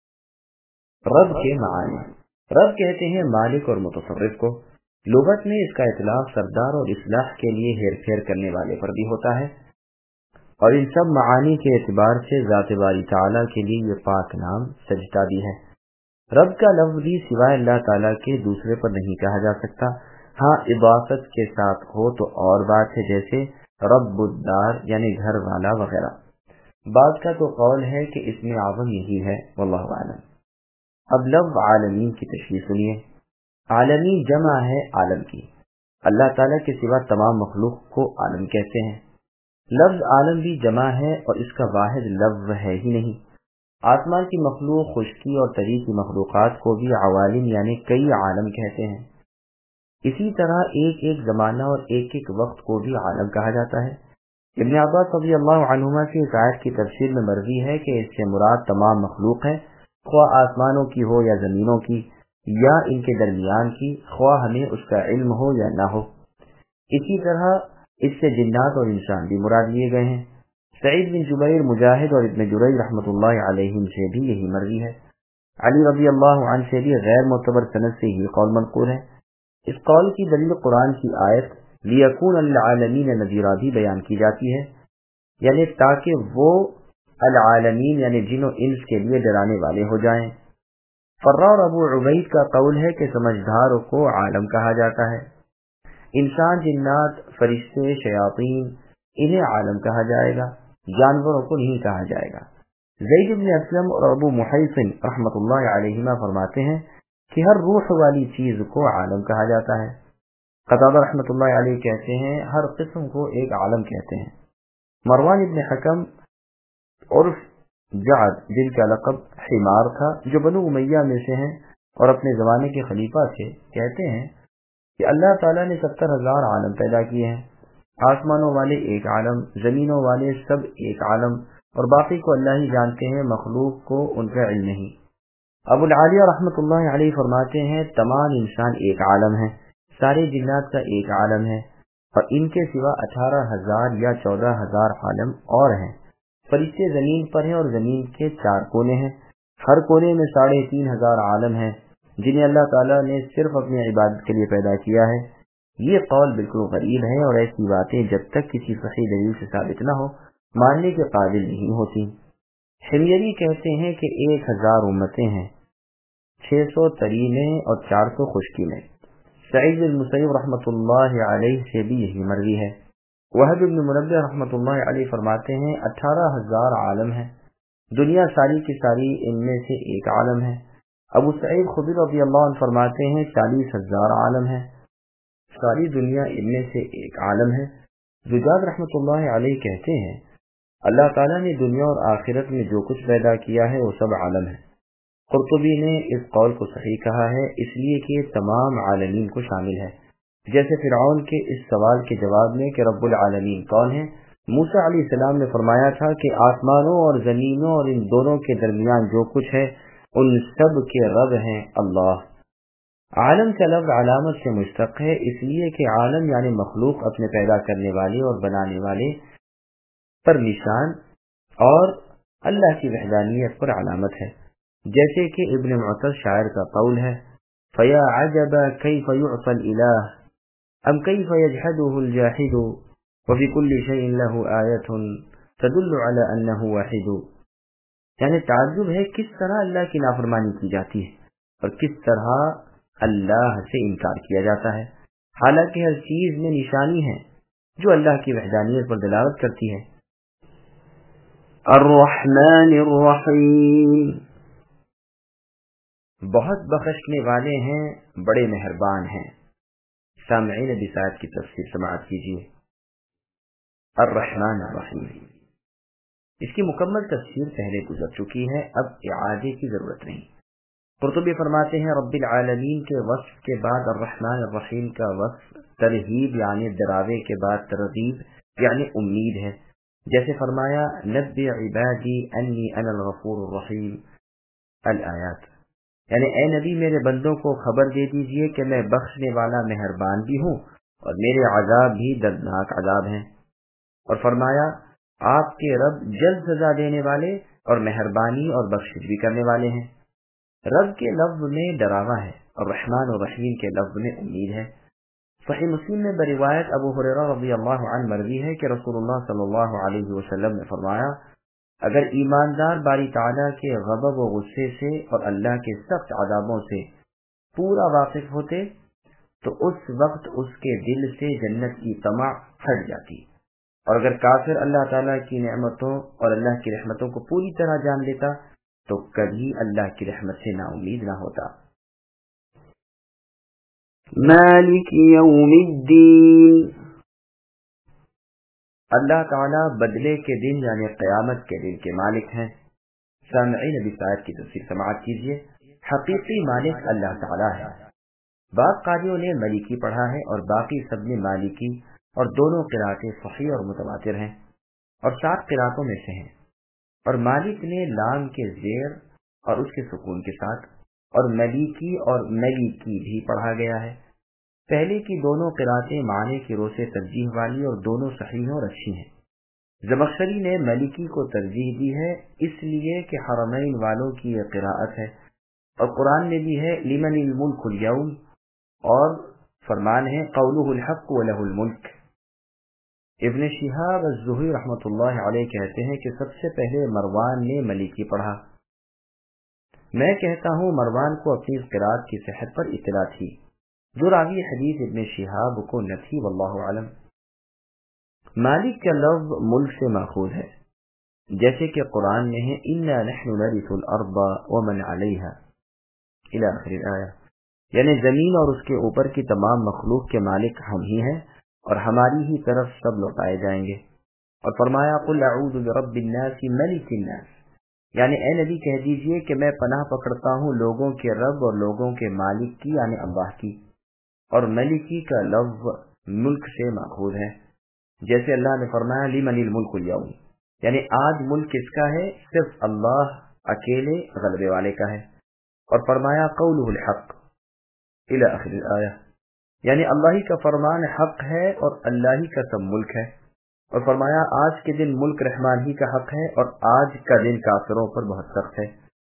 رب کے معنی، رب کہتے ہیں مالک اور متصرف کو۔ لغت میں اس کا اطلاق سردار اور اصلاح کے لیے ہیر پھیر کرنے والے پر بھی ہوتا ہے، اور ان سب معانی کے اعتبار سے ذات باری تعالیٰ کے لیے یہ پاک نام سجدہ بھی ہے۔ رب کا لفظ بھی سوائے اللہ تعالیٰ کے دوسرے پر نہیں کہا جا سکتا۔ ہاں اضافت کے ساتھ ہو تو اور بات ہے، جیسے رب الدار یعنی گھر والا وغیرہ۔ بعض کا تو قول ہے کہ اس میں اعظم یہی ہے، واللہ اعلم۔ اب لفظ عالمین کی تشریح سنیے۔ عالمین جمع ہے عالم کی، اللہ تعالیٰ کے سوا تمام مخلوق کو عالم کہتے ہیں۔ لفظ عالم بھی جمع ہے اور اس کا واحد لفظ ہے ہی نہیں۔ آسمان کی مخلوق، خشکی اور تری کی مخلوقات کو بھی عوالم یعنی کئی عالم کہتے ہیں۔ اسی طرح ایک ایک زمانہ اور ایک ایک وقت کو بھی عالم کہا جاتا ہے۔ ابن عباس رضی اللہ عنہما کی اس آیت کی تفسیر میں مروی ہے کہ اس سے مراد تمام مخلوق ہے، خواہ آسمانوں کی ہو یا زمینوں کی یا ان کے درمیان کی، خواہ ہمیں اس کا علم ہو یا نہ ہو۔ اسی طرح اس سے جنات اور انسان بھی مراد لیے گئے ہیں۔ سعید بن جبیر، مجاہد اور ابن جریج رحمۃ اللہ علیہم سے بھی یہی مروی ہے۔ علی رضی اللہ عنہ سے بھی غیر معتبر سند سے یہ قول منقول ہے۔ اس قول کی دلیل قرآن کی آیت لیکون للعالمین نذیرا بھی بیان کی جاتی ہے، یعنی تاکہ وہ العالمین یعنی جن و انس کے لیے ڈرانے والے ہو جائیں۔ فرا اور ابو عبید کا قول ہے کہ سمجھداروں کو عالم کہا جاتا ہے۔ انسان، جنات، فرشتے، شیاطین انہیں عالم کہا جائے گا، جانوروں کو نہیں کہا جائے گا۔ زید بن اسلم اور ابو محیصن رحمۃ اللہ علیہما فرماتے ہیں کہ ہر روح والی چیز کو عالم کہا جاتا ہے۔ قتادہ رحمۃ اللہ علیہ کہتے ہیں ہر قسم کو ایک عالم کہتے ہیں۔ مروان ابن حکم عرف جعد جن کا لقب حمار تھا، جو بنو امیہ میں سے ہیں اور اپنے زمانے کے خلیفہ تھے، کہتے ہیں کہ اللہ تعالیٰ نے 70,000 عالم پیدا کیے ہیں، آسمانوں والے ایک عالم، زمینوں والے سب ایک عالم، اور باقی کو اللہ ہی جانتے ہیں، مخلوق کو ان کا علم نہیں۔ ابو العالیہ رحمۃ اللہ علیہ فرماتے ہیں تمام انسان ایک عالم ہے، سارے جنات کا ایک عالم ہے، اور ان کے سوا 18,000 یا 14,000 عالم اور ہیں۔ فرشتے زمین پر ہیں اور زمین کے 4 کونے ہیں، ہر کونے میں 3,500 عالم ہیں جنہیں اللہ تعالیٰ نے صرف اپنی عبادت کے لیے پیدا کیا ہے۔ یہ قول بالکل غریب ہے، اور ایسی باتیں جب تک کسی صحیح دلیل سے ثابت نہ ہو ماننے کے قابل نہیں ہوتی۔ حمیری کہتے ہیں کہ 1,000 امتیں ہیں، 600 طری میں اور 400 خشکی میں۔ سعید بن مسیب رحمۃ اللہ علیہ سے بھی یہی مروی ہے۔ وہب بن منبہ رحمۃ اللہ علیہ فرماتے ہیں 18,000 عالم ہیں، دنیا ساری کی ساری ان میں سے ایک عالم ہے۔ ابو سعید خدری رضی اللہ عنہ فرماتے ہیں 40,000 عالم ہیں، ساری دنیا ان میں سے ایک عالم ہے۔ زجاج رحمۃ اللہ علیہ کہتے ہیں اللہ تعالیٰ نے دنیا اور آخرت میں جو کچھ پیدا کیا ہے وہ سب عالم ہے۔ قرطبی نے اس قول کو صحیح کہا ہے، اس لیے کہ تمام عالمین کو شامل ہے۔ جیسے فرعون کے اس سوال کے جواب میں کہ رب العالمین کون ہے، موسیٰ علیہ السلام نے فرمایا تھا کہ آسمانوں اور زمینوں اور ان دونوں کے درمیان جو کچھ ہے ان سب کے رب ہیں اللہ۔ عالم کا لفظ علامت سے مشتق ہے، اس لیے کہ عالم یعنی مخلوق اپنے پیدا کرنے والے اور بنانے والے پر نشان اور اللہ کی وحدانیت پر علامت ہے، جیسے کہ ابن معتز شاعر کا قول ہے فَيَا عَجَبَ كَيْفَ يُعْصَى الْإِلَهِ أَمْ كَيْفَ يَجْحَدُهُ الْجَاحِدُ وَفِي كُلِّ شَيْءٍ لَهُ آيَةٌ تَدُلُّ عَلَى أَنَّهُ وَاحِدٌ، یعنی تعجب ہے کس طرح اللہ کی نافرمانی کی جاتی ہے اور کس طرح اللہ سے انکار کیا جاتا ہے، حالانکہ ہر چیز میں نشانی ہے جو اللہ کی وحدانیت پر دلالت کرتی ہے۔ الرحمن الرحیم، بہت بخشنے والے ہیں، بڑے مہربان ہیں۔ سامعین اس آیت کی تفسیر سماعت کیجیے۔ الرحمن الرحیم، اس کی مکمل تفسیر پہلے گزر چکی ہے، اب اعادے کی ضرورت نہیں۔ قرطبی فرماتے ہیں رب العالمین کے وصف کے بعد الرحمن الرحیم کا وصف ترہیب یعنی ڈراوے کے بعد ترغیب یعنی امید ہے، جیسے فرمایا نبئ عبادی انی انا الغفور الرحیم الآیات، یعنی اے نبی میرے بندوں کو خبر دے دیجئے کہ میں بخشنے والا مہربان بھی ہوں اور میرے عذاب بھی دردناک عذاب ہیں، اور فرمایا آپ کے رب جلد سزا دینے والے اور مہربانی اور بخشش بھی کرنے والے ہیں۔ رب کے لفظ میں ڈراوا ہے اور رحمان اور رحیم کے لفظ میں امید ہے۔ صحیح مسلم میں بروایت ابو ہریرہ رضی اللہ عنہ مروی ہے کہ رسول اللہ صلی اللہ علیہ وسلم نے فرمایا اگر ایماندار باری تعالیٰ کے غضب و غصے سے اور اللہ کے سخت عذابوں سے پورا واقف ہوتے تو اس وقت اس کے دل سے جنت کی طمع ہٹ جاتی، اور اگر کافر اللہ تعالیٰ کی نعمتوں اور اللہ کی رحمتوں کو پوری طرح جان لیتا تو کبھی اللہ کی رحمت سے نا امید نہ ہوتا۔ مالک یوم الدین، اللہ تعالیٰ بدلے کے دن یعنی قیامت کے دن کے مالک ہیں۔ سامعین ابی سعید کی تفسیر سماعت کیجیے۔ حقیقی مالک اللہ تعالیٰ ہے۔ بعض قاریوں نے ملکی پڑھا ہے اور باقی سب نے مالکی، اور دونوں قرأتیں صحیح اور متواتر ہیں اور 7 قرأتوں میں سے ہیں، اور مالک نے لام کے زیر اور اس کے سکون کے ساتھ، اور ملیکی اور ملیکی بھی پڑھا گیا ہے۔ پہلے کی دونوں قرأتیں معنی کی رو سے ترجیح والی اور دونوں صحیح اور اچھی ہیں۔ زمخشری نے ملیکی کو ترجیح دی ہے اس لیے کہ حرمین والوں کی یہ قرأت ہے، اور قرآن میں بھی ہے لمن الملک اليوم، اور فرمان ہے قولہ الحق ولہ الملک۔ ابن شہاب الزہری رحمۃ اللہ علیہ کہتے ہیں کہ سب سے پہلے مروان نے ملیکی پڑھا۔ میں کہتا ہوں مروان کو اپنی قرأت کی صحت پر اطلاع تھی، جو راوی حدیث ابن شہاب کو نہ تھی، واللہ اعلم۔ مالک کا لفظ ملک سے ماخوذ ہے، جیسے کہ قرآن میں ہے اِنَّا نَحْنُ نَرِثُ الْأَرْضَ وَمَنْ عَلَيْهَا الی آخر الآیہ، یعنی زمین اور اس کے اوپر کی تمام مخلوق کے مالک ہم ہی ہیں اور ہماری ہی طرف سب لوٹائے جائیں گے۔ اور فرمایا قل اعوذ برب الناس ملک الناس، یعنی اے نبی کہہ دیجئے کہ میں پناہ پکڑتا ہوں لوگوں کے رب اور لوگوں کے مالک کی، یعنی اللہ کی۔ اور ملکی کا لفظ ملک سے ماخوذ ہے، جیسے اللہ نے فرمایا لمن الملک اليوم، یعنی آج ملک کس کا ہے؟ صرف اللہ اکیلے غلبے والے کا ہے۔ اور فرمایا قولہ الحق الی آخر الآیہ، یعنی اللہ ہی کا فرمان حق ہے اور اللہ ہی کا سب ملک ہے۔ اور فرمایا آج کے دن ملک رحمان ہی کا حق ہے اور آج کا دن کافروں پر بہت سخت ہے۔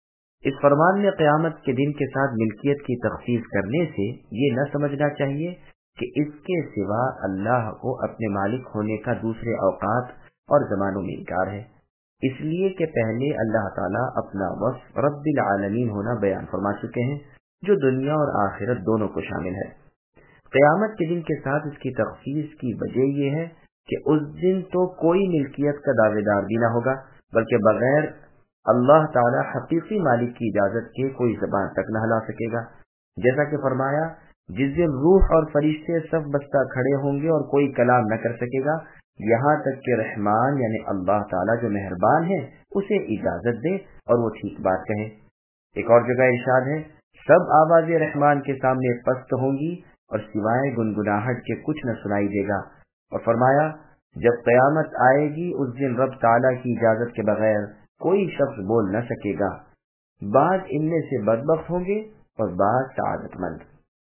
اس فرمان میں قیامت کے دن کے ساتھ ملکیت کی تخصیص کرنے سے یہ نہ سمجھنا چاہیے کہ اس کے سوا اللہ کو اپنے مالک ہونے کا دوسرے اوقات اور زمانوں میں انکار ہے، اس لیے کہ پہلے اللہ تعالیٰ اپنا وصف رب العالمین ہونا بیان فرما چکے ہیں، جو دنیا اور آخرت دونوں کو شامل ہے۔ قیامت کے دن کے ساتھ اس کی تخصیص کی وجہ یہ ہے کہ اس دن تو کوئی ملکیت کا دعوے دار بھی نہ ہوگا، بلکہ بغیر اللہ تعالی حقیقی مالک کی اجازت کے کوئی زبان تک نہ ہلا سکے گا، جیسا کہ فرمایا جس دن روح اور فرشتے صف بستہ کھڑے ہوں گے اور کوئی کلام نہ کر سکے گا یہاں تک کہ رحمان یعنی اللہ تعالی جو مہربان ہے اسے اجازت دے اور وہ ٹھیک بات کہے۔ ایک اور جگہ ارشاد ہے سب آواز رحمان کے سامنے پست ہوں گی اور سوائے گنگناہٹ کے کچھ نہ سنائی دے گا۔ اور فرمایا جب قیامت آئے گی اس دن رب تعالی کی اجازت کے بغیر کوئی شخص بول نہ سکے گا، بعض ان میں سے بدبخت ہوں گے اور بعض سعادت مند۔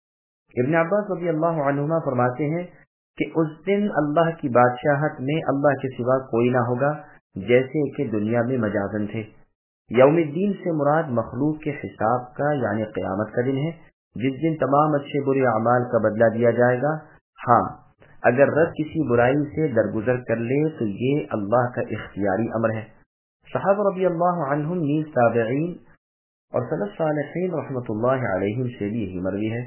ابن عباس رضی اللہ عنہما فرماتے ہیں کہ اس دن اللہ کی بادشاہت میں اللہ کے سوا کوئی نہ ہوگا، جیسے کہ دنیا میں مجازن تھے۔ یوم الدین سے مراد مخلوق کے حساب کا یعنی قیامت کا دن ہے، جس دن تمام اچھے برے اعمال کا بدلہ دیا جائے گا۔ ہاں اگر رب کسی برائی سے درگزر کر لے تو یہ اللہ کا اختیاری امر ہے۔ صحابہ رضی اللہ عنہم نیز تابعین اور سلف صالحین رحمۃ اللہ علیہم سے بھی یہی مروی ہے۔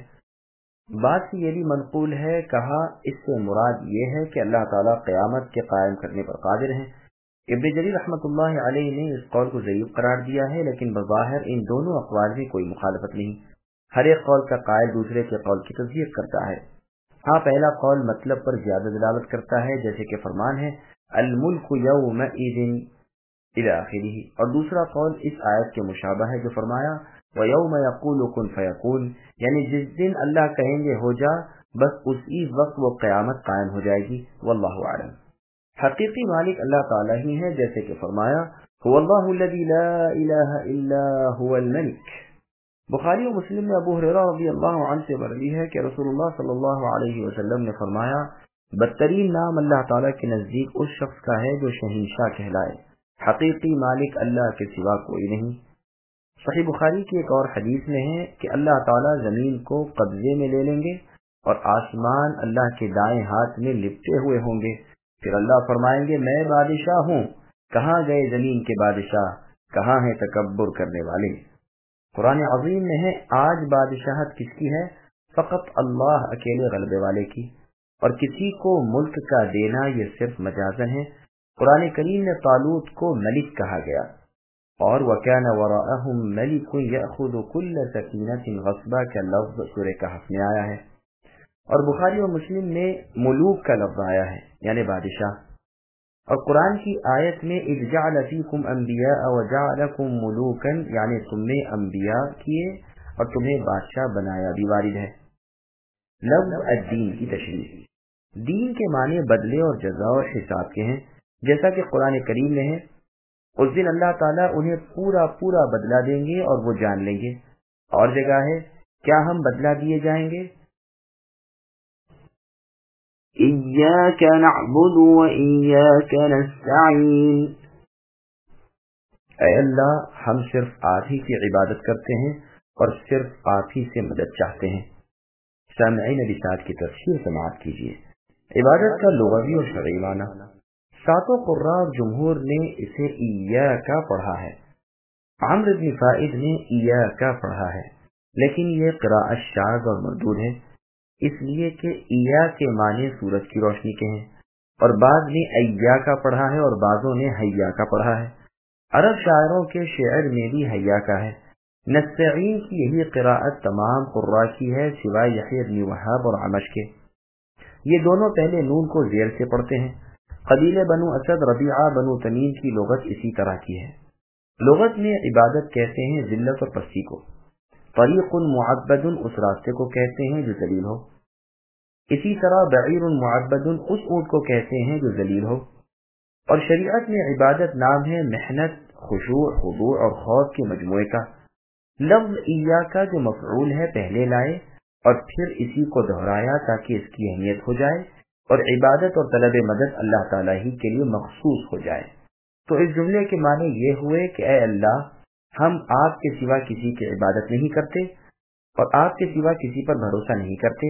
بات سے یہ بھی منقول ہے، کہا اس سے مراد یہ ہے کہ اللہ تعالیٰ قیامت کے قائم کرنے پر قادر ہیں۔ ابن جریر رحمۃ اللہ علیہ نے اس قول کو ضعیف قرار دیا ہے، لیکن بظاہر ان دونوں اقوال میں کوئی مخالفت نہیں، ہر ایک قول کا قائل دوسرے کے قول کی تصدیق کرتا ہے۔ ہاں پہلا قول مطلب پر زیادہ دلالت کرتا ہے، جیسے کہ فرمان ہے الملک یومئذ الی آخرہ، اور دوسرا قول اس آیت کے مشابہ ہے جو فرمایا وَيَوْمَ يَقُولُ كُنْ فَيَكُونُ، یعنی جس دن اللہ کہیں گے ہو جا بس اسی وقت وہ قیامت قائم ہو جائے گی۔ واللہ اعلم۔ حقیقی مالک اللہ تعالیٰ ہی ہے، جیسے کہ فرمایا هو اللہ الذی لا الہ الا هو الملک۔ بخاری و مسلم میں ابو ہریرہ رضی اللہ عنہ سے مروی ہے کہ رسول اللہ صلی اللہ علیہ وسلم نے فرمایا بدترین نام اللہ تعالیٰ کے نزدیک اس شخص کا ہے جو شہنشاہ کہلائے، حقیقی مالک اللہ کے سوا کوئی نہیں۔ صحیح بخاری کی ایک اور حدیث میں ہے کہ اللہ تعالیٰ زمین کو قبضے میں لے لیں گے اور آسمان اللہ کے دائیں ہاتھ میں لپٹے ہوئے ہوں گے، پھر اللہ فرمائیں گے میں بادشاہ ہوں، کہاں گئے زمین کے بادشاہ، کہاں ہیں تکبر کرنے والے۔ قرآن عظیم میں ہے آج بادشاہت کس کی ہے؟ فقط اللہ اکیلے غلبے والے کی، اور کسی کو ملک کا دینا یہ صرف مجازن ہے۔ قرآن کریم میں طالوت کو ملک کہا گیا، اور وَكَانَ وَرَاءَهُمْ مَلِكٌ يَأْخُذُ كُلَّ سَكِينَةٍ غَصْبًا کا لفظ سورہ کہف میں آیا ہے، اور بخاری و مسلم میں ملوک کا لفظ آیا ہے یعنی بادشاہ۔ اور قرآن کی آیت میں اِذْ جَعَلَ فِيكُمْ أَنْبِيَاءَ وَجَعَلَكُمْ مُلُوكًا یعنی تم نے انبیاء کیے اور تمہیں بادشاہ بنایا بھی وارد ہے۔ لفظ الدین کی تشریح، دین کے معنی بدلے اور جزا اور حساب کے ہیں، جیسا کہ قرآن کریم میں ہے اس دن اللہ تعالیٰ انہیں پورا پورا بدلہ دیں گے اور وہ جان لیں گے۔ اور جگہ ہے کیا ہم بدلہ دیے جائیں گے؟ إِيَّاكَ نَعْبُدُ وَإِيَّاكَ نَسْتَعِينُ، اے اللہ ہم صرف آپ ہی کی عبادت کرتے ہیں اور صرف آپ ہی سے مدد چاہتے ہیں۔ سامعین رسالت کی تفسیر سماعت کیجیے۔ عبادت کا لغوی اور شرعی معنی، ساتوں قراء اور جمہور نے اسے ایاکا پڑھا ہے، عمرو بن فائد نے ایاکا پڑھا ہے، لیکن یہ قراءت شاذ اور مردود ہے، اس لیے کہ ایا کے معنی سورج کی روشنی کے ہیں، اور بعض نے ایاکا پڑھا ہے اور بعضوں نے حیاکا پڑھا ہے۔ عرب شاعروں کے شعر میں بھی حیاکا ہے، نستعین کی یہی قراءت تمام قراء کی ہے سوائے یحییٰ بن وہاب اور عمش کے۔ یہ دونوں پہلے نون کو زیر سے پڑھتے ہیں۔ قبیلے بنو اسد، ربیعہ، بنو تمیم کی لغت اسی طرح کی ہے۔ لغت میں عبادت کہتے ہیں ذلت اور پستی کو۔ طریق معبد اس راستے کو کہتے ہیں جو ذلیل ہو۔ اسی طرح بعیر معبد اس اونٹ کو کہتے ہیں جو ذلیل ہو۔ اور شریعت میں عبادت نام ہے محنت، خشوع، خضوع اور خوف کے مجموعے کا۔ لفظ ایاک جو مفعول ہے پہلے لائے اور پھر اسی کو دہرایا تاکہ اس کی اہمیت ہو جائے اور عبادت اور طلب مدد اللہ تعالیٰ ہی کے لیے مخصوص ہو جائے۔ تو اس جملے کے معنی یہ ہوئے کہ اے اللہ، ہم آپ کے سوا کسی کی عبادت نہیں کرتے اور آپ کے سوا کسی پر بھروسہ نہیں کرتے۔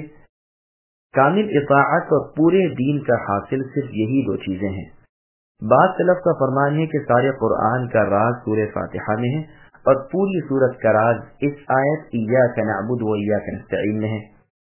کامل اطاعت اور پورے دین کا حاصل صرف یہی دو چیزیں ہیں۔ بعض سلف کا فرمان ہے کہ سارے قرآن کا راز سورہ فاتحہ میں ہے اور پوری سورت کا راز اس آیت ایاک نعبد و ایاک نستعین میں ہے۔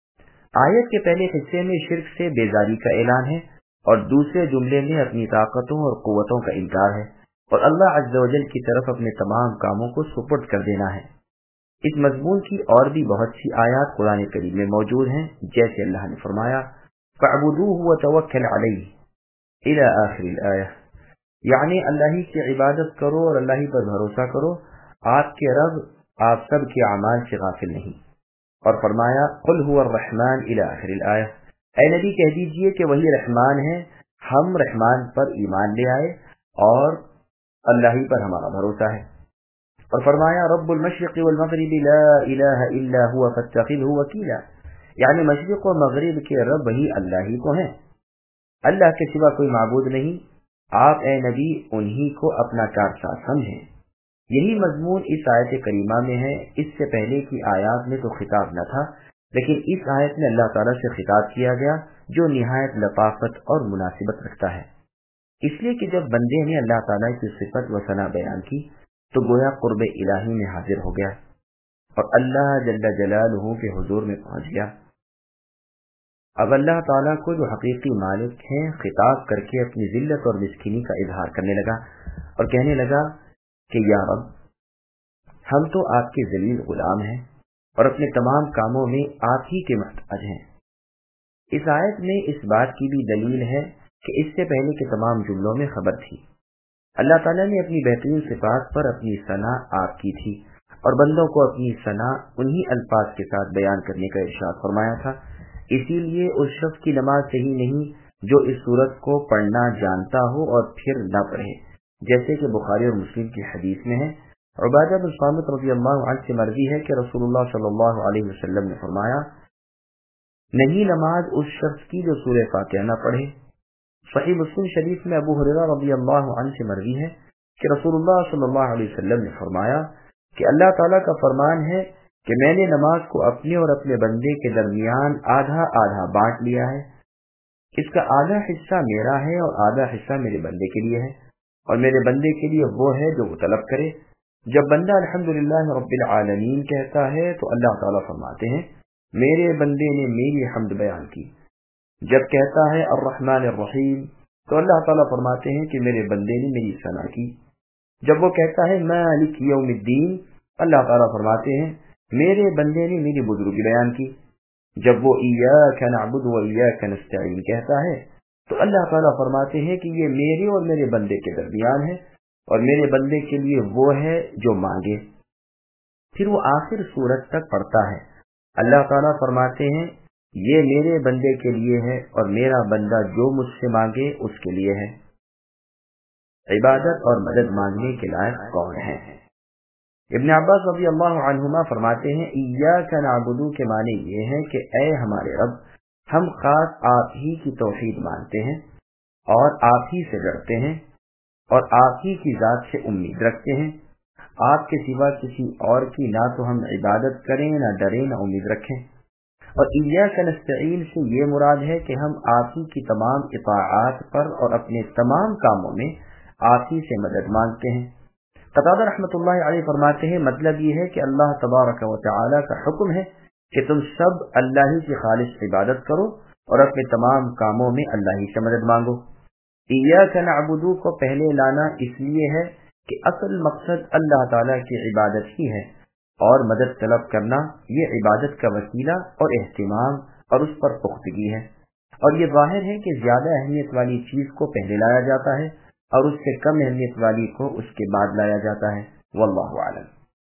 آیت کے پہلے حصے میں شرک سے بیزاری کا اعلان ہے اور دوسرے جملے میں اپنی طاقتوں اور قوتوں کا انکار ہے اور اللہ عز و جل کی طرف اپنے تمام کاموں کو سپرد کر دینا ہے۔ اس مضمون کی اور بھی بہت سی آیات قرآن کریم میں موجود ہیں، جیسے اللہ نے فرمایا فَاعْبُدُوهُ وَتَوَكَّلْ عَلَيْهِ إِلَى آخِرِ الْآیَةِ، یعنی اللہ ہی کی عبادت کرو اور اللہ ہی پر بھروسہ کرو، آپ کے رب آپ سب کے اعمال سے غافل نہیں۔ اور فرمایا قُلْ هُوَ الرَّحْمَنُ إِلَى آخِرِ الْآیَةِ، اے نبی کہہ دیجئے کہ وہی رحمان ہے، ہم رحمان پر ایمان لے آئے اور اللہ ہی پر ہمارا بھروسہ ہے۔ اور فرمایا رب المشرق والمغرب لا الہ الا هو فاتخذه وکیلا، یعنی مشرق و مغرب کے رب وہی اللہ ہی کو ہیں، اللہ کے سوا کوئی معبود نہیں، آپ اے نبی انہی کو اپنا کارساز سمجھیں۔ یہی مضمون اس آیت کریمہ میں ہے۔ اس سے پہلے کی آیات میں تو خطاب نہ تھا، لیکن اس آیت میں اللہ تعالیٰ سے خطاب کیا گیا جو نہایت لطافت اور مناسبت رکھتا ہے، اس لیے کہ جب بندے نے اللہ تعالیٰ کی صفت و ثنا بیان کی تو گویا قرب الہی میں حاضر ہو گیا اور اللہ جل جلالہ کے حضور میں پہنچ گیا۔ اب اللہ تعالیٰ کو جو حقیقی مالک ہیں خطاب کر کے اپنی ذلت اور مسکینی کا اظہار کرنے لگا اور کہنے لگا کہ یا رب، ہم تو آپ کے ذلیل غلام ہیں اور اپنے تمام کاموں میں آپ ہی کے محتاج ہیں۔ اس آیت میں اس بات کی بھی دلیل ہے کہ اس سے پہلے کے تمام جملوں میں خبر تھی۔ اللہ تعالیٰ نے اپنی بہترین صفات پر اپنی ثنا آپ کی تھی اور بندوں کو اپنی ثنا انہی الفاظ کے ساتھ بیان کرنے کا ارشاد فرمایا تھا۔ اسی لیے اس شخص کی نماز صحیح نہیں جو اس سورت کو پڑھنا جانتا ہو اور پھر نہ پڑھے، جیسے کہ بخاری اور مسلم کی حدیث میں ہے۔ عبادہ بن صامت رضی اللہ عنہ سے مروی ہے کہ رسول اللہ صلی اللہ علیہ وسلم نے فرمایا نہیں نماز اس شخص کی جو سورہ فاتحہ نہ پڑھے۔ صحیح مسلم شریف میں ابو ہریرہ رضی اللہ عنہ سے مروی ہے کہ رسول اللہ صلی اللہ علیہ وسلم نے فرمایا کہ اللہ تعالیٰ کا فرمان ہے کہ میں نے نماز کو اپنے اور اپنے بندے کے درمیان آدھا آدھا بانٹ لیا ہے، اس کا آدھا حصہ میرا ہے اور آدھا حصہ میرے بندے کے لیے ہے، اور میرے بندے کے لیے وہ ہے جو وہ طلب کرے۔ جب بندہ الحمدللہ رب العالمین کہتا ہے تو اللہ تعالیٰ فرماتے ہیں میرے بندے نے میری حمد بیان کی۔ جب کہتا ہے الرحمن الرحیم تو اللہ تعالیٰ فرماتے ہیں کہ میرے بندے نے میری ثنا کی۔ جب وہ کہتا ہے مالک یوم الدین، اللہ تعالیٰ فرماتے ہیں میرے بندے نے میری بزرگی بیان کی۔ جب وہ ایاک نعبد و ایاک نستعین کہتا ہے تو اللہ تعالیٰ فرماتے ہیں کہ یہ میرے اور میرے بندے کے درمیان ہے اور میرے بندے کے لیے وہ ہے جو مانگے۔ پھر وہ آخر سورت تک پڑھتا ہے، اللہ تعالیٰ فرماتے ہیں یہ میرے بندے کے لیے ہے اور میرا بندہ جو مجھ سے مانگے اس کے لیے ہے۔ عبادت اور مدد مانگنے کے لائق کون ہے؟ ابن عباس رضی اللہ عنہما فرماتے ہیں ایاک نعبد کے معنی یہ ہے کہ اے ہمارے رب، ہم خاص آپ ہی کی توحید مانتے ہیں اور آپ ہی سے ڈرتے ہیں اور آپ ہی کی ذات سے امید رکھتے ہیں، آپ کے سوا کسی اور کی نہ تو ہم عبادت کریں نہ ڈریں نہ امید رکھیں۔ اور ایاک نستعین سے یہ مراد ہے کہ ہم آپ ہی کی تمام اطاعات پر اور اپنے تمام کاموں میں آپ ہی سے مدد مانگتے ہیں۔ قتادہ رحمۃ اللہ علیہ فرماتے ہیں مطلب یہ ہے کہ اللہ تبارک و تعالی کا حکم ہے کہ تم سب اللہ ہی کی خالص عبادت کرو اور اپنے تمام کاموں میں اللہ ہی سے مدد مانگو۔ ایاک نعبد کو پہلے لانا اس لیے ہے کہ اصل مقصد اللہ تعالیٰ کی عبادت ہی ہے اور مدد طلب کرنا یہ عبادت کا وسیلہ اور اہتمام اور اس پر پختگی ہے، اور یہ ظاہر ہے کہ زیادہ اہمیت والی چیز کو پہلے لایا جاتا ہے اور اس سے کم اہمیت والی کو اس کے بعد لایا جاتا ہے، واللہ اعلم۔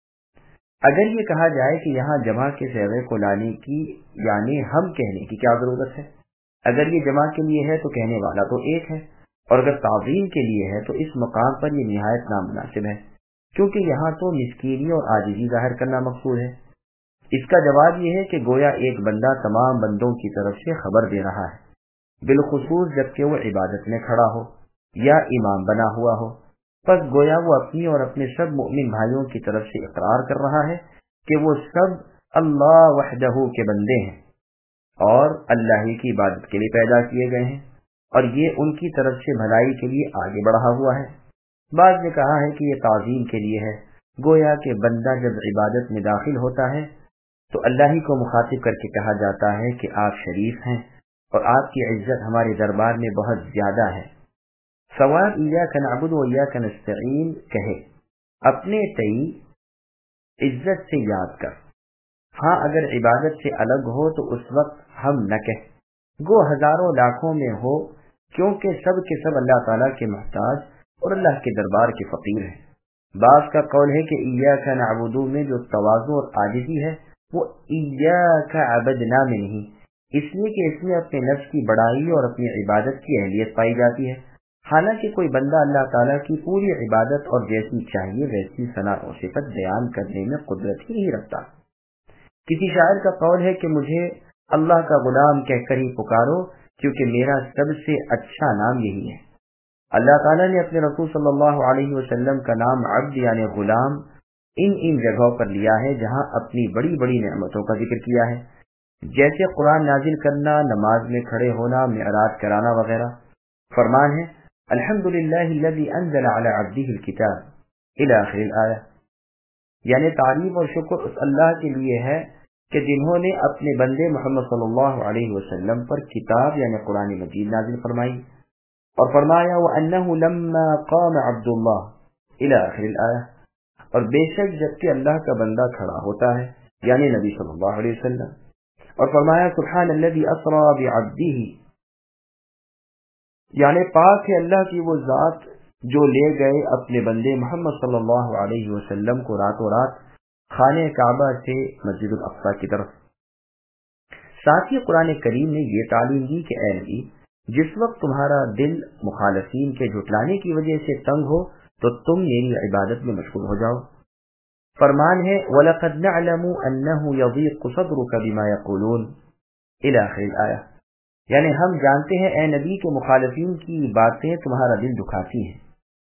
اگر یہ کہا جائے کہ یہاں جمع کے صیغے کو لانے کی یعنی ہم کہنے کی کیا ضرورت ہے؟ اگر یہ جمع کے لیے ہے تو کہنے والا تو ایک ہے، اور اگر تعظیم کے لیے ہے تو اس مقام پر یہ نہایت نامناسب ہے، کیونکہ یہاں تو مسکینی اور عاجزی ظاہر کرنا مقصود ہے۔ اس کا جواب یہ ہے کہ گویا ایک بندہ تمام بندوں کی طرف سے خبر دے رہا ہے، بالخصوص جبکہ وہ عبادت میں کھڑا ہو یا امام بنا ہوا ہو، پس گویا وہ اپنی اور اپنے سب مؤمن بھائیوں کی طرف سے اقرار کر رہا ہے کہ وہ سب اللہ وحدہ کے بندے ہیں اور اللہ ہی کی عبادت کے لیے پیدا کیے گئے ہیں، اور یہ ان کی طرف سے بھلائی کے لیے آگے بڑھا ہوا ہے۔ بعض نے کہا ہے کہ یہ تعظیم کے لیے ہے، گویا کہ بندہ جب عبادت میں داخل ہوتا ہے تو اللہ ہی کو مخاطب کر کے کہا جاتا ہے کہ آپ شریف ہیں اور آپ کی عزت ہمارے دربار میں بہت زیادہ ہے۔ سواب ایاک نعبد و ایاک نستعین کہے، اپنے تئی عزت سے یاد کر، ہاں اگر عبادت سے الگ ہو تو اس وقت ہم نہ کہ گو ہزاروں لاکھوں میں ہو، کیونکہ سب کے سب اللہ تعالیٰ کے محتاج اور اللہ کے دربار کے فقیر ہیں۔ بعض کا قول ہے کہ ایاک نعبد میں جو تواضع اور عاجزی ہے وہ ایاک عبدنا میں نہیں، اس لیے کہ اس میں اپنے نفس کی بڑائی اور اپنی عبادت کی اہلیت پائی جاتی ہے، حالانکہ کوئی بندہ اللہ تعالیٰ کی پوری عبادت اور جیسی چاہیے ویسی ثنا و صفت بیان کرنے میں قدرت ہی نہیں رکھتا۔ کسی شاعر کا قول ہے کہ مجھے اللہ کا غلام کہہ کر ہی پکارو، کیونکہ میرا سب سے اچھا نام یہی ہے۔ اللہ تعالیٰ نے اپنے رسول صلی اللہ علیہ وسلم کا نام عبد یعنی غلام ان جگہوں پر لیا ہے جہاں اپنی بڑی بڑی نعمتوں کا ذکر کیا ہے، جیسے قرآن نازل کرنا، نماز میں کھڑے ہونا، معراج کرانا وغیرہ۔ فرمان ہے الحمدللہ الذی انزل علی عبدہ الکتاب الی آخر الآیہ، یعنی تعریف اور شکر اس اللہ کے لیے ہے کہ جنہوں نے اپنے بندے محمد صلی اللہ علیہ وسلم پر کتاب یعنی قرآن مجید نازل فرمائی، اور فرمایا وَأَنَّهُ لَمَّا قَامَ عَبْدُ اللَّهِ إِلَى آخِرِ الْآيَةِ، اور بے شک جبکہ اللہ کا بندہ کھڑا ہوتا ہے یعنی نبی صلی اللہ علیہ وسلم، اور فرمایا سبحان الذي اسرا بعبده، یعنی پاک ہے اللہ کی وہ ذات جو لے گئے اپنے بندے محمد صلی اللہ علیہ وسلم کو راتوں رات خانہ کعبہ سے مسجد الاقصی کی طرف۔ ساتھ ہی قرآن کریم نے یہ تعلیم دی کہ اے نبی، جس وقت تمہارا دل مخالفین کے جھٹلانے کی وجہ سے تنگ ہو تو تم میری عبادت میں مشغول ہو جاؤ۔ فرمان ہے وَلَقَدْ نَعْلَمُ أَنَّهُ يَضِيقُ صَدْرُكَ بِمَا يَقُولُونَ إِلَى آخِرِ الْآيَةِ، یعنی ہم جانتے ہیں اے نبی کے مخالفین کی باتیں تمہارا دل دکھاتی ہیں،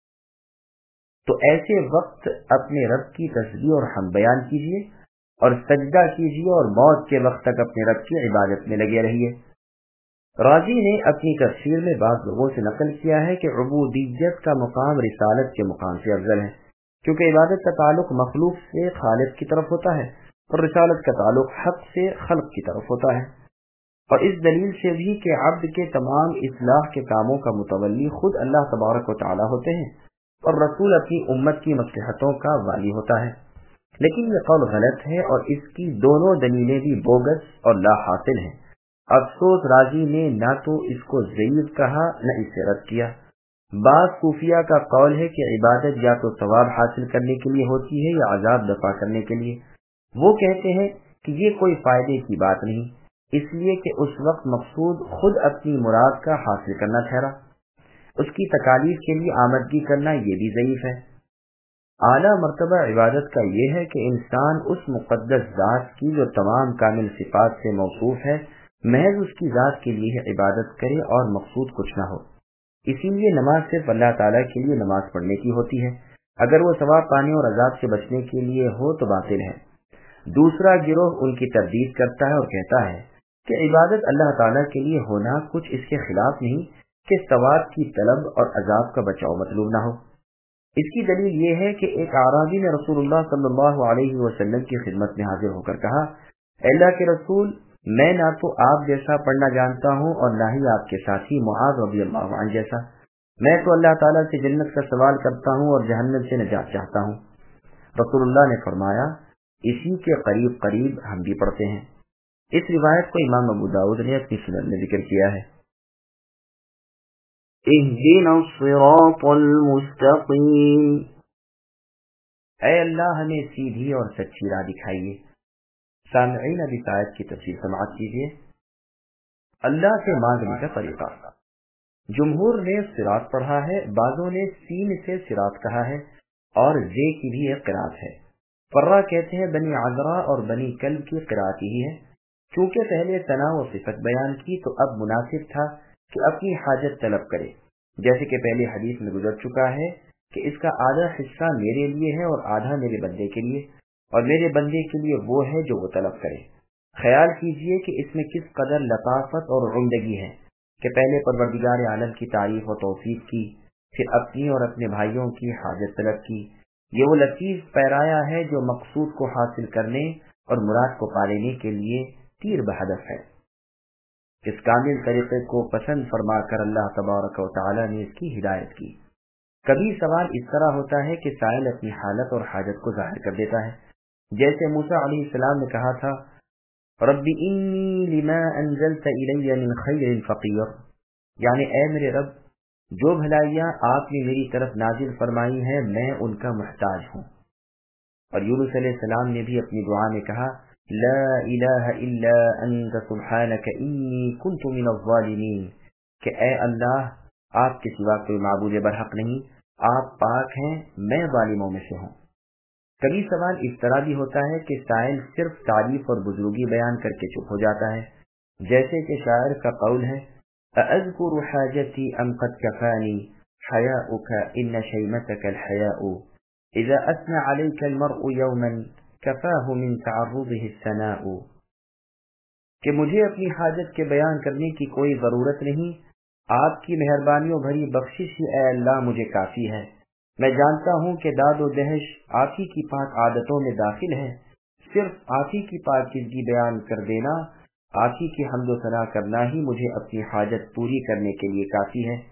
تو ایسے وقت اپنے رب کی تسبیح اور حمد بیان کیجیے اور سجدہ کیجیے اور موت کے وقت تک اپنے رب کی عبادت میں لگے رہیے۔ راضی نے اپنی تفسیر میں بعض لوگوں سے نقل کیا ہے کہ عبودیت کا مقام رسالت کے مقام سے افضل ہے، کیونکہ عبادت کا تعلق مخلوق سے خالق کی طرف ہوتا ہے اور رسالت کا تعلق حق سے خلق کی طرف ہوتا ہے، اور اس دلیل سے بھی کہ عبد کے تمام اصلاح کے کاموں کا متولی خود اللہ تبارک و تعالی ہوتے ہیں اور رسول اپنی امت کی مصلحتوں کا والی ہوتا ہے۔ لیکن یہ قول غلط ہے اور اس کی دونوں دلیلیں بھی بوگس اور لا حاصل ہیں۔ افسوس راضی نے نہ تو اس کو ضعیف کہا نہ اسے رد کیا۔ بعض صوفیہ کا قول ہے کہ عبادت یا تو ثواب حاصل کرنے کے لیے ہوتی ہے یا عذاب دفع کرنے کے لیے۔ وہ کہتے ہیں کہ یہ کوئی فائدے کی بات نہیں، اس لیے کہ اس وقت مقصود خود اپنی مراد کا حاصل کرنا ٹھہرا، اس کی تکالیف کے لیے آمدگی کرنا یہ بھی ضعیف ہے۔ اعلیٰ مرتبہ عبادت کا یہ ہے کہ انسان اس مقدس ذات کی جو تمام کامل صفات سے موصوف ہے محض اس کی ذات کے لیے عبادت کرے اور مقصود کچھ نہ ہو۔ اسی لیے نماز صرف اللہ تعالیٰ کے لیے نماز پڑھنے کی ہوتی ہے، اگر وہ ثواب پانے اور عذاب سے بچنے کے لیے ہو تو باطل ہے۔ دوسرا گروہ ان کی تردید کرتا ہے اور کہتا ہے کہ عبادت اللہ تعالیٰ کے لیے ہونا کچھ اس کے خلاف نہیں کہ ثواب کی طلب اور عذاب کا بچاؤ مطلوب نہ ہو۔ اس کی دلیل یہ ہے کہ ایک اعرابی نے رسول اللہ صلی اللہ علیہ وسلم کی خدمت میں حاضر ہو کر کہا، اللہ کے رسول، میں نہ تو آپ جیسا پڑھنا جانتا ہوں اور نہ ہی آپ کے ساتھی معاذ رضی اللہ عنہ جیسا، میں تو اللہ تعالیٰ سے جنت کا سوال کرتا ہوں اور جہنم سے نجات چاہتا ہوں۔ رسول اللہ نے فرمایا، اسی کے قریب قریب ہم بھی پڑھتے ہیں۔ اس روایت کو امام ابو داؤد نے اپنی سنن میں ذکر کیا ہے۔ اهدنا الصراط المستقیم، اے اللہ ہمیں سیدھی اور سچی راہ دکھائیے۔ سامعین اب اس آیت کی تفسیر سماعت کیجیے۔ اللہ سے مانگنے کا طریقہ، جمہور نے صراط پڑھا ہے، بعضوں نے سین سے صراط کہا ہے، اور زے کی بھی ایک قرات ہے۔ فرا کہتے ہیں بنی عذرا اور بنی کلب کی قرات ہی ہے۔ چونکہ پہلے ثنا و صفت بیان کی تو اب مناسب تھا کہ اپنی حاجت طلب کرے، جیسے کہ پہلی حدیث میں گزر چکا ہے کہ اس کا آدھا حصہ میرے لیے ہے اور آدھا میرے بندے کے لیے، اور میرے بندے کے لیے وہ ہے جو وہ طلب کرے۔ خیال کیجئے کہ اس میں کس قدر لطافت اور عمدگی ہے کہ پہلے پروردگار عالم کی تعریف و توصیف کی، پھر اپنی اور اپنے بھائیوں کی حاجت طلب کی۔ یہ وہ لطیف پیرایا ہے جو مقصود کو حاصل کرنے اور مراد کو پا لینے کے لیے تیر بہدف ہے۔ اس کامل طریقے کو پسند فرما کر اللہ تبارک و تعالی نے اس کی ہدایت کی۔ کبھی سوال اس طرح ہوتا ہے کہ سائل اپنی حالت اور حاجت کو ظاہر کر دیتا ہے، جیسے موسیٰ علیہ السلام نے کہا تھا رب انی لما انزلت الی من خیر فقیر، یعنی اے میرے رب جو بھلائیاں آپ نے میری طرف نازل فرمائی ہیں میں ان کا محتاج ہوں۔ اور یونس علیہ السلام نے بھی اپنی دعا میں کہا لا الہ الا انت سبحانک انی کنت من الظالمین، کہ اے اللہ آپ کے سوا کوئی معبود برحق نہیں، آپ پاک ہیں، میں ظالموں میں سے ہوں۔ کبھی سوال اس طرح بھی ہوتا ہے کہ سائل صرف تعریف اور بزرگی بیان کر کے چپ ہو جاتا ہے، جیسے کہ شاعر کا قول ہے اذکر حاجتی ام قد کفانی حیاؤک ان شیمتک الحیاء اذا اثنى علیک المرء یوما کفاہ من تعرضه الثناء، کہ مجھے اپنی حاجت کے بیان کرنے کی کوئی ضرورت نہیں، آپ کی مہربانیوں بھری بخشش ہی اے اللہ مجھے کافی ہے۔ میں جانتا ہوں کہ داد و دہش آپ ہی کی پاک عادتوں میں داخل ہے، صرف آپ ہی کی پاکیزگی بیان کر دینا، آپ ہی کی حمد و ثنا کرنا ہی مجھے اپنی حاجت پوری کرنے کے لیے کافی ہے۔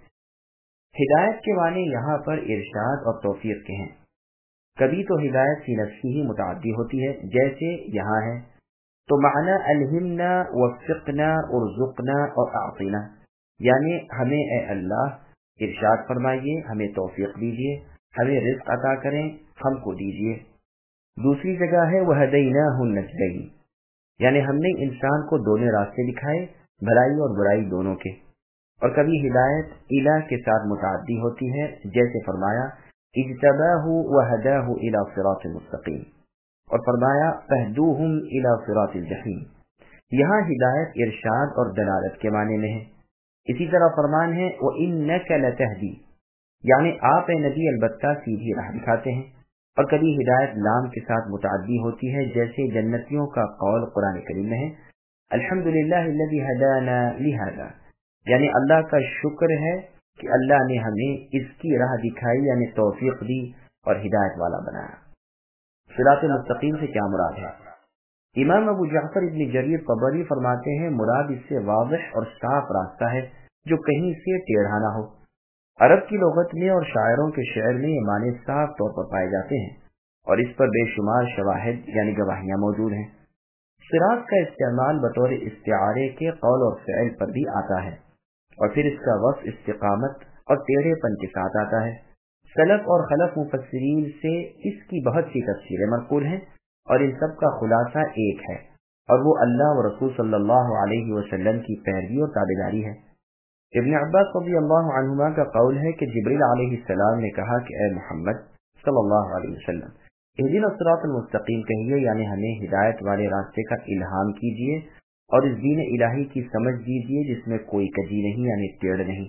ہدایت کے معنی یہاں پر ارشاد اور توفیق کے ہیں۔ کبھی تو ہدایت فی نفسی ہی متعدی ہوتی ہے، جیسے یہاں ہے تو معنی الہمنا وفقنا ارزقنا اور اعطینا، یعنی ہمیں اے اللہ ارشاد فرمائیے، ہمیں توفیق دیجیے، ہمیں رزق عطا کریں، ہم کو دیجیے۔ دوسری جگہ ہے وہدیناہ النجدین، یعنی ہم نے انسان کو دونوں راستے دکھائے، بھلائی اور برائی دونوں کے۔ اور کبھی ہدایت الہ کے ساتھ متعدی ہوتی ہے، جیسے فرمایا اجتباہ وہداہ الی صراط مستقیم، اور فرمایا فہدوہم الی صراط الجحیم۔ یہاں ہدایت ارشاد اور دلالت کے معنی میں ہے۔ اسی طرح فرمان ہے وَإِنَّكَ لَتَهْدِي، یعنی آپ اے نبی البتہ سیدھی راہ دکھاتے ہیں۔ اور کبھی ہدایت لام کے ساتھ متعدی ہوتی ہے، جیسے جنتیوں کا قول قرآن کریم میں ہے الحمدللہ الذی ہدانا لہذا، یعنی اللہ کا شکر ہے کہ اللہ نے ہمیں اس کی راہ دکھائی، یعنی توفیق دی اور ہدایت والا بنایا۔ صراط مستقیم سے کیا مراد ہے؟ امام ابو جعفر ابن جریر طبری فرماتے ہیں مراد اس سے واضح اور صاف راستہ ہے جو کہیں سے ٹیڑھا نہ ہو۔ عرب کی لغت میں اور شاعروں کے شعر میں یہ معنی صاف طور پر پائے جاتے ہیں، اور اس پر بے شمار شواہد یعنی گواہیاں موجود ہیں۔ صراط کا استعمال بطور استعارے کے قول اور فعل پر بھی آتا ہے، اور پھر اس کا وصف استقامت اور ٹیڑھے پن کے ساتھ آتا ہے۔ سلف اور خلف مفسرین سے اس کی بہت سی تفسیریں منقول ہیں، اور ان سب کا خلاصہ ایک ہے، اور وہ اللہ و رسول صلی اللہ علیہ وسلم کی پیروی اور تابعداری ہے۔ ابن عباس رضی اللہ عنہما کا قول ہے کہ جبریل علیہ السلام نے کہا کہ اے محمد صلی اللہ علیہ وسلم اہدنا الصراط المستقیم کہیے، یعنی ہمیں ہدایت والے راستے کا الہام کیجیے اور اس دین الہی کی سمجھ دیجیے جس میں کوئی کجی نہیں، یعنی ٹیڑھ نہیں۔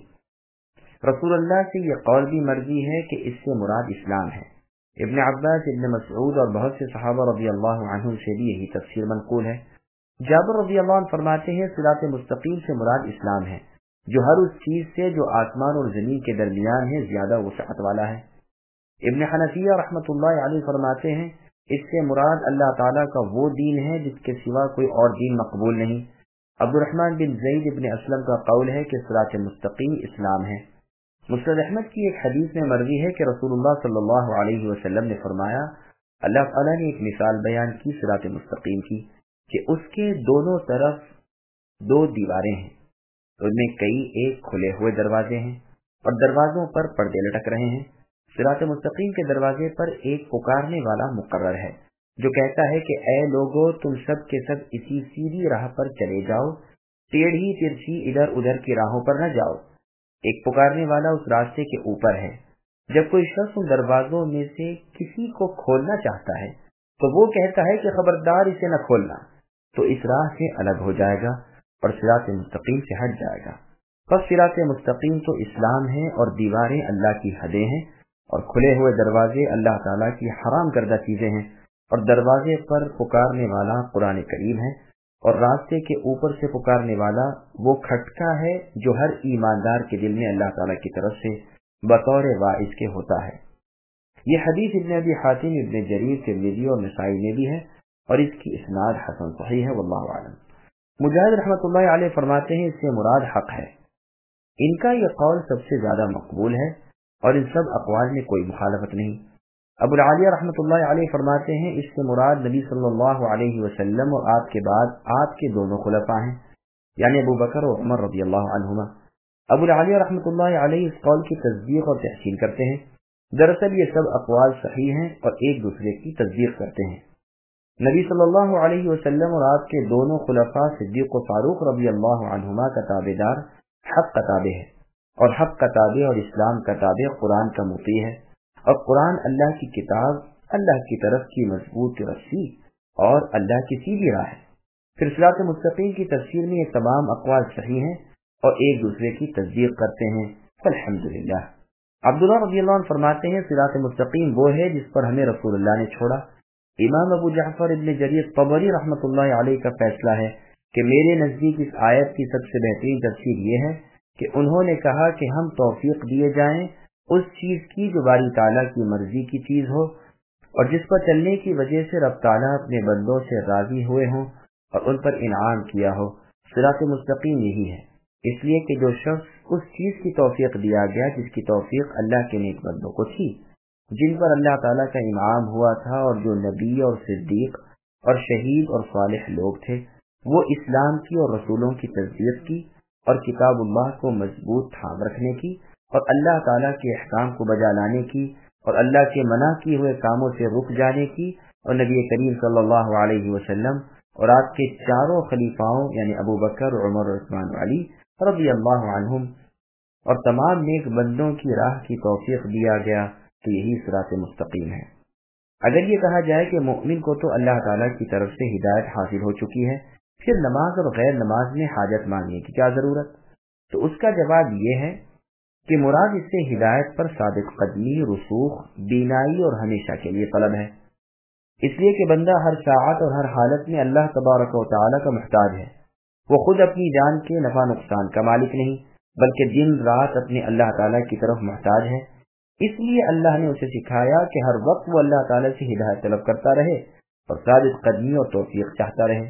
رسول اللہ سے یہ قول بھی مرضی ہے کہ اس سے مراد اسلام ہے۔ ابن عباس، ابن مسعود اور بہت سے صحابہ رضی اللہ عنہم سے بھی یہی تفسیر منقول ہے۔ جابر رضی اللہ عنہ فرماتے ہیں صراط مستقیم سے مراد اسلام ہے، جو ہر اس چیز سے جو آسمان اور زمین کے درمیان ہے زیادہ وسعت والا ہے۔ ابن حنفیہ رحمۃ اللہ علیہ فرماتے ہیں اس سے مراد اللہ تعالیٰ کا وہ دین ہے جس کے سوا کوئی اور دین مقبول نہیں۔ عبد الرحمن بن زید ابن اسلم کا قول ہے کہ صراط مستقیم اسلام ہے۔ مسند احمد کی ایک حدیث میں مروی ہے کہ رسول اللہ صلی اللہ علیہ وسلم نے فرمایا اللہ تعالیٰ نے ایک مثال بیان کی صراط مستقیم کی کہ اس کے دونوں طرف 2 دیواریں ہیں، ان میں کئی ایک کھلے ہوئے دروازے ہیں اور دروازوں پر پردے لٹک رہے ہیں۔ صراط مستقیم کے دروازے پر ایک پکارنے والا مقرر ہے جو کہتا ہے کہ اے لوگو، تم سب کے سب اسی سیدھی راہ پر چلے جاؤ، ٹیڑھی ترچھی ادھر ادھر کی راہوں پر نہ جاؤ۔ ایک پکارنے والا اس راستے کے اوپر ہے۔ جب کوئی شخص ان دروازوں میں سے کسی کو کھولنا چاہتا ہے تو وہ کہتا ہے کہ خبردار اسے نہ کھولنا، تو اس راہ سے الگ ہو جائے گا اور صراط مستقیم سے ہٹ جائے گا۔ بس صراط مستقیم تو اسلام ہے اور دیواریں اللہ کی حدیں ہیں اور کھلے ہوئے دروازے اللہ تعالیٰ کی حرام کردہ چیزیں ہیں، اور دروازے پر پکارنے والا قرآن کریم ہے، اور راستے کے اوپر سے پکارنے والا وہ کھٹکا ہے جو ہر ایماندار کے دل میں اللہ تعالیٰ کی طرف سے بطور واعظ کے ہوتا ہے۔ یہ حدیث ابن ابی حاتم، ابن جریر، ترمذی اور نسائی میں بھی ہے اور اس کی اسناد حسن صحیح ہے، واللہ اعلم۔ مجاہد رحمۃ اللہ علیہ فرماتے ہیں اس سے مراد حق ہے۔ ان کا یہ قول سب سے زیادہ مقبول ہے اور ان سب اقوال میں کوئی مخالفت نہیں۔ ابو العالیہ رحمۃ اللہ علیہ فرماتے ہیں اس سے مراد نبی صلی اللہ علیہ وسلم اور آپ کے بعد آپ کے دونوں خلفاء ہیں، یعنی ابو بکر اور عمر رضی اللہ عنہما۔ ابو العالیہ رحمۃ اللہ علیہ اس قول کی تصدیق اور تحسین کرتے ہیں۔ دراصل یہ سب اقوال صحیح ہیں اور ایک دوسرے کی تصدیق کرتے ہیں۔ نبی صلی اللہ علیہ وسلم اور آپ کے دونوں خلفاء صدیق و فاروق رضی اللہ عنہما کا تابع دار حق کا تابع ہے، اور حق کا تابع اور اسلام کا تابع قرآن کا مطیع ہے، اور قرآن اللہ کی کتاب، اللہ کی طرف کی مضبوط رسی اور اللہ کی سیدھی راہ ہے۔ پھر صراط مستقیم کی تفسیر میں یہ تمام اقوال صحیح ہیں اور ایک دوسرے کی تصدیق کرتے ہیں، الحمدللہ۔ عبداللہ رضی اللہ عنہ فرماتے ہیں صراط مستقیم وہ ہے جس پر ہمیں رسول اللہ نے چھوڑا۔ امام ابو جعفر ابن جریر طبری رحمۃ اللہ علیہ کا فیصلہ ہے کہ میرے نزدیک اس آیت کی سب سے بہترین تفسیر یہ ہے کہ انہوں نے کہا کہ ہم توفیق دیے جائیں اس چیز کی جو باری تعالیٰ کی مرضی کی چیز ہو اور جس پر چلنے کی وجہ سے رب تعالیٰ اپنے بندوں سے راضی ہوئے ہوں اور ان پر انعام کیا ہو۔ صراط مستقیم یہی ہے، اس لیے کہ جو شخص اس چیز کی توفیق دیا گیا جس کی توفیق اللہ کے نیک بندوں کو تھی، جن پر اللہ تعالیٰ کا انعام ہوا تھا، اور جو نبی اور صدیق اور شہید اور صالح لوگ تھے، وہ اسلام کی اور رسولوں کی تصدیق کی اور کتاب اللہ کو مضبوط تھام رکھنے کی اور اللہ تعالیٰ کے احکام کو بجا لانے کی اور اللہ کے منع کیے ہوئے کاموں سے رک جانے کی، اور نبی کریم صلی اللہ علیہ وسلم اور آپ کے چاروں خلیفاؤں یعنی ابو بکر، عمر اور عثمان علی رضی اللہ عنہم اور تمام نیک بندوں کی راہ کی توفیق دیا گیا، تو یہی صراط مستقیم ہے۔ اگر یہ کہا جائے کہ مومن کو تو اللہ تعالیٰ کی طرف سے ہدایت حاصل ہو چکی ہے، پھر نماز اور غیر نماز میں حاجت مانگنے کی کیا ضرورت؟ تو اس کا جواب یہ ہے کہ مراد اس سے ہدایت پر ثابت قدمی، رسوخ، بینائی اور ہمیشہ کے لیے طلب ہے، اس لیے کہ بندہ ہر ساعت اور ہر حالت میں اللہ تبارک و تعالیٰ کا محتاج ہے۔ وہ خود اپنی جان کے نفع نقصان کا مالک نہیں، بلکہ دن رات اپنے اللہ تعالیٰ کی طرف محتاج ہے۔ اس لیے اللہ نے اسے سکھایا کہ ہر وقت وہ اللہ تعالیٰ سے ہدایت طلب کرتا رہے اور ثابت قدمی اور توفیق چاہتا رہے۔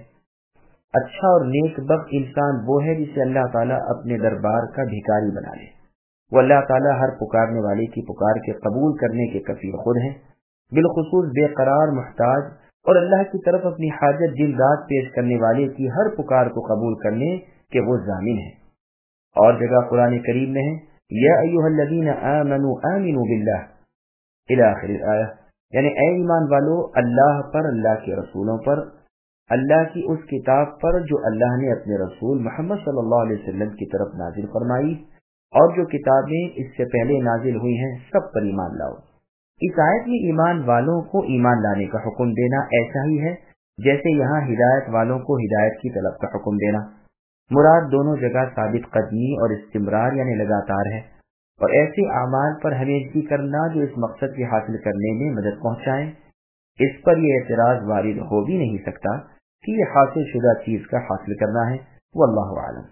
اچھا اور نیک بخت انسان وہ ہے جسے اللہ تعالیٰ اپنے دربار کا بھکاری بنا لے۔ وہ اللہ تعالیٰ ہر پکارنے والے کی پکار کے قبول کرنے کے کفیل خود ہیں، بالخصوص بے قرار محتاج اور اللہ کی طرف اپنی حاجت دن رات پیش کرنے والے کی ہر پکار کو قبول کرنے کے وہ ضامن ہیں۔ اور جگہ قرآن کریم میں ہے یا ایھا الذین آمنوا آمنوا باللہ الی آخر الآیہ، یعنی اے ایمان والو، اللہ پر، اللہ کے رسولوں پر، اللہ کی اس کتاب پر جو اللہ نے اپنے رسول محمد صلی اللہ علیہ وسلم کی طرف نازل فرمائی، اور جو کتابیں اس سے پہلے نازل ہوئی ہیں سب پر ایمان لاؤ۔ اس آیت میں ایمان والوں کو ایمان لانے کا حکم دینا ایسا ہی ہے جیسے یہاں ہدایت والوں کو ہدایت کی طلب کا حکم دینا۔ مراد دونوں جگہ ثابت قدمی اور استمرار یعنی لگاتار ہے، اور ایسے اعمال پر ہمیشگی کرنا جو اس مقصد کے حاصل کرنے میں مدد پہنچائیں۔ اس پر یہ اعتراض وارد ہو بھی نہیں سکتا کہ یہ حاصل شدہ چیز کا حاصل کرنا ہے، واللہ اعلم۔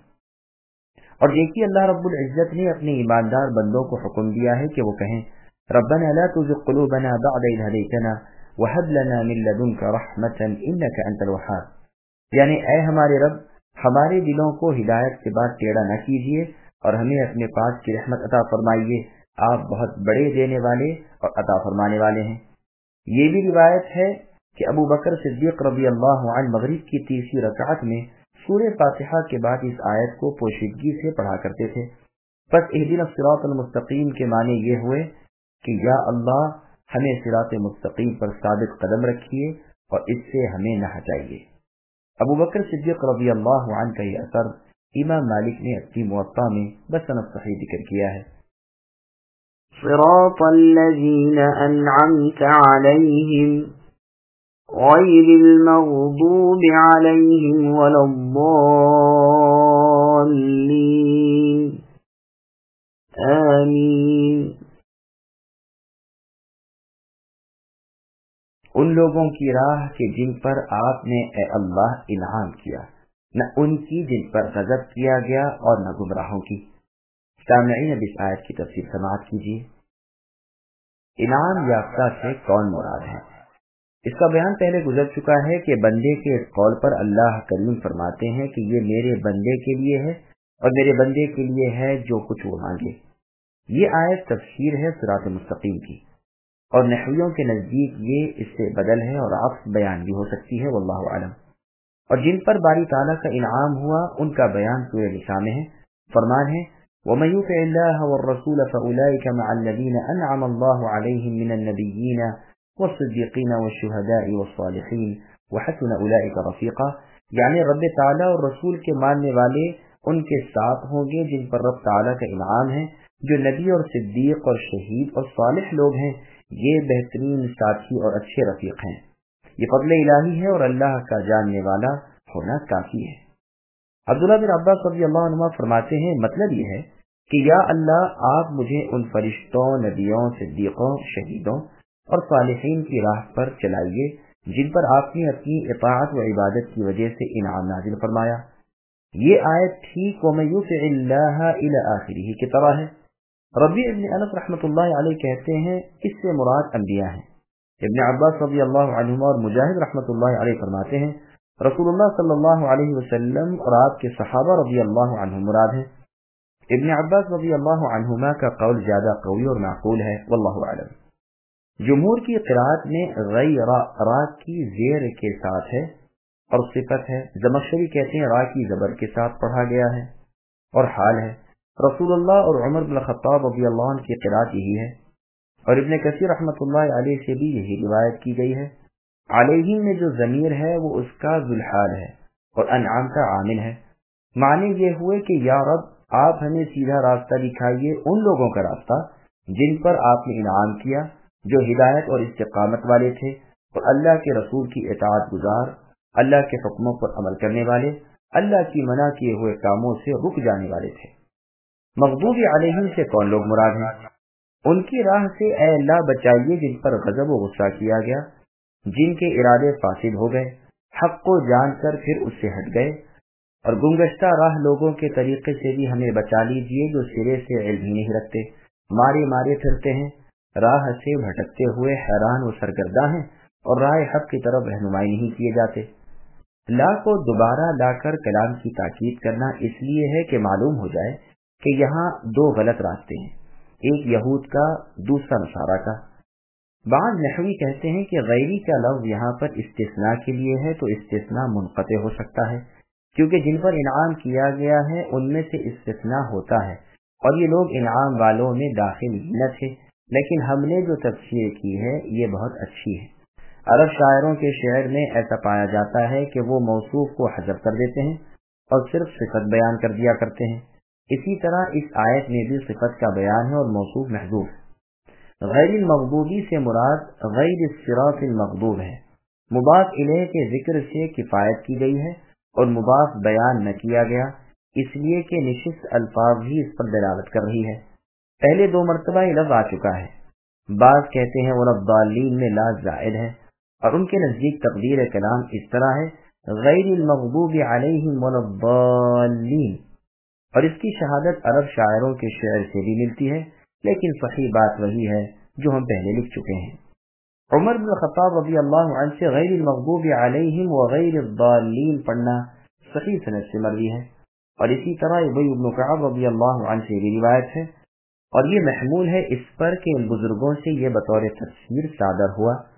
اور دیکھیے اللہ رب العزت نے اپنے ایماندار بندوں کو حکم دیا ہے کہ وہ کہیں ربنا لا تزغ قلوبنا بعد إذ هديتنا وهب لنا من لدنك رحمة إنك أنت الوهاب، یعنی اے ہمارے رب، ہمارے دلوں کو ہدایت کے بعد ٹیڑھا نہ کیجیے اور ہمیں اپنے پاس کی رحمت عطا فرمائیے، آپ بہت بڑے دینے والے اور عطا فرمانے والے ہیں۔ یہ بھی روایت ہے کہ ابو بکر صدیق رضی اللہ عنہ مغرب کی تیسری رکعت میں سورہ فاتحہ کے بعد اس آیت کو پوشیدگی سے پڑھا کرتے تھے۔ پس اہدنا الصراط المستقیم کے معنی یہ ہوئے کہ یا اللہ ہمیں صراط مستقیم پر ثابت قدم رکھیے اور اس سے ہمیں نہ ہٹائیے۔ ابو بکر صدیق رضی اللہ عنہ کا یہ اثر امام مالک نے اپنی موطا میں بسند صحیح ذکر کیا ہے۔ صراط الذین انعمت علیہم غیر المغضوب علیہم ولا الضالین آمین۔ ان لوگوں کی راہ کہ جن پر آپ نے اے اللہ انعام کیا، نہ ان کی جن پر غضب کیا گیا اور نہ گمراہوں کی۔ سامعین اب اس آیت کی تفسیر سماعت کیجیے۔ انعام یافتہ سے کون مراد ہے؟ اس کا بیان پہلے گزر چکا ہے کہ بندے کے اس قول پر اللہ کریم فرماتے ہیں کہ یہ میرے بندے کے لیے ہے اور میرے بندے کے لیے ہے جو کچھ وہ مانگے۔ یہ آیت تفسیر ہے صراط مستقیم کی، اور نحویوں کے نزدیک یہ اس سے بدل ہے اور عکس بیان بھی ہو سکتی ہے، واللہ اعلم۔ اور جن پر باری تعالیٰ کا انعام ہوا ان کا بیان سورہ نساء میں ہے۔ فرمان ہے وَمَن يُطِعِ اللَّهَ وَالرَّسُولَ فَأُولَٰئِكَ مَعَ الَّذِينَ أَنْعَمَ اللَّهُ عَلَيْهِم مِّنَ النَّبِيِّينَ وَالصِّدِّيقِينَ وَالشُّهَدَاءِ وَالصَّالِحِينَ وَحَسُنَ أُولَٰئِكَ رَفِيقًا، یعنی رب تعالیٰ اور رسول کے ماننے والے ان کے ساتھ ہوں گے جن پر رب تعالیٰ کا انعام ہے، جو نبی اور صدیق اور شہید اور صالح لوگ ہیں، یہ بہترین ساتھی اور اچھے رفیق ہیں۔ یہ فضل الہی ہے اور اللہ کا جاننے والا ہونا کافی ہے۔ عبداللہ بن عباس رضی اللہ عنہ فرماتے ہیں مطلب یہ ہے کہ یا اللہ آپ مجھے ان فرشتوں، نبیوں، صدیقوں، شہیدوں اور صالحین کی راہ پر چلائیے جن پر آپ نے اپنی اطاعت و عبادت کی وجہ سے انعام نازل فرمایا۔ یہ آیت ٹھیک وَمَن يُطِعِ اللَّهَ إِلَى آخِرِہ کی طرح ہے۔ ربیع ابن انس رحمۃ اللہ علیہ کہتے ہیں اس سے مراد انبیاء ہیں۔ ابن عباس رضی اللہ عنہما اور مجاہد رحمۃ اللہ علیہ فرماتے ہیں رسول اللہ صلی اللہ علیہ وسلم اور آپ کے صحابہ رضی اللہ عنہم مراد ہیں۔ ابن عباس رضی اللہ عنہما کا قول زیادہ قوی اور معقول ہے، واللہ اعلم۔ جمہور کی قرأت میں غیر را کی زیر کے ساتھ ہے اور صفت ہے۔ زمخشری کہتے ہیں را کی زبر کے ساتھ پڑھا گیا ہے اور حال ہے۔ رسول اللہ اور عمر بن الخطاب رضی اللہ عنہ کی قرأت یہی ہے، اور ابن کثیر رحمۃ اللہ علیہ سے بھی یہی روایت کی گئی ہے۔ علیہ میں جو ضمیر ہے وہ اس کا ذوالحال ہے اور انعام کا عامل ہے۔ معنی یہ ہوئے کہ یا رب آپ ہمیں سیدھا راستہ دکھائیے، ان لوگوں کا راستہ جن پر آپ نے انعام کیا، جو ہدایت اور استقامت والے تھے اور اللہ کے رسول کی اطاعت گزار، اللہ کے حکموں پر عمل کرنے والے، اللہ کی منع کیے ہوئے کاموں سے رک جانے والے تھے۔ مغضوب علیہم سے کون لوگ مراد ہیں؟ ان کی راہ سے اے اللہ بچائیے جن پر غضب و غصہ کیا گیا، جن کے ارادے فاسد ہو گئے، حق کو جان کر پھر اس سے ہٹ گئے، اور گمگشتہ راہ لوگوں کے طریقے سے بھی ہمیں بچا لیجیے جو سرے سے علم ہی نہیں رکھتے، مارے مارے پھرتے ہیں، راہ سے بھٹکتے ہوئے حیران و سرگرداں ہیں اور راہ حق کی طرف رہنمائی نہیں کیے جاتے۔ لا کو دوبارہ لا کر کلام کی تاکید کرنا اس لیے ہے کہ معلوم ہو جائے کہ یہاں دو غلط راستے ہیں، ایک یہود کا، دوسرا نصارہ کا۔ بعض نحوی کہتے ہیں کہ غیری کا لفظ یہاں پر استثناء کے لیے ہے تو استثناء منقطع ہو سکتا ہے، کیونکہ جن پر انعام کیا گیا ہے ان میں سے استثناء ہوتا ہے اور یہ لوگ انعام والوں میں داخل نہ تھے، لیکن ہم نے جو تفسیر کی ہے یہ بہت اچھی ہے۔ عرب شاعروں کے شعر میں ایسا پایا جاتا ہے کہ وہ موصوف کو حذف کر دیتے ہیں اور صرف صفت بیان کر دیا کرتے ہیں۔ اسی طرح اس آیت میں بھی صفت کا بیان ہے اور موصوف محذوف ہے۔ غیر المغضوبی سے مراد غیر الصراط المغضوب ہے۔ مضاف الیہ کے ذکر سے کفایت کی گئی ہے اور مضاف بیان نہ کیا گیا، اس لیے کہ نشست الفاظ ہی اس پر دلالت کر رہی ہے۔ پہلے دو مرتبہ یہ لفظ آ چکا ہے۔ بعض کہتے ہیں وَلَا الضَّالِّينَ میں لا زائد ہے، اور ان کے نزدیک تقدیر کلام اس طرح ہے غیر المغضوب علیہم ولا الضالین، اور اس کی شہادت عرب شاعروں کے شعر سے بھی ملتی ہے، لیکن صحیح بات وہی ہے جو ہم پہلے لکھ چکے ہیں۔ عمر بن الخطاب رضی اللہ عنہ سے غیر المغضوب علیہم وغیر الضالین پڑھنا صحیح سند سے مروی ہے، اور اسی طرح ابی بن کعب رضی اللہ عنہ سے بھی روایت ہے، اور یہ محمول ہے اس پر کہ ان بزرگوں سے یہ بطور تفسیر صادر ہوا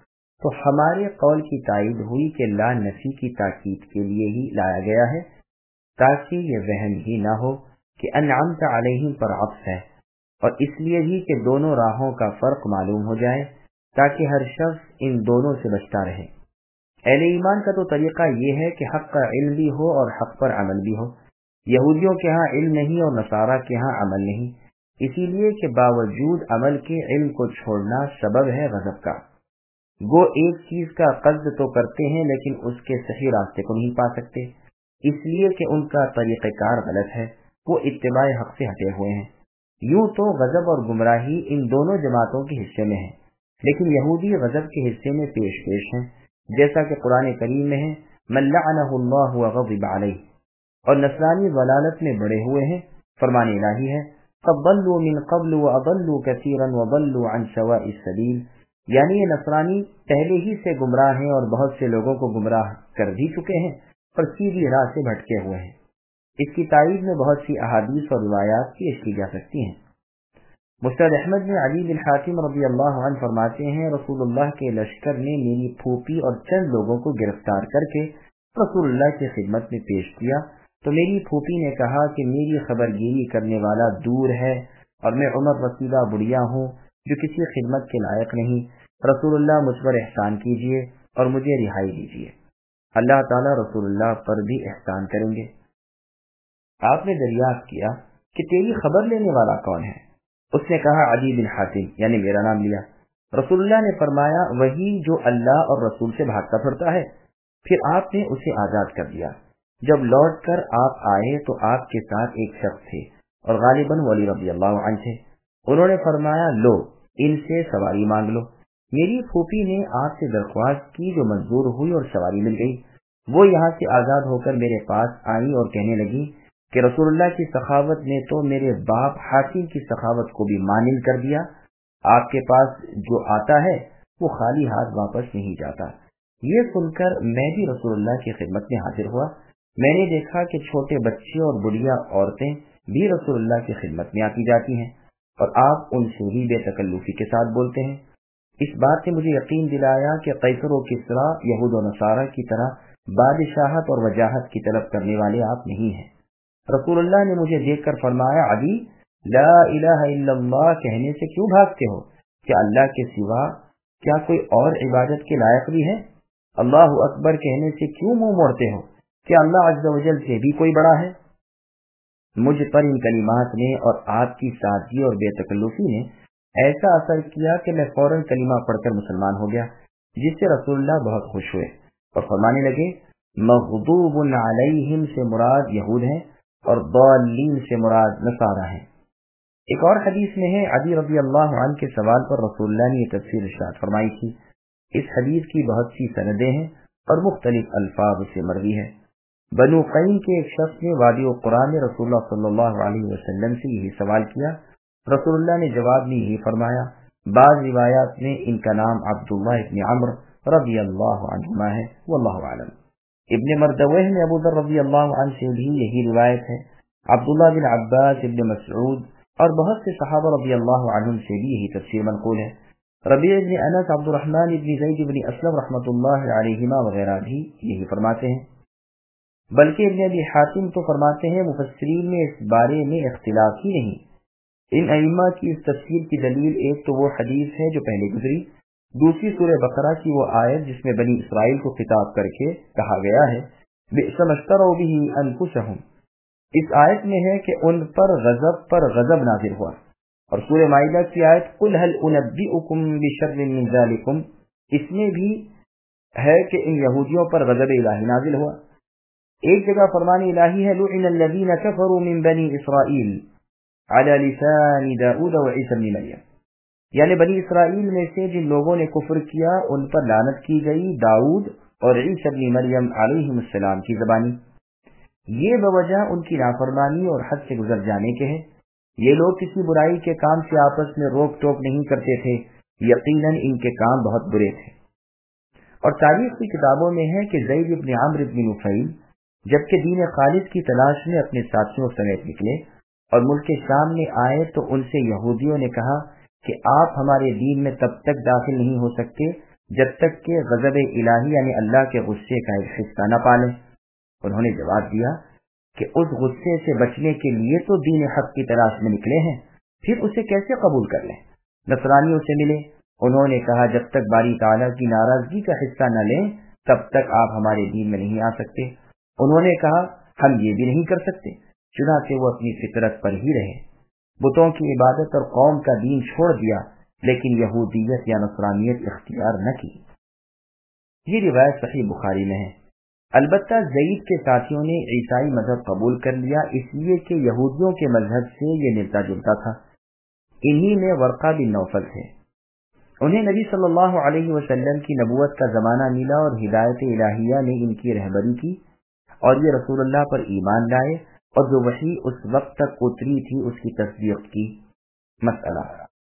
تو ہمارے قول کی تائید ہوئی کہ لا نفی کی تاکید کے لیے ہی لایا گیا ہے، تاکہ یہ وہم ہی نہ ہو کہ انعمت علیہم پر عطف ہے، اور اس لیے بھی کہ دونوں راہوں کا فرق معلوم ہو جائے تاکہ ہر شخص ان دونوں سے بچتا رہے۔ اہل ایمان کا تو طریقہ یہ ہے کہ حق کا علم بھی ہو اور حق پر عمل بھی ہو۔ یہودیوں کے ہاں علم نہیں اور نصارہ کے ہاں عمل نہیں، اسی لیے کہ باوجود عمل کے علم کو چھوڑنا سبب ہے غضب کا۔ وہ ایک چیز کا قصد تو کرتے ہیں لیکن اس کے صحیح راستے کو نہیں پا سکتے، اس لیے کہ ان کا طریقہ کار غلط ہے، وہ اتباع حق سے ہٹے ہوئے ہیں۔ یوں تو غضب اور گمراہی ان دونوں جماعتوں کے حصے میں ہے، لیکن یہودی غضب کے حصے میں پیش پیش ہیں، جیسا کہ قرآن کریم میں ہے من لعنہ اللہ وغضب علیہ، اور نصرانی ضلالت میں بڑے ہوئے ہیں، فرمان الہی ہے قد ضلوا من قبل واضلوا كثيرا وضلوا عن سواء السبيل، یعنی یہ نصرانی پہلے ہی سے گمراہ ہیں اور بہت سے لوگوں کو گمراہ کر بھی چکے ہیں اور سیدھی راہ سے بھٹکے ہوئے ہیں۔ اس کی تائید میں بہت سی احادیث اور روایات پیش کی جا سکتی ہیں۔ مسند احمد میں علی بن حاتم رضی اللہ عنہ فرماتے ہیں رسول اللہ کے لشکر نے میری پھوپھی اور چند لوگوں کو گرفتار کر کے رسول اللہ کی خدمت میں پیش کیا، تو میری پھوپھی نے کہا کہ میری خبرگیری کرنے والا دور ہے اور میں عمر رسیدہ بڑھیا ہوں جو کسی خدمت کے لائق نہیں، رسول اللہ مجھ پر احسان کیجئے اور مجھے رہائی دیجئے، اللہ تعالیٰ رسول اللہ پر بھی احسان کریں گے۔ آپ نے دریافت کیا کہ تیری خبر لینے والا کون ہے؟ اس نے کہا علی بن حاتم، یعنی میرا نام لیا۔ رسول اللہ نے فرمایا وہی جو اللہ اور رسول سے بھاگتا پھرتا ہے۔ پھر آپ نے اسے آزاد کر دیا۔ جب لوٹ کر آپ آئے تو آپ کے ساتھ ایک شخص تھے اور غالباً ولی رضی اللہ عنہ تھے۔ انہوں نے فرمایا لو ان سے سواری مانگ لو۔ میری پھوپھی نے آپ سے درخواست کی جو منظور ہوئی اور سواری مل گئی۔ وہ یہاں سے آزاد ہو کر میرے پاس آئی اور کہنے لگی کہ رسول اللہ کی سخاوت نے تو میرے باپ حاتم کی سخاوت کو بھی مانع کر دیا، آپ کے پاس جو آتا ہے وہ خالی ہاتھ واپس نہیں جاتا۔ یہ سن کر میں بھی رسول اللہ کی خدمت میں حاضر ہوا۔ میں نے دیکھا کہ چھوٹے بچے اور بڑھیا عورتیں بھی رسول اللہ کی خدمت میں آتی جاتی ہیں اور آپ ان سے بھی بے تکلفی کے ساتھ بولتے ہیں۔ اس بات نے مجھے یقین دلایا کہ قیصر و کسریٰ یہود و نصارہ کی طرح بادشاہت اور وجاہت کی طلب کرنے والے آپ نہیں ہیں۔ رسول اللہ نے مجھے دیکھ کر فرمایا علی لا الہ الا اللہ کہنے سے کیوں بھاگتے ہو؟ کیا اللہ کے سوا کیا کوئی اور عبادت کے لائق بھی ہے؟ اللہ اکبر کہنے سے کیوں منہ موڑتے ہو؟ کیا اللہ عز و جل سے بھی کوئی بڑا ہے؟ مجھ پر ان کلمات نے اور آپ کی سادگی اور بے تکلفی نے ایسا اثر کیا کہ میں فوراً کلمہ پڑھ کر مسلمان ہو گیا، جس سے رسول اللہ بہت خوش ہوئے اور فرمانے لگے مغضوب علیہم سے مراد یہود ہیں اور ضالین سے مراد نصارہ ہیں۔ ایک اور حدیث میں ہے علی رضی اللہ عنہ کے سوال پر رسول اللہ نے یہ تفسیر ارشاد فرمائی تھی۔ اس حدیث کی بہت سی سندیں ہیں اور مختلف الفاظ سے مروی ہے۔ بنو قین کے ایک شخص نے وادی قرآن میں رسول اللہ صلی اللہ علیہ وسلم سے یہی سوال کیا، رسول اللہ نے جواب میں یہی فرمایا۔ بعض روایات میں ان کا نام عبداللہ ابن عمرو رضی اللہ عنہما ہے، واللہ اعلم۔ ابن مردوہ میں ابو ذر رضی اللہ عنہ سے بھی یہی روایت ہے۔ عبداللہ بن عباس، ابن مسعود اور بہت سے صحابہ رضی اللہ عنہم سے بھی یہی تفسیر منقول ہے۔ ربیع بن انس، عبد الرحمن بن زید بن اسلم رحمۃ اللہ علیہما وغیرہ بھی یہی فرماتے ہیں۔ بلکہ ابن ابی حاتم تو فرماتے ہیں مفسرین میں اس بارے میں اختلاف ہی نہیں۔ ان ائمہ کی اس تفسیر کی دلیل ایک تو وہ حدیث ہے جو پہلے گزری، دوسری سورہ بقرہ کی وہ آیت جس میں بنی اسرائیل کو خطاب کر کے کہا گیا ہے بئس ما اشتروا به انفسهم۔ اس آیت میں ہے کہ ان پر غضب نازل ہوا، اور سورہ مائدہ کی آیت قل هل انبئکم بشر من ذلکم، اس میں بھی ہے کہ ان یہودیوں پر غضب الہی نازل ہوا۔ ایک جگہ فرمان الہی ہے لعن الذین کفروا من بنی اسرائیل علی لسان داؤد وعیسی بن مریم، یعنی بنی اسرائیل میں سے جن لوگوں نے کفر کیا ان پر لعنت کی گئی داؤد اور عیسی بن مریم علیہم السلام کی زبانی۔ یہ بوجہ ان کی نافرمانی اور حد سے گزر جانے کے ہیں۔ یہ لوگ کسی برائی کے کام سے آپس میں روک ٹوک نہیں کرتے تھے، یقیناً ان کے کام بہت برے تھے۔ اور تاریخ کی کتابوں میں ہے کہ زید بن عمرو بن نفیل جبکہ دین خالص کی تلاش میں اپنے ساتھیوں سمیت نکلے اور ملک شام میں آئے تو ان سے یہودیوں نے کہا کہ آپ ہمارے دین میں تب تک داخل نہیں ہو سکتے جب تک کہ غضب الہی یعنی اللہ کے غصے کا ایک حصہ نہ پالیں۔ انہوں نے جواب دیا کہ اس غصے سے بچنے کے لیے تو دین حق کی تلاش میں نکلے ہیں، پھر اسے کیسے قبول کر لیں؟ نصرانیوں سے ملے، انہوں نے کہا جب تک باری تعالیٰ کی ناراضگی کا حصہ نہ لیں تب تک آپ ہمارے دین میں نہیں آ سکتے۔ انہوں نے کہا ہم یہ بھی نہیں کر سکتے، چنانچہ وہ اپنی فطرت پر ہی رہے، بتوں کی عبادت اور قوم کا دین چھوڑ دیا، لیکن یہودیت یا نصرانیت اختیار نہ کی۔ یہ روایت صحیح بخاری میں ہے۔ البتہ زید کے ساتھیوں نے عیسائی مذہب قبول کر لیا، اس لیے کہ یہودیوں کے مذہب سے یہ ملتا جلتا تھا۔ انہی میں ورقہ بن نوفل تھے۔ انہیں نبی صلی اللہ علیہ وسلم کی نبوت کا زمانہ ملا اور ہدایت الہیہ نے ان کی رہبری کی، اور یہ رسول اللہ پر ایمان لائے اور جو وحی اس وقت تک اتری تھی اس کی تصدیق کی۔ مسئلہ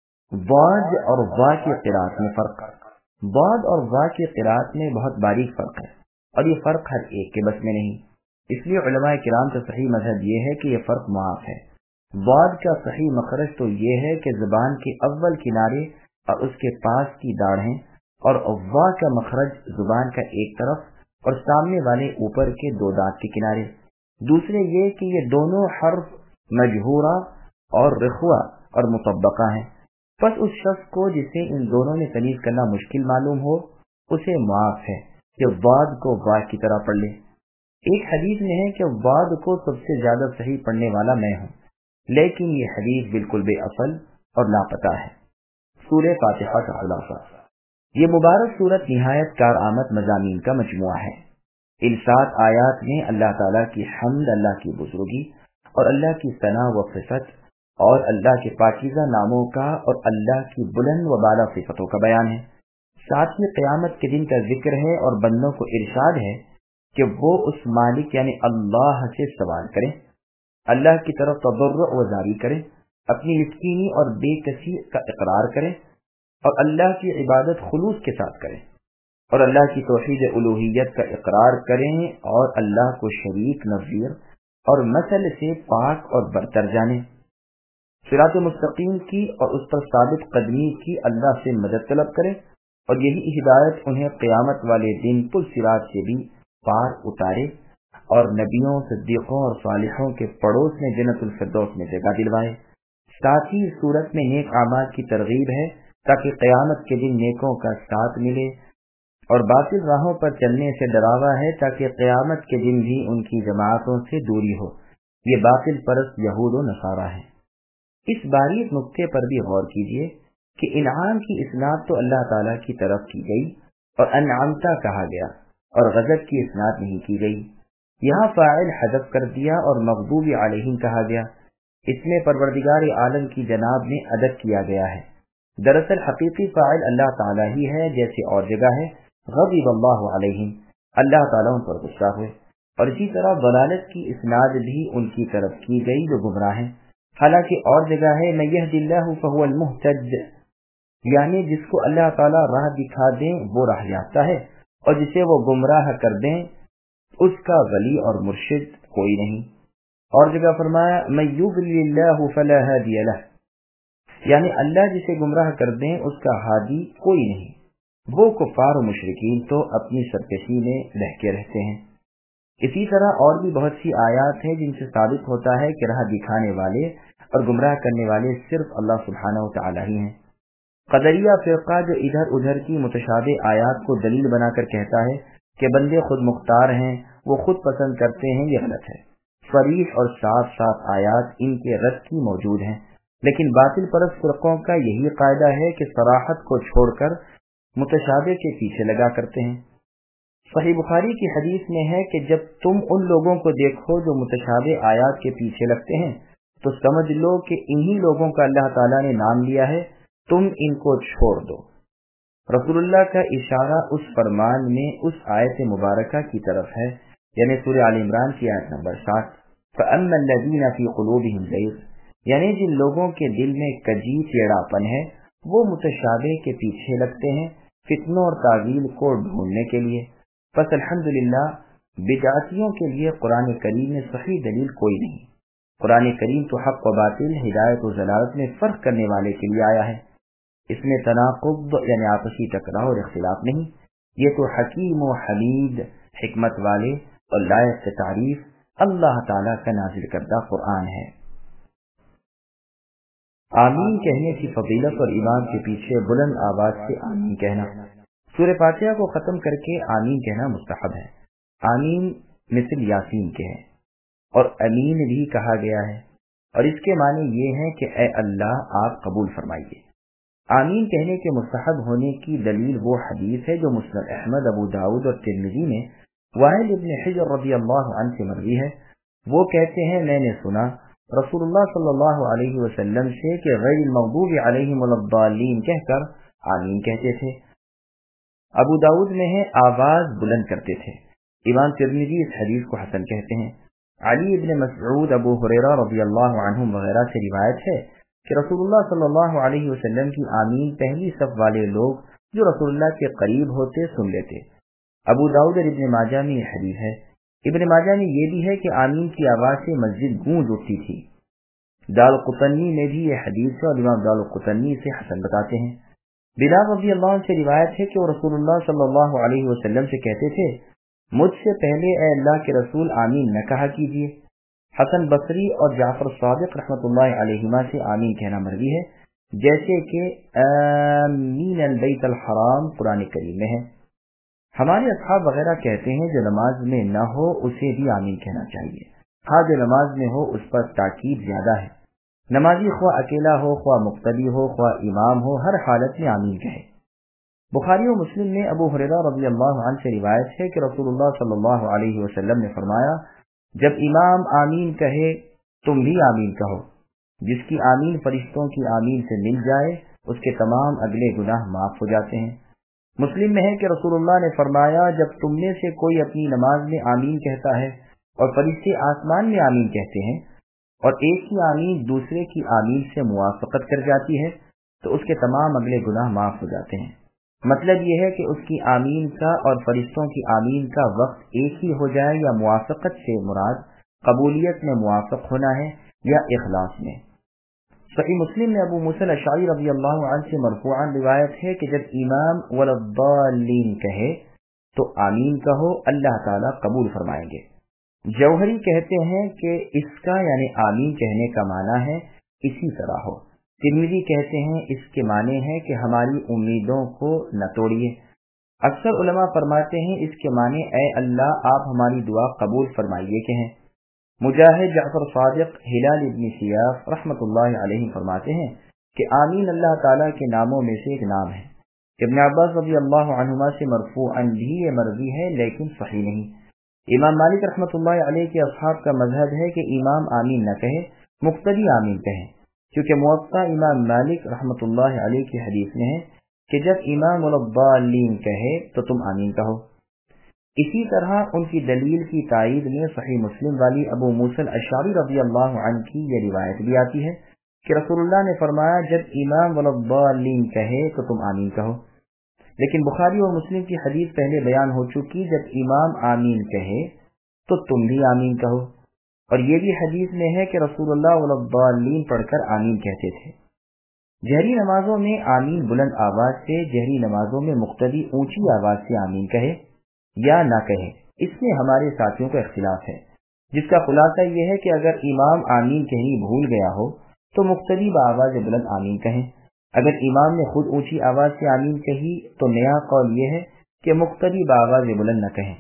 ضاد اور وا کی قراءت میں فرق۔ ضاد اور وا کی قراءت میں بہت باریک فرق ہے، اور یہ فرق ہر ایک کے بس میں نہیں، اس لیے علماء کرام کا صحیح مذہب یہ ہے کہ یہ فرق معاف ہے۔ ضاد کا صحیح مخرج تو یہ ہے کہ زبان کے اول کنارے اور اس کے پاس کی داڑھیں، اور وا کا مخرج زبان کا ایک طرف اور سامنے والے اوپر کے دو دانت کے کنارے۔ دوسرے یہ کہ یہ دونوں حرف مجہورہ اور رخوہ اور مطبقہ ہیں، پس اس شخص کو جسے ان دونوں میں تمیز کرنا مشکل معلوم ہو اسے معاف ہے کہ ضاد کو وا کی طرح پڑھ لے۔ ایک حدیث میں ہے کہ ضاد کو سب سے زیادہ صحیح پڑھنے والا میں ہوں، لیکن یہ حدیث بالکل بے اصل اور لاپتہ ہے۔ سورہ فاتحہ کا خلاصہ۔ یہ مبارک سورت نہایت کارآمد مضامین کا مجموعہ ہے۔ ان 7 آیات میں اللہ تعالیٰ کی حمد، اللہ کی بزرگی اور اللہ کی ثنا و صفت اور اللہ کے پاکیزہ ناموں کا اور اللہ کی بلند و بالا صفتوں کا بیان ہے۔ ساتھ ہی قیامت کے دن کا ذکر ہے اور بندوں کو ارشاد ہے کہ وہ اس مالک یعنی اللہ سے سوال کریں، اللہ کی طرف تضرع و زاری کریں، اپنی مسکینی اور بے کسی کا اقرار کریں اور اللہ کی عبادت خلوص کے ساتھ کریں، اور اللہ کی توحید الوہیت کا اقرار کریں اور اللہ کو شریک نظیر اور مثل سے پاک اور برتر جانیں، صراط مستقیم کی اور اس پر ثابت قدمی کی اللہ سے مدد طلب کریں، اور یہی ہدایت انہیں قیامت والے دن پل صراط سے بھی پار اتارے اور نبیوں، صدیقوں اور صالحوں کے پڑوس میں جنت الفردوس میں جگہ دلوائے۔ ساتھ ہی صورت میں نیک اعمال کی ترغیب ہے تاکہ قیامت کے دن نیکوں کا ساتھ ملے، اور باطل راہوں پر چلنے سے ڈراوا ہے تاکہ قیامت کے دن بھی ان کی جماعتوں سے دوری ہو۔ یہ باطل پرست یہود و نصارہ ہیں۔ اس باریک نقطے پر بھی غور کیجیے کہ انعام کی اسناد تو اللہ تعالیٰ کی طرف کی گئی اور انعامتا کہا گیا، اور غضب کی اسناد نہیں کی گئی۔ یہاں فاعل حذف کر دیا اور مغضوب علیہم کہا گیا، اس میں پروردگار عالم کی جناب میں ادب کیا گیا ہے۔ دراصل حقیقی فاعل اللہ تعالیٰ ہی ہے، جیسے اور جگہ ہے غضب اللہ علیہم، اللہ تعالیٰ ان پر غصہ ہوئے، اور اسی طرح ضلالت کی اسناد بھی ان کی طرف کی گئی جو گمراہ ہیں، حالانکہ اور جگہ ہے من یہد اللہ فہو المہتد، یعنی جس کو اللہ تعالیٰ راہ دکھا دیں وہ راہ یافتہ ہے، اور جسے وہ گمراہ کر دیں اس کا ولی اور مرشد کوئی نہیں۔ اور جگہ فرمایا من یضلل اللہ فلا ہادی لہ، یعنی اللہ جسے گمراہ کر دیں اس کا ہادی کوئی نہیں۔ وہ کفار و مشرکین تو اپنی سرکشی میں بہکے رہتے ہیں۔ اسی طرح اور بھی بہت سی آیات ہیں جن سے ثابت ہوتا ہے کہ راہ دکھانے والے اور گمراہ کرنے والے صرف اللہ سبحانہ وتعالی ہی ہیں۔ قدریہ فرقہ جو ادھر ادھر کی متشابہ آیات کو دلیل بنا کر کہتا ہے کہ بندے خود مختار ہیں، وہ خود پسند کرتے ہیں، یہ غلط ہے۔ صریح اور صاف صاف آیات ان کے رد کی موجود ہیں، لیکن باطل پرست فرقوں کا یہی قاعدہ ہے کہ صراحت کو چھوڑ کر متشابہ کے پیچھے لگا کرتے ہیں۔ صحیح بخاری کی حدیث میں ہے کہ جب تم ان لوگوں کو دیکھو جو متشابہ آیات کے پیچھے لگتے ہیں تو سمجھ لو کہ انہی لوگوں کا اللہ تعالیٰ نے نام لیا ہے، تم ان کو چھوڑ دو۔ رسول اللہ کا اشارہ اس فرمان میں اس آیت مبارکہ کی طرف ہے، یعنی سورہ آل عمران کی آیت نمبر 7، فَأَمَّا الَّذِينَ فِي قُلُوبِهِمْ زَيْغٌ، یعنی جن لوگوں کے دل میں کجی ٹیڑھاپن ہے وہ متشابہ کے پیچھے لگتے ہیں فتنوں اور تعویل کو ڈھونڈنے کے لیے۔ پس الحمدللہ بدعتیوں کے لیے قرآن کریم میں صحیح دلیل کوئی نہیں۔ قرآن کریم تو حق و باطل، ہدایت و ضلالت میں فرق کرنے والے کے لیے آیا ہے۔ इसमें तनाकुब यानी आपसी टकराव और इख्तिलाफ नहीं, ये तो हकीम व हमीद हिकमत वाले और लायक से तारीफ अल्लाह ताला का नाजिल करदा कुरान है। आमीन कहने की फजीलत और इमाम के पीछे बुलंद आवाज से आमीन कहना। सूरह फातिहा को खत्म करके आमीन कहना मुस्तहब है। आमीन मिसल यासीन के है और अमीन भी कहा गया है, और इसके माने ये हैं कि ए अल्लाह आप कबूल फरमाइए। आमीन कहने के मुस्तहब होने की दलील वो हदीस है जो मुस्नद अहमद, अबू दाऊद और तिरमिज़ी में वाहिल इब्न हिज्र रज़ियल्लाहु अन्हु से मरवी है। वो कहते हैं मैंने सुना रसूलुल्लाह सल्लल्लाहु अलैहि वसल्लम से कि गैरिल मग़दूबि अलैहिम वलद्दालीन कहकर आमीन कहते थे। अबू दाऊद में है आवाज बुलंद करते थे। इमाम तिरमिज़ी इस हदीस को हसन कहते हैं। अली इब्न मसऊद, अबू हुरैरा रज़ियल्लाहु अन्हु वगैरह से रिवायत है कि रसूलुल्लाह सल्लल्लाहु अलैहि वसल्लम की आमीन पहली सफ वाले लोग जो रसूलुल्लाह के करीब होते सुन लेते। अबू दाऊद और इब्न माजा में यह हदीस है। इब्न माजा में ये भी है कि आमीन की आवाज से मस्जिद गूंज उठती थी। दारुक़ुतनी में भी यह हदीस है और इमाम दारुक़ुतनी इसे हसन बताते हैं। बिलाल रज़ियल्लाहु अन्हु से रिवायत है कि वो रसूलुल्लाह सल्लल्लाहु अलैहि वसल्लम से कहते थे, मुझसे पहले ए अल्लाह के रसूल आमीन न कहा कीजिए। हसन बसरी और जाफर सादिक रहमतुल्लाहि अलैहिमा से आमीन कहना मरवी है, जैसे कि आमीन अल बैत अल हराम कुरान करीम में है। हमारे असहाब वगैरह कहते हैं जो नमाज में न हो उसे भी आमीन कहना चाहिए। हाँ, जो नमाज में हो उस पर ताकीद ज्यादा है। नमाजी ख्वा अकेला हो, ख्वा मुक्तदी हो, ख्वा इमाम हो, हर हालत में आमीन कहे। बुखारी और मुस्लिम में अबू हुरैरा रज़ियल्लाहु अन्हु से रिवायत है कि रसूलुल्लाह सल्लल्लाहु अलैहि वसल्लम ने फरमाया, जब इमाम आमीन कहे तुम भी आमीन कहो। जिसकी आमीन फरिश्तों की आमीन से मिल जाए उसके तमाम अगले गुनाह माफ हो जाते हैं। मुस्लिम में है कि रसूलुल्लाह ने फरमाया, जब तुम में से कोई अपनी नमाज में आमीन कहता है और फरिश्ते आसमान में आमीन कहते हैं और एक ही आमीन दूसरे की आमीन से मुवाफकत कर जाती है तो उसके तमाम अगले गुनाह माफ हो जाते हैं। मतलब यह है कि उसकी आमीन का और फरिश्तों की आमीन का वक्त एक ही हो जाए, या मुवाफकत से मुराद कबूलियत में मुवाफक होना है या इखलास में। सही मुस्लिम में अबू मूसा अशअरी रज़ियल्लाहु अन्हु से मरफूअन रिवायत है कि जब इमाम वलद्दालीन कहे तो आमीन कहो, अल्लाह ताला कबूल फरमाएंगे। जौहरी कहते हैं कि इसका यानी आमीन कहने का माना है इसी तरह हो। तिरमिज़ी कहते हैं इसके माने हैं कि हमारी उम्मीदों को न तोड़िए। अक्सर उलमा फरमाते हैं इसके माने ऐ अल्लाह आप हमारी दुआ कबूल फरमाइए के हैं। मुजाहिद, जाफर सादिक, हिलाल इब्न सियाफ रहमतुल्लाहि अलैहि फरमाते हैं कि आमीन अल्लाह ताला के नामों में से एक नाम है। इब्न अब्बास रज़ियल्लाहु अन्हुमा से मरफूअन भी ये मरवी है लेकिन सही नहीं। इमाम मालिक रहमतुल्लाहि अलैहि के असहाब का मजहब है कि इमाम आमीन न कहे, मुक्तदी आमीन कहे, क्योंकि मुवत्ता इमाम मालिक रहमतुल्लाहि अलैहि की हदीस में है कि जब इमाम वलद्दालीन कहे तो तुम आमीन कहो। इसी तरह उनकी दलील की तायीद में सही मुस्लिम वाली अबू मूसा अशअरी रज़ियल्लाहु अन्हु की ये रिवायत भी आती है कि रसूलुल्लाह ने फरमाया, जब इमाम वलद्दालीन कहे तो तुम आमीन कहो। लेकिन बुखारी और मुस्लिम की हदीस पहले बयान हो चुकी, जब इमाम आमीन कहे तो तुम भी आमीन कहो, और ये भी हदीस में है कि रसूलुल्लाह वलद्दालीन पढ़कर आमीन कहते थे। जहरी नमाजों में आमीन बुलंद आवाज से, जहरी नमाजों में मुक्तदी ऊंची आवाज से आमीन कहे या न कहे, इसमें हमारे साथियों का इख्तिलाफ है, जिसका खुलासा यह है कि अगर इमाम आमीन कहनी भूल गया हो तो मुक्तदी बआवाज बुलंद आमीन कहें। अगर इमाम ने खुद ऊंची आवाज से आमीन कही तो नया कौल यह है कि मुक्तदी बआवाज बुलंद न कहें।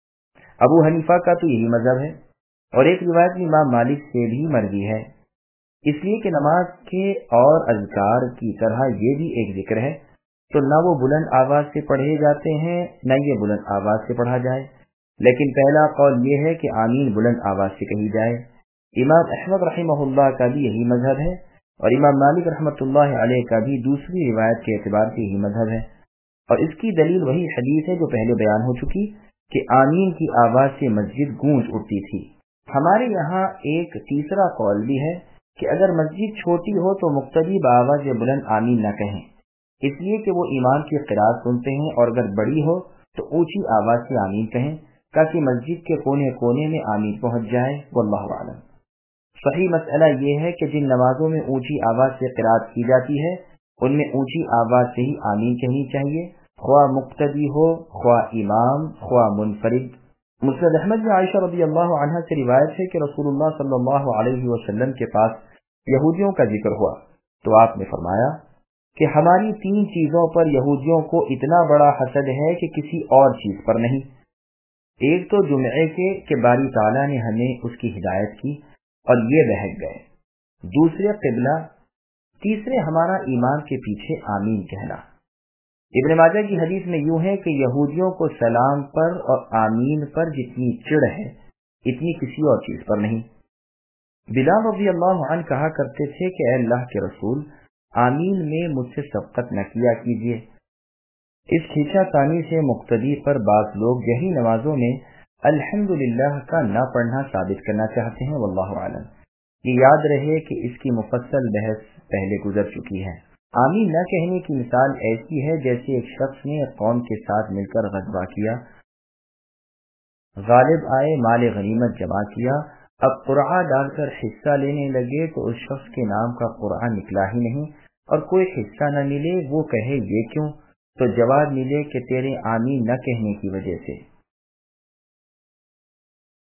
अबू हनीफा का तो यही मजहब है, और एक रिवायत में इमाम मालिक से भी मरवी है, इसलिए कि नमाज के और अज़कार की तरह ये भी एक जिक्र है, तो न वो बुलंद आवाज से पढ़े जाते हैं न ये बुलंद आवाज से पढ़ा जाए। लेकिन पहला कौल ये है कि आमीन बुलंद आवाज से कही जाए। इमाम अहमद रहमहुल्लाह का भी यही मजहब है, और इमाम मालिक रहमतुल्लाहि अलैहि का भी दूसरी रिवायत के एतबार से यही मजहब है, और इसकी दलील वही हदीस है जो पहले बयान हो चुकी कि आमीन की आवाज से मस्जिद गूंज उठती थी। हमारे यहाँ एक तीसरा कौल भी है कि अगर मस्जिद छोटी हो तो मुक्तदी बआवाज बुलंद आमीन न कहें, इसलिए कि वो इमाम की क़िरात सुनते हैं, और अगर बड़ी हो तो ऊंची आवाज से आमीन कहें ताकि मस्जिद के कोने कोने में आमीन पहुंच जाए। वल्लाहु आलम। सही मसला ये है कि जिन नमाजों में ऊंची आवाज से क़िरात की जाती है ان میں اونچی آواز سے ہی آمین کہنی چاہیے، خواہ مقتدی ہو، خواہ امام، خواہ منفرد۔ مسند احمد میں عائشہ رضی اللہ عنہا سے روایت ہے کہ رسول اللہ صلی اللہ علیہ وسلم کے پاس یہودیوں کا ذکر ہوا تو آپ نے فرمایا کہ ہماری 3 چیزوں پر یہودیوں کو اتنا بڑا حسد ہے کہ کسی اور چیز پر نہیں۔ ایک تو جمعے کے کہ باری تعالیٰ نے ہمیں اس کی ہدایت کی اور یہ بہک گئے، دوسرے قبلہ، تیسرے ہمارا ایمان کے پیچھے آمین کہنا۔ ابن ماجہ کی حدیث میں یوں ہے کہ یہودیوں کو سلام پر اور آمین پر جتنی چڑ ہے اتنی کسی اور چیز پر نہیں۔ بلال رضی اللہ عنہ کہا کرتے تھے کہ اے اللہ کے رسول، آمین میں مجھ سے سبقت نہ کیا کیجیے۔ اس کھینچا تانی سے مقتدی پر بعض لوگ یہی نمازوں میں الحمدللہ کا نہ پڑھنا ثابت کرنا چاہتے ہیں، واللہ اعلم۔ یہ یاد رہے کہ اس کی مفصل بحث پہلے گزر چکی ہے۔ آمین نہ کہنے کی مثال ایسی ہے جیسے ایک شخص نے قوم کے ساتھ مل کر غزوہ کیا، غالب آئے، مال غنیمت جمع کیا، اب قرعہ ڈال کر حصہ لینے لگے تو اس شخص کے نام کا قرعہ نکلا ہی نہیں اور کوئی حصہ نہ ملے، وہ کہے یہ کیوں؟ تو جواب ملے کہ تیرے آمین نہ کہنے کی وجہ سے۔